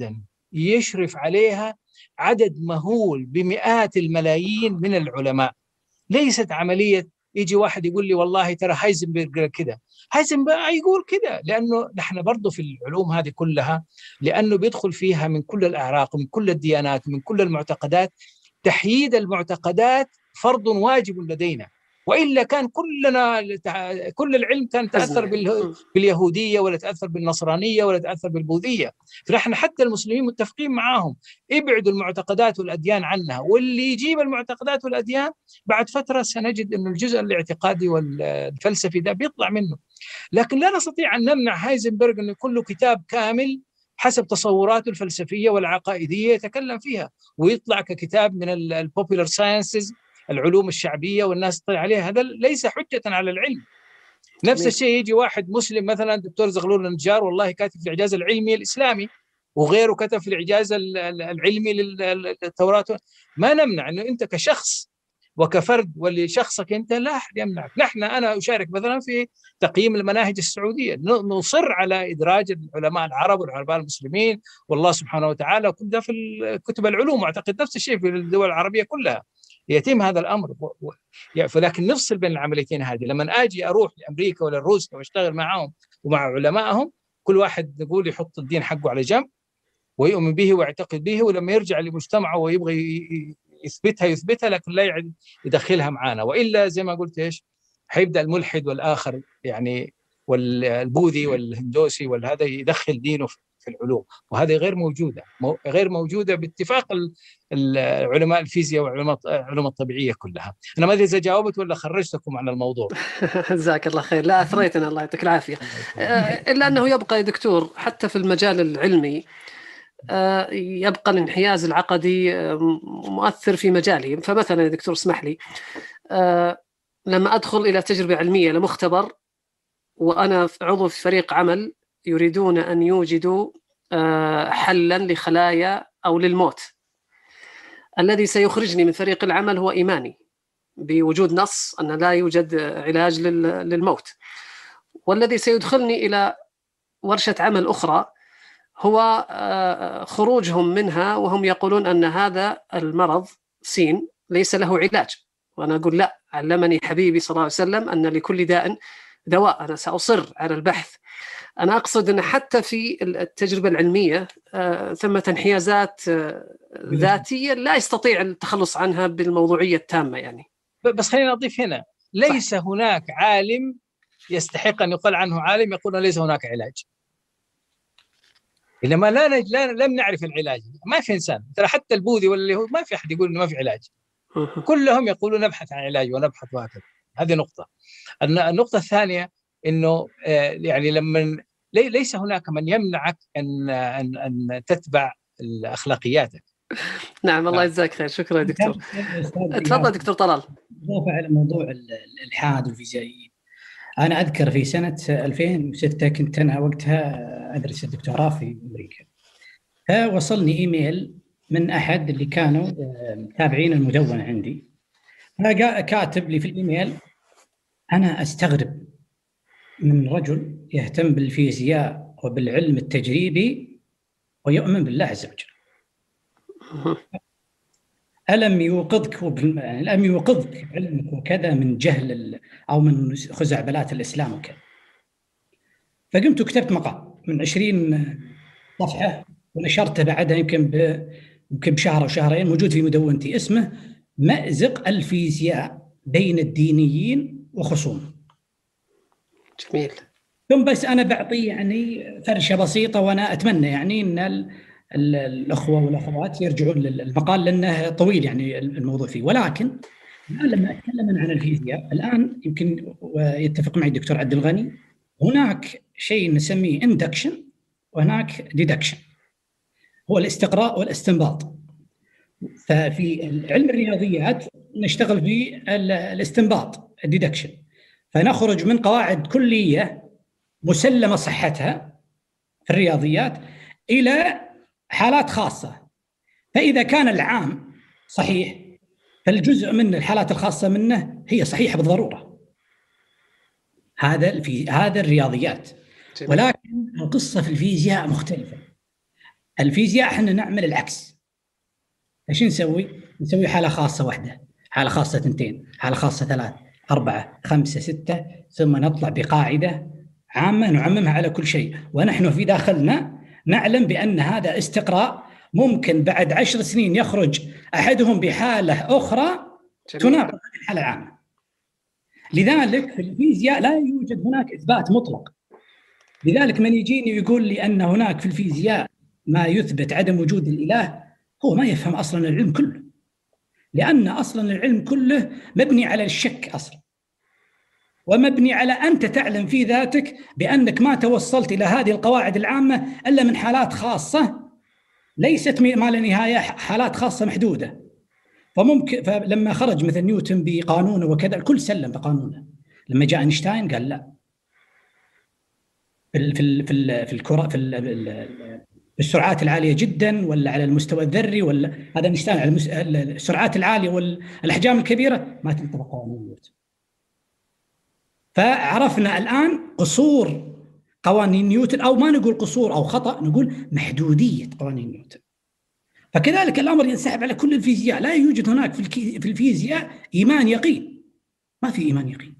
يشرف عليها عدد مهول بمئات الملايين من العلماء. ليست عملية يجي واحد يقول لي والله ترى هايزنبرغ كده، هايزنبرغ يقول كده لأنه نحن برضو في العلوم هذه كلها، لأنه بيدخل فيها من كل الأعراق ومن كل الديانات ومن كل المعتقدات. تحييد المعتقدات فرض واجب لدينا، وإلا كان كلنا كل العلم كان تأثر باليهودية ولا تأثر بالنصرانية ولا تأثر بالبوذية. فنحن حتى المسلمين متفقين معاهم، ابعدوا المعتقدات والأديان عنها، واللي يجيب المعتقدات والأديان بعد فترة سنجد أن الجزء الاعتقادي والفلسفي ده بيطلع منه. لكن لا نستطيع أن نمنع هايزنبرغ أن يكون له كتاب كامل حسب تصوراته الفلسفية والعقائدية يتكلم فيها، ويطلع ككتاب من البوبولار ساينسز، العلوم الشعبية، والناس تطلع عليها. هذا ليس حجة على العلم. نفس الشيء يجي واحد مسلم مثلا دكتور زغلول النجار، والله كاتب في الإعجاز العلمي الإسلامي، وغيره كتب في الإعجاز العلمي للتوراة. ما نمنع أنه أنت كشخص وكفرد واللي شخصك أنت لا أحد يمنعك. نحن أنا أشارك مثلا في تقييم المناهج السعودية، نصر على إدراج العلماء العرب والعلماء المسلمين والله سبحانه وتعالى، كل ده في كتب العلوم. أعتقد نفس الشيء في الدول العربية كلها يتم هذا الأمر. فلكن نفصل بين العمليتين هذه. لما أجي أروح لأمريكا ولا روسيا واشتغل معهم ومع علمائهم، كل واحد نقول يحط الدين حقه على جنب ويؤمن به ويعتقد به، ولما يرجع لمجتمعه ويبغى يثبتها يثبتها، لكن لا يدخلها معانا، وإلا زي ما قلت إيش حيبدأ الملحد والآخر يعني والبوذي والهندوسي والهذا يدخل دينه في العلوم، وهذه غير موجودة غير موجودة باتفاق العلماء الفيزياء وعلماء العلوم الطبيعية كلها. أنا ما أدري إذا جاوبت ولا خرجتكم عن الموضوع. جزاك الله خير. لا أثريتنا، الله يعطيك العافية. إلا أنه يبقى يا دكتور حتى في المجال العلمي يبقى الانحياز العقدي مؤثر في مجاله. فمثلا يا دكتور اسمح لي، لما أدخل إلى تجربة علمية لمختبر وأنا عضو في فريق عمل يريدون أن يوجدوا حلا لخلايا أو للموت، الذي سيخرجني من فريق العمل هو إيماني بوجود نص أن لا يوجد علاج للموت، والذي سيدخلني إلى ورشة عمل أخرى هو خروجهم منها وهم يقولون أن هذا المرض سين ليس له علاج، وأنا أقول لا، علمني حبيبي صلى الله عليه وسلم أن لكل داء دواء، أنا سأصر على البحث. أنا أقصد أن حتى في التجربة العلمية ثمة انحيازات ذاتية لا يستطيع التخلص عنها بالموضوعية التامة يعني. بس خلينا نضيف هنا، ليس صح. هناك عالم يستحق أن يقال عنه عالم يقول ليس هناك علاج، إنما لا, نج... لا لم نعرف العلاج. ما في إنسان ترى حتى البوذي واللي هو ما في أحد يقول إنه ما في علاج، كلهم يقولون نبحث عن علاج ونبحث وهكذا. هذه نقطة. النقطة الثانية إنه يعني لما ليس هناك من يمنعك أن أن أن تتبع أخلاقياتك. نعم الله يجزاك خير. شكرا يا دكتور. تفضل دكتور طلال. إضافة على موضوع الإلحاد والفيزيائيين، أنا أذكر في سنة ألفين وستة كنت أنا وقتها أدرس الدكتوراه في أمريكا، فوصلني إيميل من أحد اللي كانوا تابعين المدونة عندي، كاتب لي في الإيميل: أنا أستغرب من رجل يهتم بالفيزياء وبالعلم التجريبي ويؤمن بالله عز وجل، ألم يوقظك ألم يوقظك علمك وكذا من جهل أو من خزعبلات الإسلام وكذا. فقمت وكتبت مقال من عشرين صفحة ونشرته بعدها يمكن ب... يمكن بشهر أو شهرين، موجود في مدونتي، اسمه مأزق الفيزياء بين الدينيين وخصومه. جميل. ثم بس أنا بعطي يعني فرشة بسيطة، وأنا أتمنى يعني أن ال... الأخوة والأخوات يرجعون للمقال لأنه طويل يعني الموضوع فيه. ولكن الآن لما أتكلم عن الفيزياء الآن يمكن ويتفق معي الدكتور عبد الغني، هناك شيء نسميه induction وهناك deduction، هو الاستقراء والاستنباط. ففي علم الرياضيات نشتغل في الاستنباط deduction، فنخرج من قواعد كلية مسلمة صحتها في الرياضيات إلى حالات خاصة، فإذا كان العام صحيح فالجزء من الحالات الخاصة منه هي صحيحة بالضرورة. هذا في هذا الرياضيات. ولكن القصة في الفيزياء مختلفة. الفيزياء احنا نعمل العكس. ايش نسوي؟ نسوي حالة خاصة واحدة، حالة خاصة اثنتين، حالة خاصة ثلاث، أربعة، خمسة، ستة، ثم نطلع بقاعدة عامة نعممها على كل شيء. ونحن في داخلنا نعلم بأن هذا استقراء، ممكن بعد عشر سنين يخرج أحدهم بحالة أخرى تناقض الحالة العامة. لذلك في الفيزياء لا يوجد هناك إثبات مطلق. لذلك من يجيني ويقول لي أن هناك في الفيزياء ما يثبت عدم وجود الإله، هو ما يفهم أصلا العلم كله، لأن أصلا العلم كله مبني على الشك أصلا، ومبني على أنت تعلم في ذاتك بأنك ما توصلت إلى هذه القواعد العامة إلا من حالات خاصة ليست ما لا نهاية، حالات خاصة محدودة. فممكن فلما خرج مثل نيوتن بقانونه وكذا الكل سلم بقانونه، لما جاء أينشتاين قال لا. في في في في الكرة في السرعات العالية جدا ولا على المستوى الذري، ولا هذا أينشتاين على السرعات العالية والأحجام الكبيرة ما تنطبق قوانين نيوتن. فعرفنا الآن قصور قوانين نيوتن، أو ما نقول قصور أو خطأ، نقول محدودية قوانين نيوتن. فكذلك الأمر ينسحب على كل الفيزياء. لا يوجد هناك في الفيزياء إيمان يقين، ما في إيمان يقين.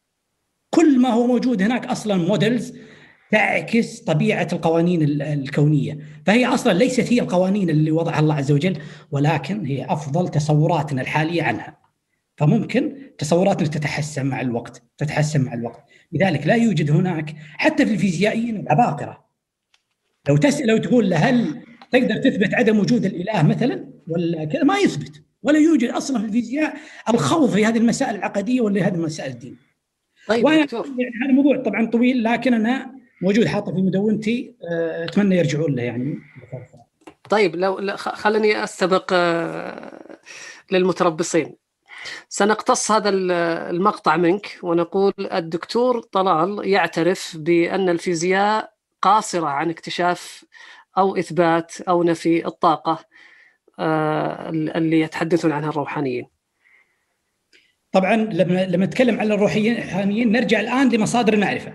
كل ما هو موجود هناك أصلا موديلز تعكس طبيعة القوانين الكونية، فهي أصلا ليست هي القوانين اللي وضعها الله عز وجل، ولكن هي أفضل تصوراتنا الحالية عنها. فممكن تصوراتنا تتحسن مع الوقت، تتحسن مع الوقت. لذلك لا يوجد هناك حتى في الفيزيائيين العباقرة، لو تسأل لو تقول له هل تقدر تثبت عدم وجود الإله مثلا ولا كذا، ما يثبت، ولا يوجد أصلا في الفيزياء الخوض في هذه المسائل العقدية ولا هذه المسائل الدين. طيب يعني هذا الموضوع طبعا طويل، لكن أنا موجود حاطه في مدونتي، أتمنى يرجعون له يعني. طيب لو خلني أستبق للمتربصين، سنقتص هذا المقطع منك ونقول الدكتور طلال يعترف بأن الفيزياء قاصرة عن اكتشاف أو إثبات أو نفي الطاقة اللي يتحدثون عنها الروحانيين. طبعا لما لما نتكلم عن الروحانيين نرجع الآن لمصادر المعرفة.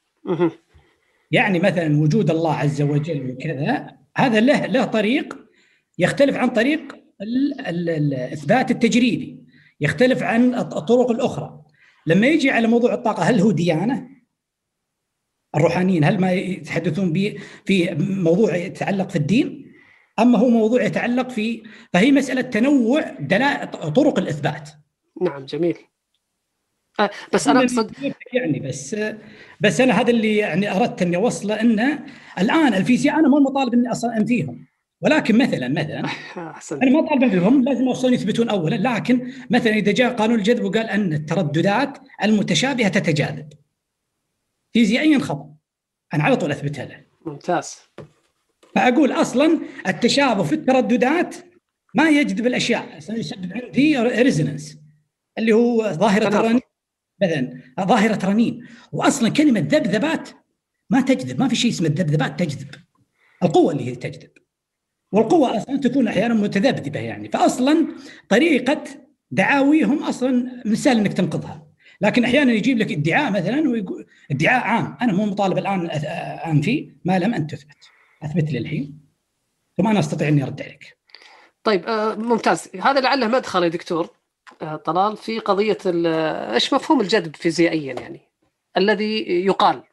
يعني مثلا وجود الله عز وجل وكذا، هذا له له طريق يختلف عن طريق الإثبات التجريبي، يختلف عن الطرق الأخرى. لما يجي على موضوع الطاقة، هل هو ديانة؟ الروحانيين هل ما يتحدثون به في موضوع يتعلق في الدين، أما هو موضوع يتعلق في، فهي مسألة تنوع دلائل طرق الإثبات. نعم جميل. أه بس أنا أقصد يعني بس بس أنا هذا اللي يعني أردت أني أوصله، أن الآن الفيزياء أنا ما مطالب أني أصلا أنفيهم، ولكن مثلا مثلا أنا ما طالب أنفيهم، لازم أوصلون يثبتون أولا. لكن مثلا إذا جاء قانون الجذب وقال أن الترددات المتشابهة تتجاذب، فيزيائيا خطأ، أنا على طول أثبتها له. ممتاز. فأقول أصلا التشابه في الترددات ما يجذب الأشياء، يسبب عندي ريزونانس اللي هو ظاهرة الرنين مثلا، ظاهرة رنين. وأصلا كلمة ذبذبات ما تجذب، ما في شيء اسمه الذبذبات تجذب، القوة اللي هي تجذب، والقوة أصلا تكون أحيانا متذبذبة يعني. فأصلا طريقة دعاويهم أصلا مثال أنك تنقضها. لكن أحيانا يجيب لك ادعاء مثلا ويقول ادعاء عام، أنا مو مطالب الآن أنفي ما لم أن تثبت، أثبت لي الحين ثم أنا أستطيع أني أرد عليك. طيب آه ممتاز. هذا لعله مدخل يا دكتور آه طلال في قضية إيش مفهوم الجذب فيزيائيا، يعني الذي يقال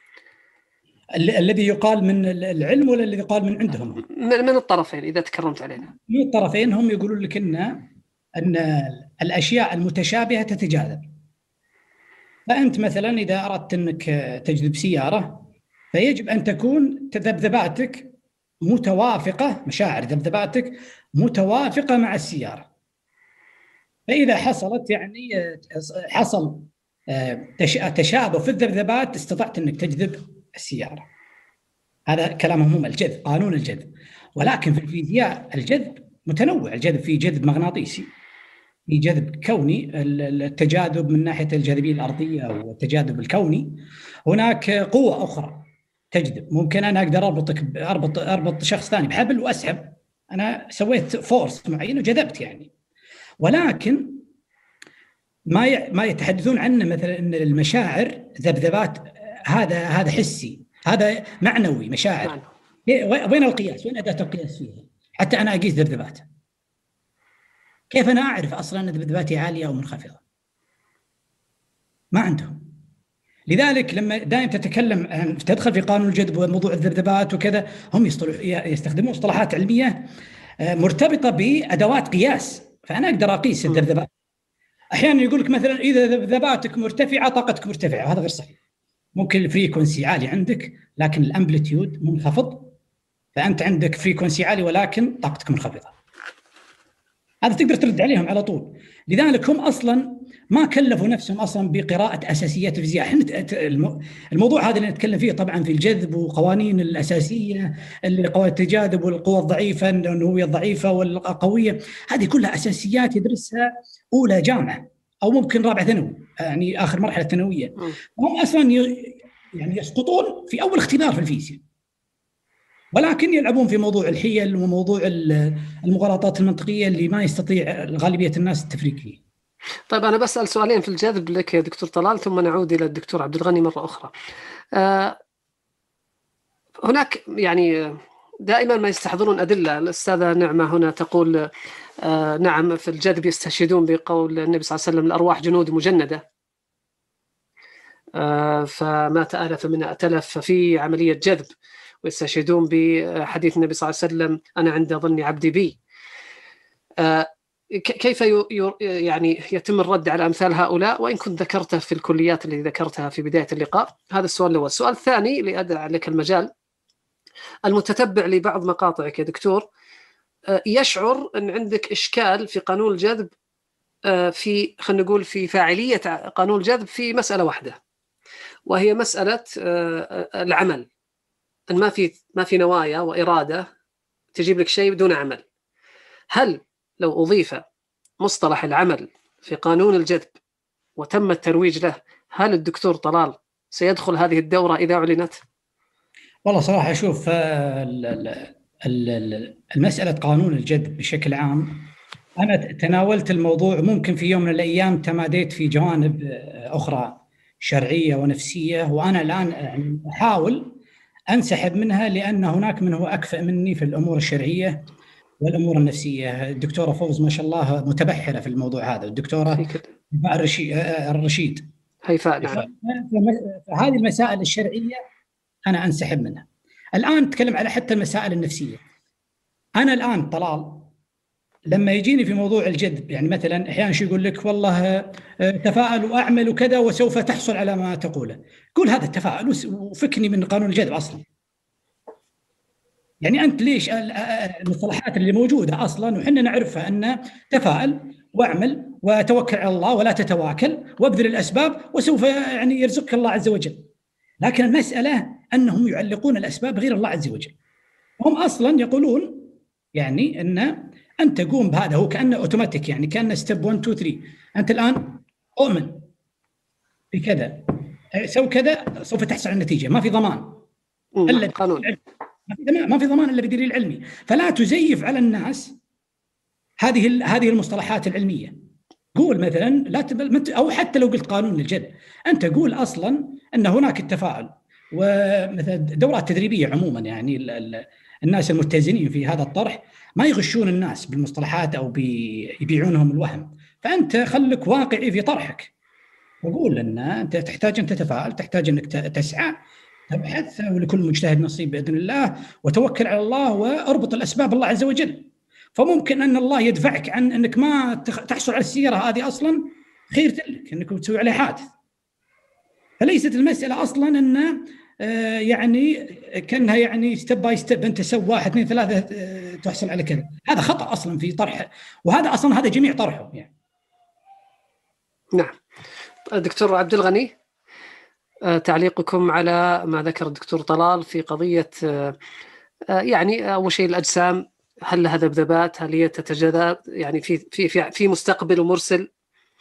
الذي يقال من العلم ولا الذي يقال من عندهم؟ من الطرفين إذا تكرمت علينا. من الطرفين. هم يقولون لك إن أن الأشياء المتشابهة تتجاذب. فأنت مثلا إذا أردت أنك تجذب سيارة فيجب أن تكون تذبذباتك متوافقة، مشاعر ذبذباتك متوافقة مع السيارة. فإذا حصلت يعني حصل تشابه في الذبذبات استطعت أنك تجذب السيارة. هذا كلامهم هم الجذب، قانون الجذب. ولكن في الفيزياء الجذب متنوع، الجذب في جذب مغناطيسي، في جذب كوني، التجاذب من ناحية الجاذبية الأرضية والتجاذب الكوني. هناك قوة أخرى تجذب، ممكن أنا أقدر أربطك أربط أربط شخص ثاني بحبل وأسحب، أنا سويت فورس معين وجذبت يعني. ولكن ما ما يتحدثون عنه مثلا ان المشاعر ذبذبات، هذا هذا حسي، هذا معنوي، مشاعر وين القياس؟ وين أداة القياس فيها؟ حتى أنا أقيس ذبذبات، كيف أنا أعرف أصلاً أن ذبذباتي عالية أو منخفضة؟ ما عندهم. لذلك لما دائما تتكلم عن تدخل في قانون الجذب وموضوع الذبذبات وكذا، هم يستخدمون مصطلحات علمية مرتبطة بأدوات قياس، فأنا أقدر أقيس الذبذبات. أحياناً يقول لك مثلاً إذا ذبذباتك مرتفعة طاقتك مرتفعة، وهذا غير صحيح. ممكن الفريكونسي عالي عندك لكن الأمبليتيود منخفض، فأنت عندك فريكونسي عالي ولكن طاقتك منخفضة. هذا تقدر ترد عليهم على طول. لذلك هم أصلاً ما كلفوا نفسهم أصلاً بقراءة أساسيات الفيزياء. احنا الموضوع هذا اللي نتكلم فيه طبعاً في الجذب وقوانين الأساسية، اللي قوانين التجاذب والقوى الضعيفة النووية الضعيفة والقوية، هذه كلها أساسيات يدرسها أولى جامعة أو ممكن رابعة ثانوي، يعني آخر مرحلة ثانوية. هم أصلاً يعني يسقطون في أول اختبار في الفيزياء، ولكن يلعبون في موضوع الحيل وموضوع المغالطات المنطقية اللي ما يستطيع غالبية الناس التفريق فيه. طيب أنا بسأل سؤالين في الجذب لك يا دكتور طلال، ثم نعود إلى الدكتور عبد الغني مرة أخرى. آه هناك يعني دائما ما يستحضرون أدلة. الأستاذة نعمة هنا تقول آه نعم في الجذب يستشهدون بقول النبي صلى الله عليه وسلم الأرواح جنود مجندة، آه فما تألف منها أتلف في عملية جذب، ويستشهدون بحديث النبي صلى الله عليه وسلم أنا عند ظن عبدي بي. آه كيف يعني يتم الرد على أمثال هؤلاء، وإن كنت ذكرته في الكليات اللي ذكرتها في بداية اللقاء؟ هذا السؤال الأول. السؤال الثاني لأدع لك المجال، المتتبع لبعض مقاطعك يا دكتور يشعر أن عندك إشكال في قانون الجذب، في خلينا نقول في فاعلية قانون الجذب في مسألة واحدة، وهي مسألة العمل. أن ما في ما في نوايا وإرادة تجيب لك شيء بدون عمل. هل لو أضيف مصطلح العمل في قانون الجذب وتم الترويج له، هل الدكتور طلال سيدخل هذه الدورة إذا أعلنت؟ والله صراحة أشوف المسألة قانون الجذب بشكل عام، أنا تناولت الموضوع ممكن في يوم من الأيام تماديت في جوانب أخرى شرعية ونفسية، وأنا الآن أحاول أنسحب منها لأن هناك من هو أكفأ مني في الأمور الشرعية والأمور النفسية. الدكتورة فوز ما شاء الله متبحرة في الموضوع هذا، الدكتورة الرشيد, الرشيد. هيفاء. نعم. فهذه المسائل الشرعية أنا أنسحب منها. الآن نتكلم على حتى المسائل النفسية. أنا الآن طلال لما يجيني في موضوع الجذب، يعني مثلا أحيانا شو يقول لك والله تفاءل وأعمل وكذا وسوف تحصل على ما تقوله، قول هذا التفاؤل وفكني من قانون الجذب أصلا. يعني أنت ليش المصطلحات اللي موجودة أصلا وحنا نعرفها أن تفاءل واعمل وتوكل على الله ولا تتواكل وابذل الأسباب وسوف يعني يرزقك الله عز وجل، لكن المسألة أنهم يعلقون الأسباب غير الله عز وجل. هم أصلا يقولون يعني أن أنت قوم بهذا، هو كأنه أوتوماتيك، يعني كأنه ستيب واحد اثنين ثلاثة. أنت الآن أؤمن بكذا سوي كذا سوف تحصل على النتيجة، ما في ضمان إلا القانون، ما في ضمان إلا بدليل علمي. فلا تزيف على الناس هذه هذه المصطلحات العلمية. قول مثلا لا تبل، أو حتى لو قلت قانون الجذب أنت قول أصلا أن هناك التفاعل. ومثلا دورات تدريبية عموما يعني الناس المتزنين في هذا الطرح ما يغشون الناس بالمصطلحات أو بيبيعونهم الوهم، فأنت خلك واقعي في طرحك وقول أن أنت تحتاج أن تتفاعل، تحتاج أنك تسعى، تبحث، ولكل مجتهد نصيب بإذن الله، وتوكل على الله واربط الأسباب الله عز وجل. فممكن أن الله يدفعك عن أنك ما تحصل على السيارة هذه أصلا خير لك أنك تسوي عليه حادث. فليست المسألة أصلا أن يعني كأنها يعني ستيب باي ستيب أنت سوي واحد اثنين ثلاثة تحصل على كذا. هذا خطأ أصلا في طرح، وهذا أصلا هذا جميع طرحه يعني. نعم. دكتور عبد الغني، تعليقكم على ما ذكر الدكتور طلال في قضية يعني أول شيء الأجسام، هل لها ذبذبات؟ هل هي تتجاذب يعني في في في في مستقبل ومرسل؟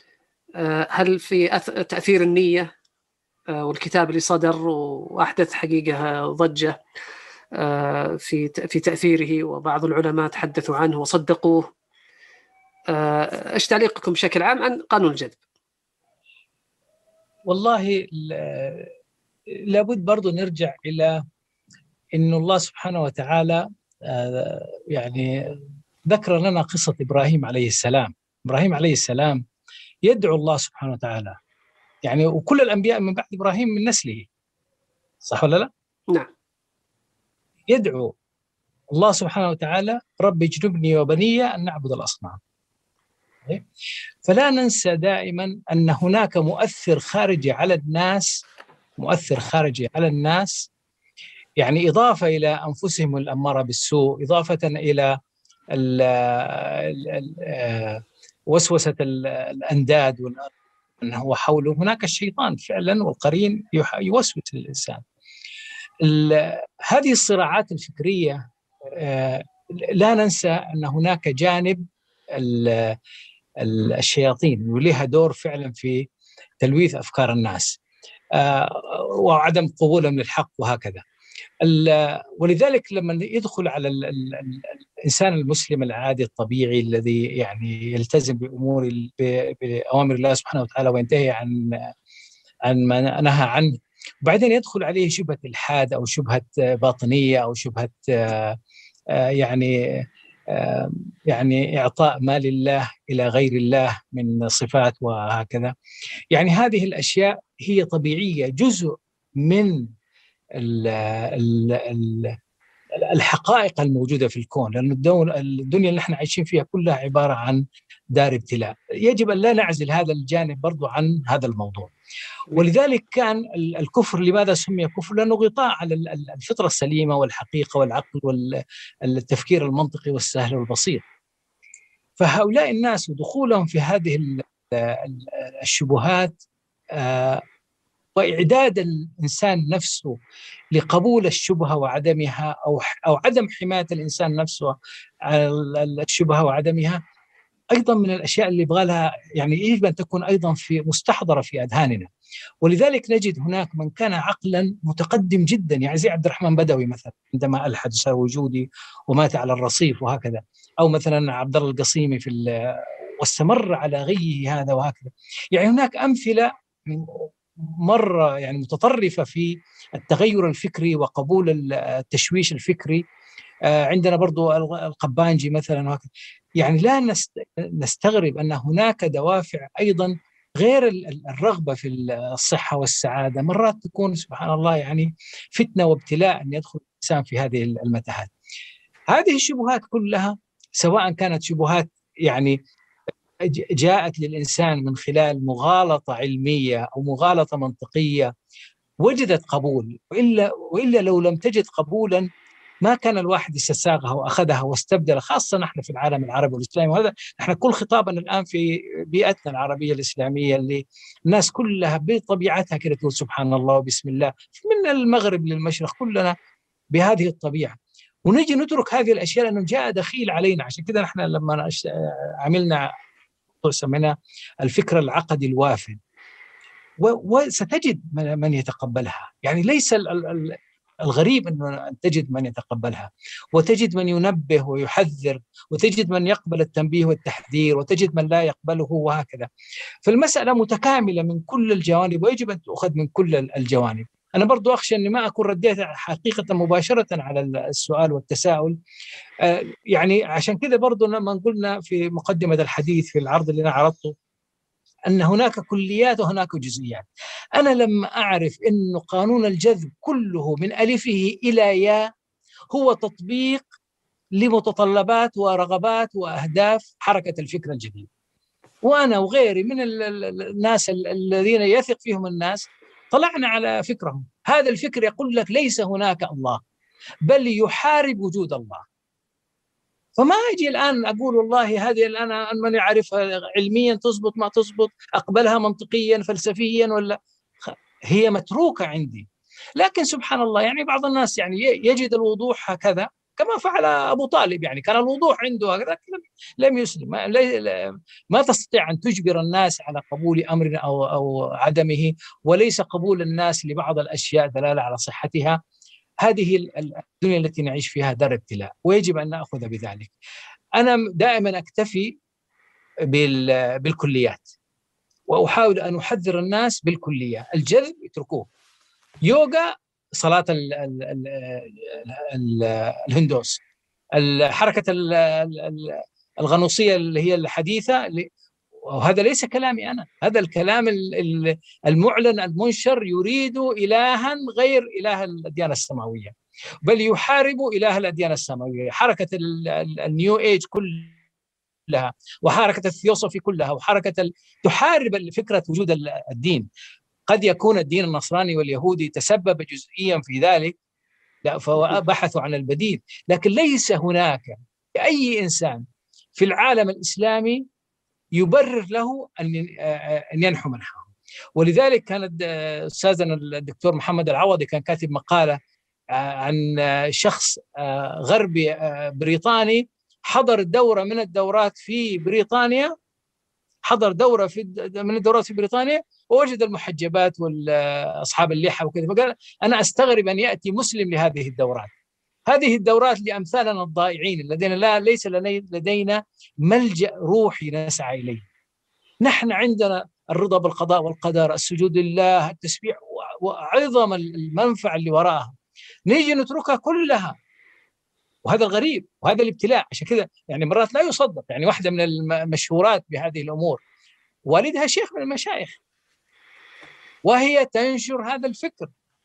هل في تأثير النية؟ والكتاب اللي صدر وأحدث حقيقة ضجة في في تأثيره، وبعض العلماء تحدثوا عنه وصدقوه. إيش تعليقكم بشكل عام عن قانون الجذب؟ والله لابد برضو نرجع إلى إن الله سبحانه وتعالى يعني ذكر لنا قصة إبراهيم عليه السلام. إبراهيم عليه السلام يدعو الله سبحانه وتعالى، يعني وكل الأنبياء من بعد إبراهيم من نسله، صح ولا لا؟ نعم. يدعو الله سبحانه وتعالى رب اجنبني وبني أن نعبد الأصنام. فلا ننسى دائما أن هناك مؤثر خارجي على الناس، مؤثر خارجي على الناس، يعني إضافة إلى أنفسهم الأمارة بالسوء، إضافة إلى ال ال وسوسة الأنداد وأنه حوله هناك الشيطان فعلا والقرين يوسوس للإنسان. هذه الصراعات الفكرية لا ننسى أن هناك جانب الشياطين ولها دور فعلا في تلويث أفكار الناس وعدم قبولهم للحق وهكذا. ولذلك لما يدخل على ال ال ال الإنسان المسلم العادي الطبيعي الذي يعني يلتزم بأمور بأوامر الله سبحانه وتعالى وينتهي عن عن ما نهى عنه، وبعدين يدخل عليه شبهة الحاد أو شبهة باطنية أو شبهة يعني يعني إعطاء ما لله إلى غير الله من صفات وهكذا. يعني هذه الأشياء هي طبيعية، جزء من ال ال ال الحقائق الموجودة في الكون، لأن الدنيا اللي احنا عايشين فيها كلها عبارة عن دار ابتلاء. يجب أن لا نعزل هذا الجانب برضو عن هذا الموضوع. ولذلك كان الكفر لماذا سمي كفر؟ لأنه غطاء على الفطرة السليمة والحقيقة والعقل والتفكير المنطقي والسهل والبسيط. فهؤلاء الناس ودخولهم في هذه الشبهات وإعداد الإنسان نفسه لقبول الشبهة وعدمها أو أو عدم حماية الإنسان نفسه على الشبهة وعدمها أيضا من الأشياء اللي يبغى لها يعني يجب أن تكون أيضا في مستحضرة في أذهاننا. ولذلك نجد هناك من كان عقلا متقدم جدا، يعني زي عبد الرحمن بدوي مثلا عندما ألحد صار وجودي ومات على الرصيف وهكذا، أو مثلا عبد الله القصيمي في واستمر على غيه هذا وهكذا. يعني هناك أمثلة مرة يعني متطرفة في التغير الفكري وقبول التشويش الفكري. عندنا برضو القبانجي مثلا وهكذا. يعني لا نستغرب أن هناك دوافع أيضا غير الرغبة في الصحة والسعادة، مرات تكون سبحان الله يعني فتنة وابتلاء أن يدخل الإنسان في هذه المتاهات. هذه الشبهات كلها سواء كانت شبهات يعني جاءت للإنسان من خلال مغالطة علمية أو مغالطة منطقية وجدت قبول، وإلا, وإلا لو لم تجد قبولا ما كان الواحد استساغها وأخذها واستبدل، خاصة نحن في العالم العربي والإسلامي. وهذا نحن كل خطابنا الآن في بيئتنا العربية الإسلامية اللي الناس كلها بطبيعتها كده تقول سبحان الله وبسم الله، من المغرب للمشرق كلنا بهذه الطبيعة، ونجي نترك هذه الأشياء لأنه جاء دخيل علينا. عشان كده نحن لما عملنا سمينا الفكرة العقدي الوافد، وستجد من يتقبلها. يعني ليس الغريب أن تجد من يتقبلها، وتجد من ينبه ويحذر، وتجد من يقبل التنبيه والتحذير، وتجد من لا يقبله وهكذا. فالمسألة متكاملة من كل الجوانب ويجب أن تأخذ من كل الجوانب. أنا برضو أخشى أني ما أكون رديت حقيقة مباشرة على السؤال والتساؤل. يعني عشان كذا برضو لما قلنا في مقدمة الحديث في العرض اللي أنا عرضته أن هناك كليات وهناك جزئيات. أنا لما أعرف أن قانون الجذب كله من ألفه إلى ياء هو تطبيق لمتطلبات ورغبات وأهداف حركة الفكر الجديد، وأنا وغيري من الناس الذين يثق فيهم الناس طلعنا على فكرهم. هذا الفكر يقول لك ليس هناك الله، بل يحارب وجود الله. فما أجي الآن أقول والله هذه الآن من يعرفها علميا تضبط ما تضبط، أقبلها منطقيا فلسفيا، ولا هي متروكة عندي. لكن سبحان الله يعني بعض الناس يعني يجد الوضوح هكذا كما فعل أبو طالب، يعني كان الوضوح عنده هكذا لم يسلم. ما تستطيع أن تجبر الناس على قبول أمر أو, أو عدمه، وليس قبول الناس لبعض الأشياء دلالة على صحتها. هذه الدنيا التي نعيش فيها دار ابتلاء ويجب أن نأخذ بذلك. أنا دائما أكتفي بالكليات وأحاول أن أحذر الناس بالكلية. الجذب يتركوه، يوغا صلاة ال ال ال ال الهندوس، حركة الغنوصية اللي هي الحديثة، وهذا ليس كلامي أنا، هذا الكلام المعلن المنشر، يريد إلها غير إله الديانة السماوية، بل يحارب إله الديانة السماوية. حركة النيو ايج كلها، وحركة الثيوسوفي كلها، وحركة تحارب فكرة وجود الدين. قد يكون الدين النصراني واليهودي تسبب جزئيا في ذلك، لا، فبحثوا عن البديل، لكن ليس هناك أي إنسان في العالم الإسلامي يبرر له أن ينحو منحه. ولذلك كان أستاذنا الدكتور محمد العوضي كان كاتب مقالة عن شخص غربي بريطاني حضر دورة من الدورات في بريطانيا، حضر دورة في من الدورات في بريطانيا ووجد المحجبات والأصحاب اللحى وكذا، فقال أنا أستغرب أن يأتي مسلم لهذه الدورات. هذه الدورات لأمثالنا الضائعين الذين لا ليس لدينا ملجأ روحي نسعى إليه. نحن عندنا الرضا بالقضاء والقدر، السجود لله، التسبيح، وعظم المنفعة اللي وراءها، نيجي نتركها كلها. وهذا الغريب وهذا الابتلاء. عشان كذا يعني مرات لا يصدق، يعني واحدة من المشهورات بهذه الأمور والدها شيخ من المشايخ، وهي تنشر هذا الفكر،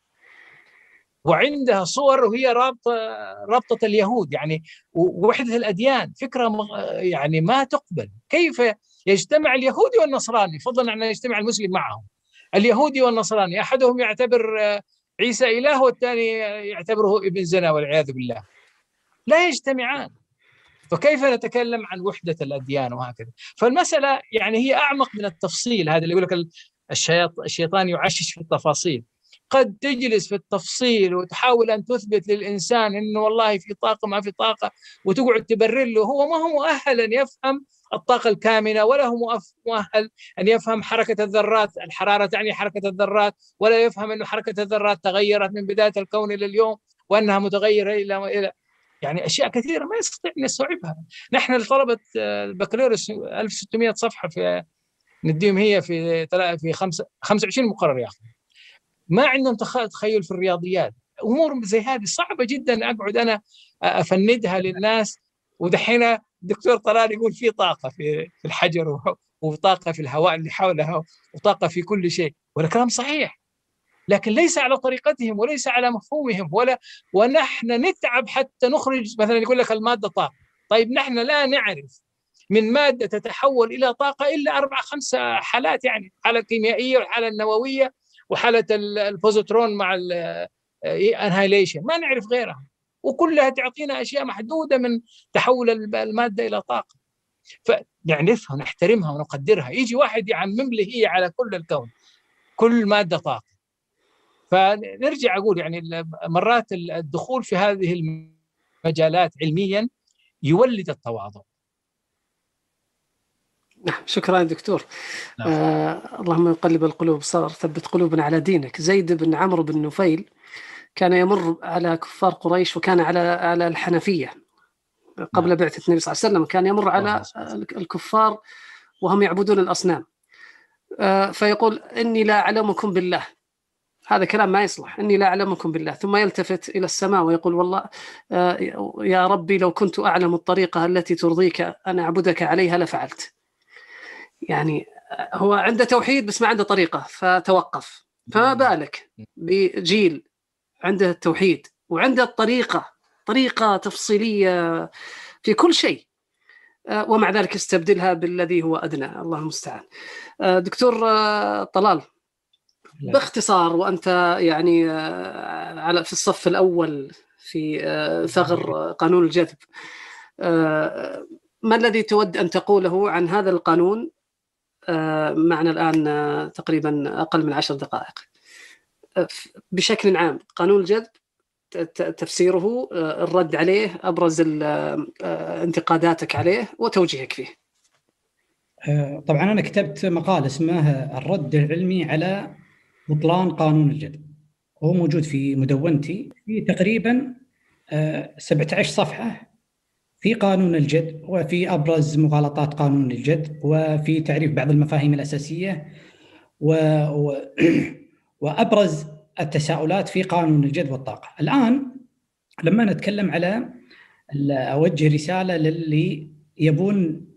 وعندها صور وهي رابطة رابطة اليهود، يعني ووحدة الأديان، فكرة يعني ما تقبل. كيف يجتمع اليهودي والنصراني، فضلا عن أن يجتمع المسلم معهم؟ اليهودي والنصراني أحدهم يعتبر عيسى إله والثاني يعتبره ابن زنا والعياذ بالله، لا يجتمعان. فكيف نتكلم عن وحدة الأديان وهكذا؟ فالمسألة يعني هي أعمق من التفصيل. هذا اللي يقول لك الشيطان يعشش في التفاصيل. قد تجلس في التفصيل وتحاول أن تثبت للإنسان إنه والله في طاقة ما في طاقة، وتقعد تبرر له، هو ما هو مؤهل أن يفهم الطاقة الكامنة، ولا هو مؤهل أن يفهم حركة الذرات، الحرارة تعني حركة الذرات، ولا يفهم أن حركة الذرات تغيرت من بداية الكون إلى اليوم، وأنها متغيرة إلى إلى يعني أشياء كثيرة ما يستطيع أن يستوعبها. نحن طلبة البكالوريوس ألف وستمائة صفحة في نديهم هي في في خمسة وعشرين مقرر يا أخي، ما عندهم تخيل في الرياضيات. أمور زي هذه صعبة جدا أقعد أنا أفندها للناس. ودحين الدكتور طلال يقول في طاقة في الحجر، وطاقة في الهواء اللي حولها، وطاقة في كل شيء، ولا كلام صحيح، لكن ليس على طريقتهم وليس على مفهومهم. ولا ونحن نتعب حتى نخرج، مثلا يقول لك المادة طاقة، طيب نحن لا نعرف من مادة تتحول إلى طاقة إلا أربع خمسة حالات، يعني حالة كيميائية والحالة النووية وحالة البوزيترون مع الانهايليشن، ما نعرف غيرها، وكلها تعطينا أشياء محدودة من تحول المادة إلى طاقة. فنعرفها ونحترمها ونقدرها. يجي واحد يعمم لي هي على كل الكون، كل مادة طاقة. فنرجع أقول يعني مرات الدخول في هذه المجالات علميا يولد التواضع. شكرا دكتور. نعم. آه اللهم يقلب القلوب صار ثبت قلوبنا على دينك. زيد بن عمرو بن نفيل كان يمر على كفار قريش، وكان على على الحنفية قبل نعم. بعثة النبي صلى الله عليه وسلم، كان يمر على الكفار وهم يعبدون الأصنام، آه فيقول إني لا أعلمكم بالله. هذا كلام ما يصلح، إني لا أعلمكم بالله. ثم يلتفت إلى السماء ويقول والله آه يا ربي لو كنت أعلم الطريقة التي ترضيك أن أعبدك عليها لفعلت. يعني هو عنده توحيد بس ما عنده طريقة، فتوقف. فما بالك بجيل عنده التوحيد وعنده الطريقة، طريقة تفصيلية في كل شيء، ومع ذلك استبدلها بالذي هو أدنى. الله المستعان. دكتور طلال، باختصار، وأنت يعني على في الصف الأول في ثغر قانون الجذب، ما الذي تود أن تقوله عن هذا القانون؟ معنا الآن تقريبا أقل من عشر دقائق. بشكل عام قانون الجذب، تفسيره، الرد عليه، أبرز انتقاداتك عليه وتوجيهك فيه. طبعا أنا كتبت مقال اسمه الرد العلمي على بطلان قانون الجذب، هو موجود في مدونتي، في تقريبا سبعة عشر صفحة في قانون الجذب، وفي أبرز مغالطات قانون الجذب، وفي تعريف بعض المفاهيم الأساسية، و... و... وأبرز التساؤلات في قانون الجذب والطاقة. الآن لما نتكلم على أوجه رسالة للي يبون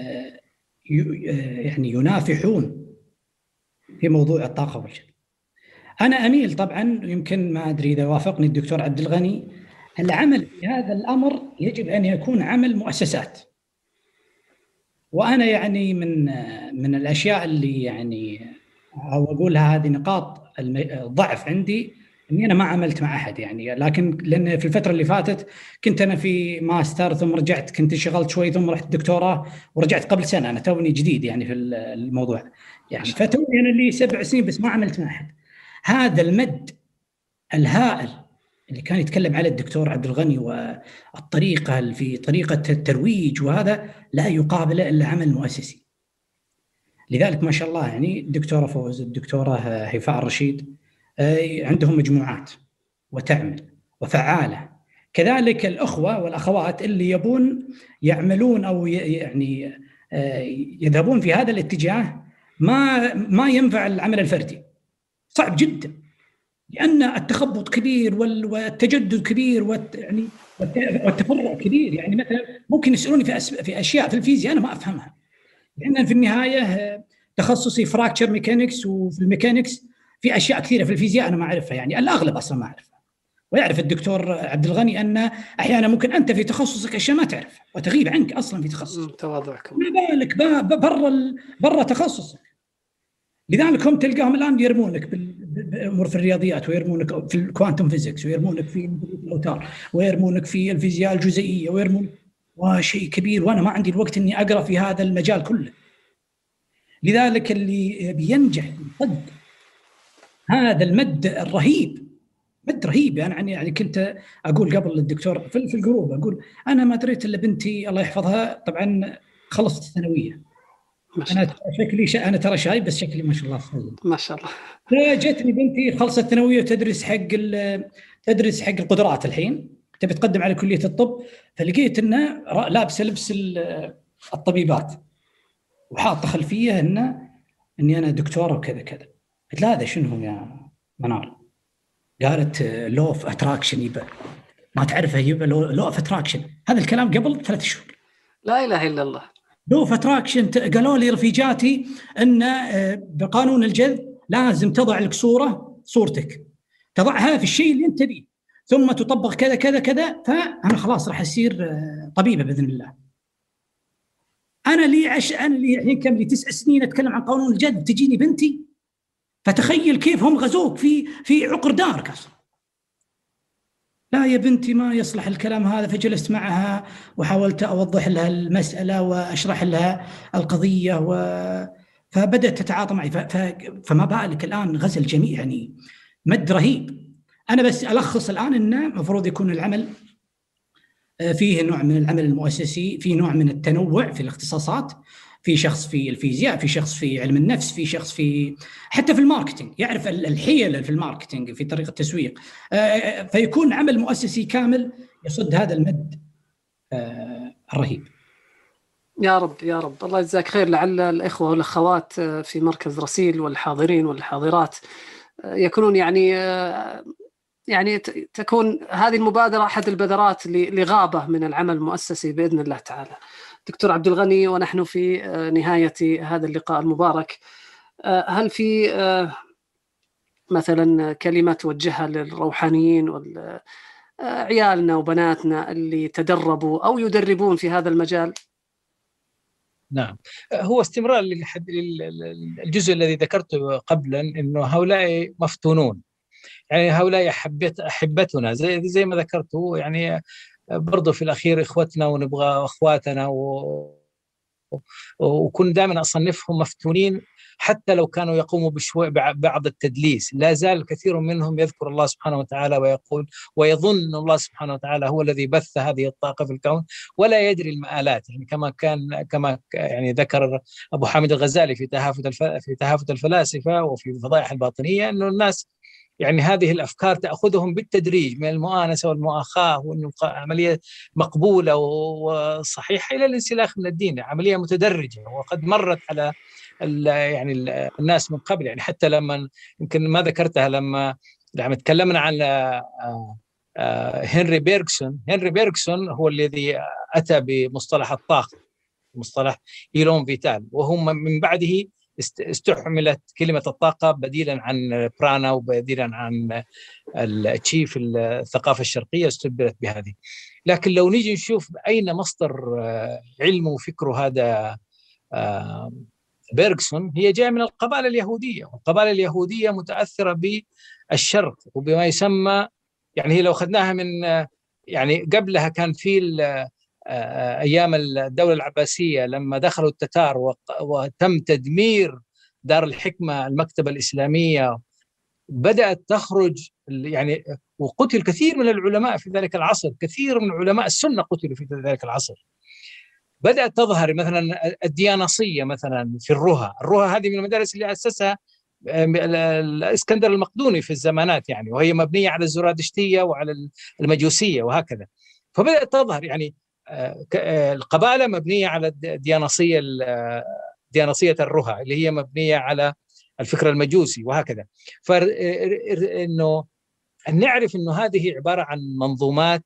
يعني ينافحون في موضوع الطاقة والجذب. أنا أميل طبعا، يمكن ما أدري إذا وافقني الدكتور عبد الغني، العمل في هذا الأمر يجب أن يكون عمل مؤسسات. وأنا يعني من من الأشياء اللي يعني أو أقولها هذه نقاط الضعف عندي، إني أنا ما عملت مع أحد يعني، لكن لأن في الفترة اللي فاتت كنت أنا في ماستر، ثم رجعت كنت شغلت شوي، ثم رحت دكتوراه، ورجعت قبل سنة. أنا توني جديد يعني في الموضوع يعني، فتوني أنا اللي سبع سنين بس ما عملت مع أحد. هذا المد الهائل اللي كان يتكلم على الدكتور عبد الغني والطريقة في طريقة الترويج، وهذا لا يقابل إلا عمل مؤسسي. لذلك ما شاء الله يعني الدكتورة فوز، الدكتورة هيفاء الرشيد عندهم مجموعات وتعمل وفعالة. كذلك الأخوة والأخوات اللي يبون يعملون أو يعني يذهبون في هذا الاتجاه، ما ما ينفع العمل الفردي، صعب جدا، لأن التخبط كبير والتجدد كبير يعني والتفرع كبير. يعني مثلا ممكن يسألوني في في أشياء في الفيزياء أنا ما أفهمها، لأن في النهاية تخصصي فراكتشر ميكانيكس، وفي الميكانيكس في أشياء كثيرة في الفيزياء أنا ما أعرفها، يعني الأغلب أصلا ما أعرفها. ويعرف الدكتور عبد الغني أن أحيانا ممكن أنت في تخصصك أشياء ما تعرفها وتغيب عنك أصلا في تخصصك، تواضعكم، ما بالك برا برا تخصصك. لذلك هم تلقاهم الآن يرمونك بالأمور في الرياضيات، ويرمونك في الكوانتم فيزيكس، ويرمونك في الأوتار، ويرمونك في الفيزياء الجزيئية، ويرمون وشيء كبير، وأنا ما عندي الوقت إني أقرأ في هذا المجال كله. لذلك اللي بينجح يطبق هذا المد الرهيب، مد رهيب يعني يعني كنت أقول قبل للدكتور في في الجروب، أقول أنا ما دريت إلا بنتي الله يحفظها طبعا خلصت الثانوية، أنا شكلي ش... أنا ترى شايب بس شكلي ما شاء الله صغير ما شاء الله. فجتني بنتي خلصت الثانوية وتدرس حق ال... تدرس حق القدرات، الحين تبي تقدم على كلية الطب، فلقيت إنه لابسة لبس الطبيبات وحاطة خلفية إنه إني أنا دكتورة وكذا كذا. قلت لا هذا شنو يا منار؟ قالت لو اوف اتراكشن، يبقى ما تعرفه، يبقى لو اوف اتراكشن. هذا الكلام قبل ثلاث شهور. لا اله الا الله. لو اوف اتراكشن قالوا لي رفيجاتي ان بقانون الجذب لازم تضع لك صوره، صورتك تضعها في الشيء اللي انت تبيه، ثم تطبق كذا كذا كذا، فانا خلاص راح اصير طبيبه باذن الله. انا لي عش انا لي الحين كم لي تسع سنين اتكلم عن قانون الجذب، تجيني بنتي، فتخيل كيف هم غزوك في في عقر دارك اصلا. لا يا بنتي ما يصلح الكلام هذا. فجلست معها وحاولت اوضح لها المساله واشرح لها القضيه، و فبدات تتعاطى معي. ف... ف... فما بالك الان غزا الجميع، يعني مد رهيب. انا بس الخص الان انه المفروض يكون العمل فيه نوع من العمل المؤسسي، في نوع من التنوع في الاختصاصات، في شخص في الفيزياء، في شخص في علم النفس، في شخص في حتى في الماركتينج يعرف الحيل في الماركتينج في طريقة التسويق، فيكون عمل مؤسسي كامل يصد هذا المد الرهيب. يا رب يا رب، الله يجزاك خير. لعل الإخوة والأخوات في مركز رسيل والحاضرين والحاضرات يكونون يعني يعني تكون هذه المبادرة أحد البذرات لغابة من العمل المؤسسي بإذن الله تعالى. دكتور عبد الغني، ونحن في نهاية هذا اللقاء المبارك، هل في مثلا كلمة توجهها للروحانيين وعيالنا وبناتنا اللي تدربوا أو يدربون في هذا المجال؟ نعم، هو استمرار للجزء الذي ذكرته قبلا، إنه هؤلاء مفتونون، يعني هؤلاء أحبت أحبتنا زي زي ما ذكرته، يعني برضو في الأخير إخوتنا ونبغى أخواتنا، و... وكن دائما أصنفهم مفتونين، حتى لو كانوا يقوموا بشوي بعض التدليس، لا زال الكثير منهم يذكر الله سبحانه وتعالى ويقول ويظن أن الله سبحانه وتعالى هو الذي بث هذه الطاقة في الكون، ولا يدري المآلات. يعني كما كان كما يعني ذكر أبو حامد الغزالي في تهافت الف... في تهافت الفلاسفة وفي فضائح الباطنية، أنه الناس يعني هذه الأفكار تأخذهم بالتدريج من المؤانسة والمؤاخاة، وأنه عملية مقبولة وصحيحة إلى الانسلاخ من الدين، عملية متدرجة وقد مرت على يعني الناس من قبل. يعني حتى لما يمكن ما ذكرتها، لما لما تكلمنا عن هنري بيرغسون، هنري بيرغسون هو الذي أتى بمصطلح الطاقة، مصطلح إيلون فيتال، وهم من بعده استحملت كلمة الطاقة بديلا عن برانا وبديلا عن التشي في الثقافة الشرقية، استبدلت بهذه. لكن لو نيجي نشوف أين مصدر علمه وفكره هذا بيرغسون، هي جاء من القبائل اليهودية، والقبائل اليهودية متأثرة بالشرق وبما يسمى، يعني هي لو أخذناها من يعني قبلها كان في أيام الدولة العباسية لما دخلوا التتار وتم تدمير دار الحكمة المكتبة الإسلامية، بدأت تخرج يعني، وقتل كثير من العلماء في ذلك العصر، كثير من علماء السنة قتلوا في ذلك العصر. بدأت تظهر مثلا الدياناصية مثلا في الرها، الرها هذه من المدارس اللي أسسها الإسكندر المقدوني في الزمانات يعني، وهي مبنية على الزرادشتية وعلى المجوسية وهكذا. فبدأت تظهر يعني القبائل مبنية على الدياناصية، دياناصية الرها اللي هي مبنية على الفكر المجوسي وهكذا. فإنه أن نعرف أنه هذه عبارة عن منظومات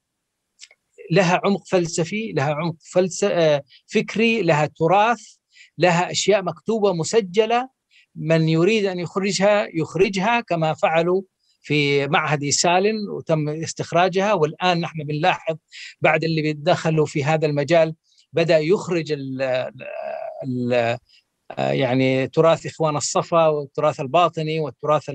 لها عمق فلسفي، لها عمق فلسفي فكري، لها تراث، لها أشياء مكتوبة مسجلة، من يريد أن يخرجها يخرجها كما فعلوا في معهد سالن وتم استخراجها. والآن نحن بنلاحظ بعد اللي بيدخلوا في هذا المجال بدأ يخرج ال ال يعني تراث إخوان الصفا والتراث الباطني والتراث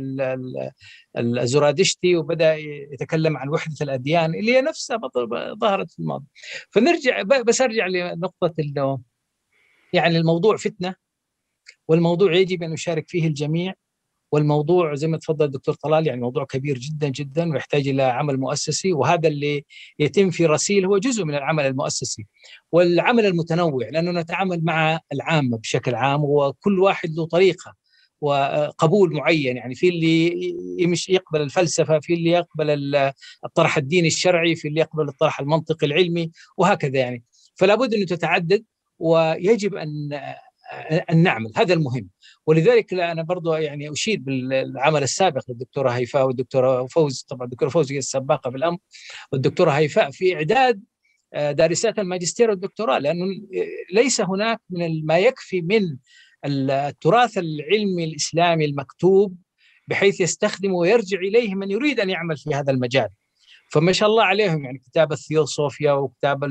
الزرادشتي، وبدأ يتكلم عن وحدة الأديان اللي هي نفسها ظهرت في الماضي. فنرجع بس أرجع لنقطة إنه يعني الموضوع فتنة، والموضوع يجب أن يشارك فيه الجميع، والموضوع زي ما تفضل الدكتور طلال يعني موضوع كبير جدا جدا ويحتاج إلى عمل مؤسسي، وهذا اللي يتم في رسيل هو جزء من العمل المؤسسي والعمل المتنوع، لأنه نتعامل مع العامة بشكل عام، وكل واحد له طريقة وقبول معين، يعني في اللي يمشي يقبل الفلسفة، في اللي يقبل الطرح الديني الشرعي، في اللي يقبل الطرح المنطقي العلمي وهكذا يعني. فلا بد أن تتعدد ويجب أن أن نعمل، هذا المهم. ولذلك أنا برضو يعني أشيد بالعمل السابق للدكتورة هيفاء والدكتورة فوز، طبعا الدكتورة فوز هي السباقة بالأمر، والدكتورة هيفاء في إعداد دارسات الماجستير والدكتوراه، لأنه ليس هناك من ما يكفي من التراث العلمي الإسلامي المكتوب بحيث يستخدمه ويرجع إليه من يريد أن يعمل في هذا المجال. فما شاء الله عليهم يعني كتاب الثيوصوفيا وكتاب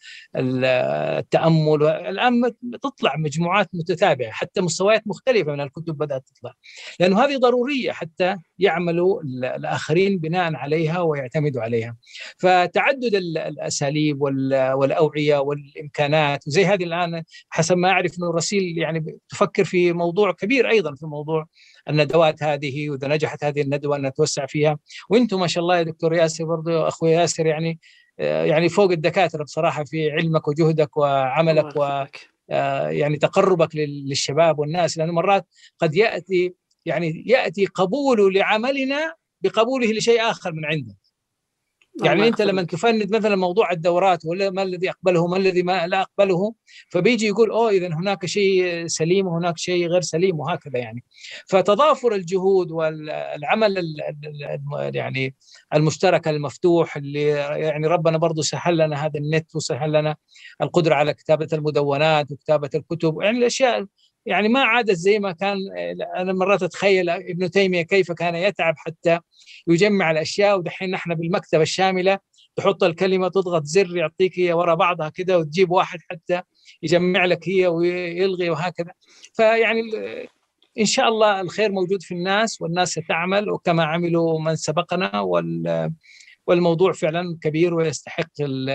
التأمل، الآن تطلع مجموعات متتابعة، حتى مستويات مختلفة من الكتب بدأت تطلع، لأنه هذه ضرورية حتى يعملوا الآخرين بناء عليها ويعتمدوا عليها. فتعدد الأساليب والأوعية والإمكانات، وزي هذه الآن حسب ما أعرف أنه الرسيل يعني تفكر في موضوع كبير أيضا، في موضوع الندوات هذه، وإذا نجحت هذه الندوة أن نتوسع فيها. وأنتم ما شاء الله يا دكتور ياسر برضو أخوي ياسر يعني يعني فوق الدكاترة بصراحة في علمك وجهدك وعملك و يعني تقربك للشباب والناس، لأنه مرات قد يأتي يعني يأتي قبوله لعملنا بقبوله لشيء آخر من عندك. يعني أنت لما تفند مثلا موضوع الدورات ولا ما الذي أقبله ما الذي ما لا أقبله، فبيجي يقول أوه إذا هناك شيء سليم وهناك شيء غير سليم وهكذا يعني. فتضافر الجهود والعمل يعني المشترك المفتوح اللي يعني ربنا برضو سهل لنا هذا النت وسهل لنا القدرة على كتابة المدونات وكتابة الكتب، يعني الأشياء يعني ما عادت زي ما كان. أنا مرات أتخيل ابن تيمية كيف كان يتعب حتى يجمع الأشياء، ودحين نحن بالمكتبة الشاملة تحط الكلمة تضغط زر يعطيك هي وراء بعضها كده، وتجيب واحد حتى يجمع لك هي ويلغي وهكذا. فيعني إن شاء الله الخير موجود في الناس، والناس ستعمل وكما عملوا من سبقنا، والموضوع فعلا كبير ويستحق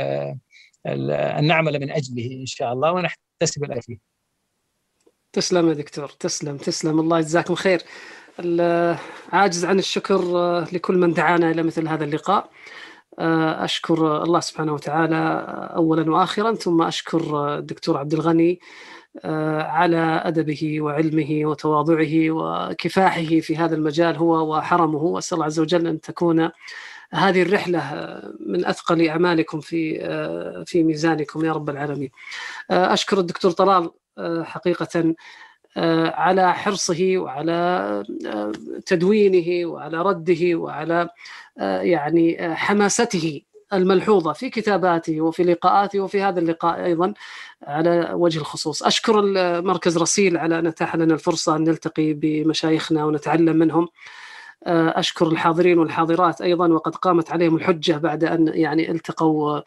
أن نعمل من أجله إن شاء الله ونحتسب الأجر. تسلم يا دكتور، تسلم تسلم، الله يجزاكم خير. عاجز عن الشكر لكل من دعانا إلى مثل هذا اللقاء. أشكر الله سبحانه وتعالى أولا وآخرا، ثم أشكر الدكتور عبد الغني على أدبه وعلمه وتواضعه وكفاحه في هذا المجال هو وحرمه، وأسأل الله عز وجل أن تكون هذه الرحلة من أثقل أعمالكم في في ميزانكم يا رب العالمين. أشكر الدكتور طلال، حقيقة على حرصه وعلى تدوينه وعلى رده وعلى يعني حماسته الملحوظة في كتاباته وفي لقاءاته وفي هذا اللقاء أيضا على وجه الخصوص. أشكر مركز رسيل على أن أتاح لنا الفرصة أن نلتقي بمشايخنا ونتعلم منهم. أشكر الحاضرين والحاضرات أيضا، وقد قامت عليهم الحجة بعد أن يعني التقوا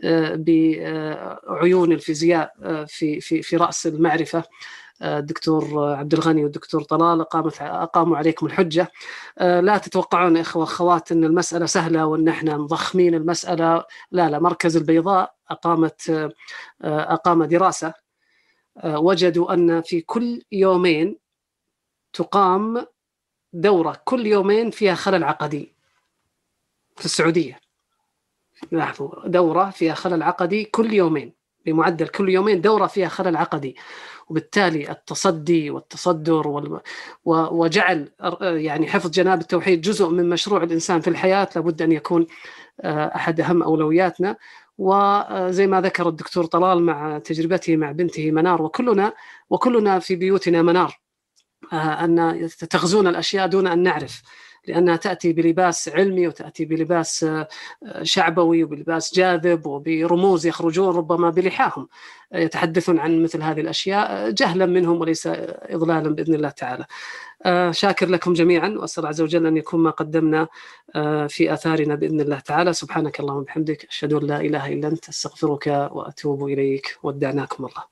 بعيون الفيزياء في في في رأس المعرفة، الدكتور عبد الغني والدكتور طلال قامت أقاموا عليكم الحجة. لا تتوقعون إخوة أخوات أن المسألة سهلة وأن احنا مضخمين المسألة، لا لا. مركز البيضاء أقامت أقام دراسة، وجدوا أن في كل يومين تقام دورة، كل يومين فيها خلل عقدي في السعودية. لاحظوا، دورة فيها خلل عقدي كل يومين، بمعدل كل يومين دورة فيها خلل عقدي. وبالتالي التصدي والتصدر وال... وجعل يعني حفظ جناب التوحيد جزء من مشروع الإنسان في الحياة لابد أن يكون أحد أهم أولوياتنا. وزي ما ذكر الدكتور طلال مع تجربته مع بنته منار، وكلنا وكلنا في بيوتنا منار، أن تغزون الأشياء دون أن نعرف، لأنها تأتي بلباس علمي وتأتي بلباس شعبوي وبلباس جاذب وبرموز يخرجون ربما بلحاهم يتحدثون عن مثل هذه الأشياء جهلا منهم وليس إضلالا بإذن الله تعالى. شاكر لكم جميعا، وأسأل عز وجل أن يكون ما قدمنا في آثارنا بإذن الله تعالى. سبحانك اللهم وبحمدك، أشهد أن لا إله إلا أنت، أستغفرك وأتوب إليك. ودعناكم الله.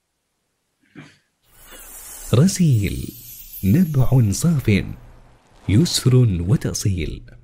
رسيل، نبع صاف، يسر وتأصيل.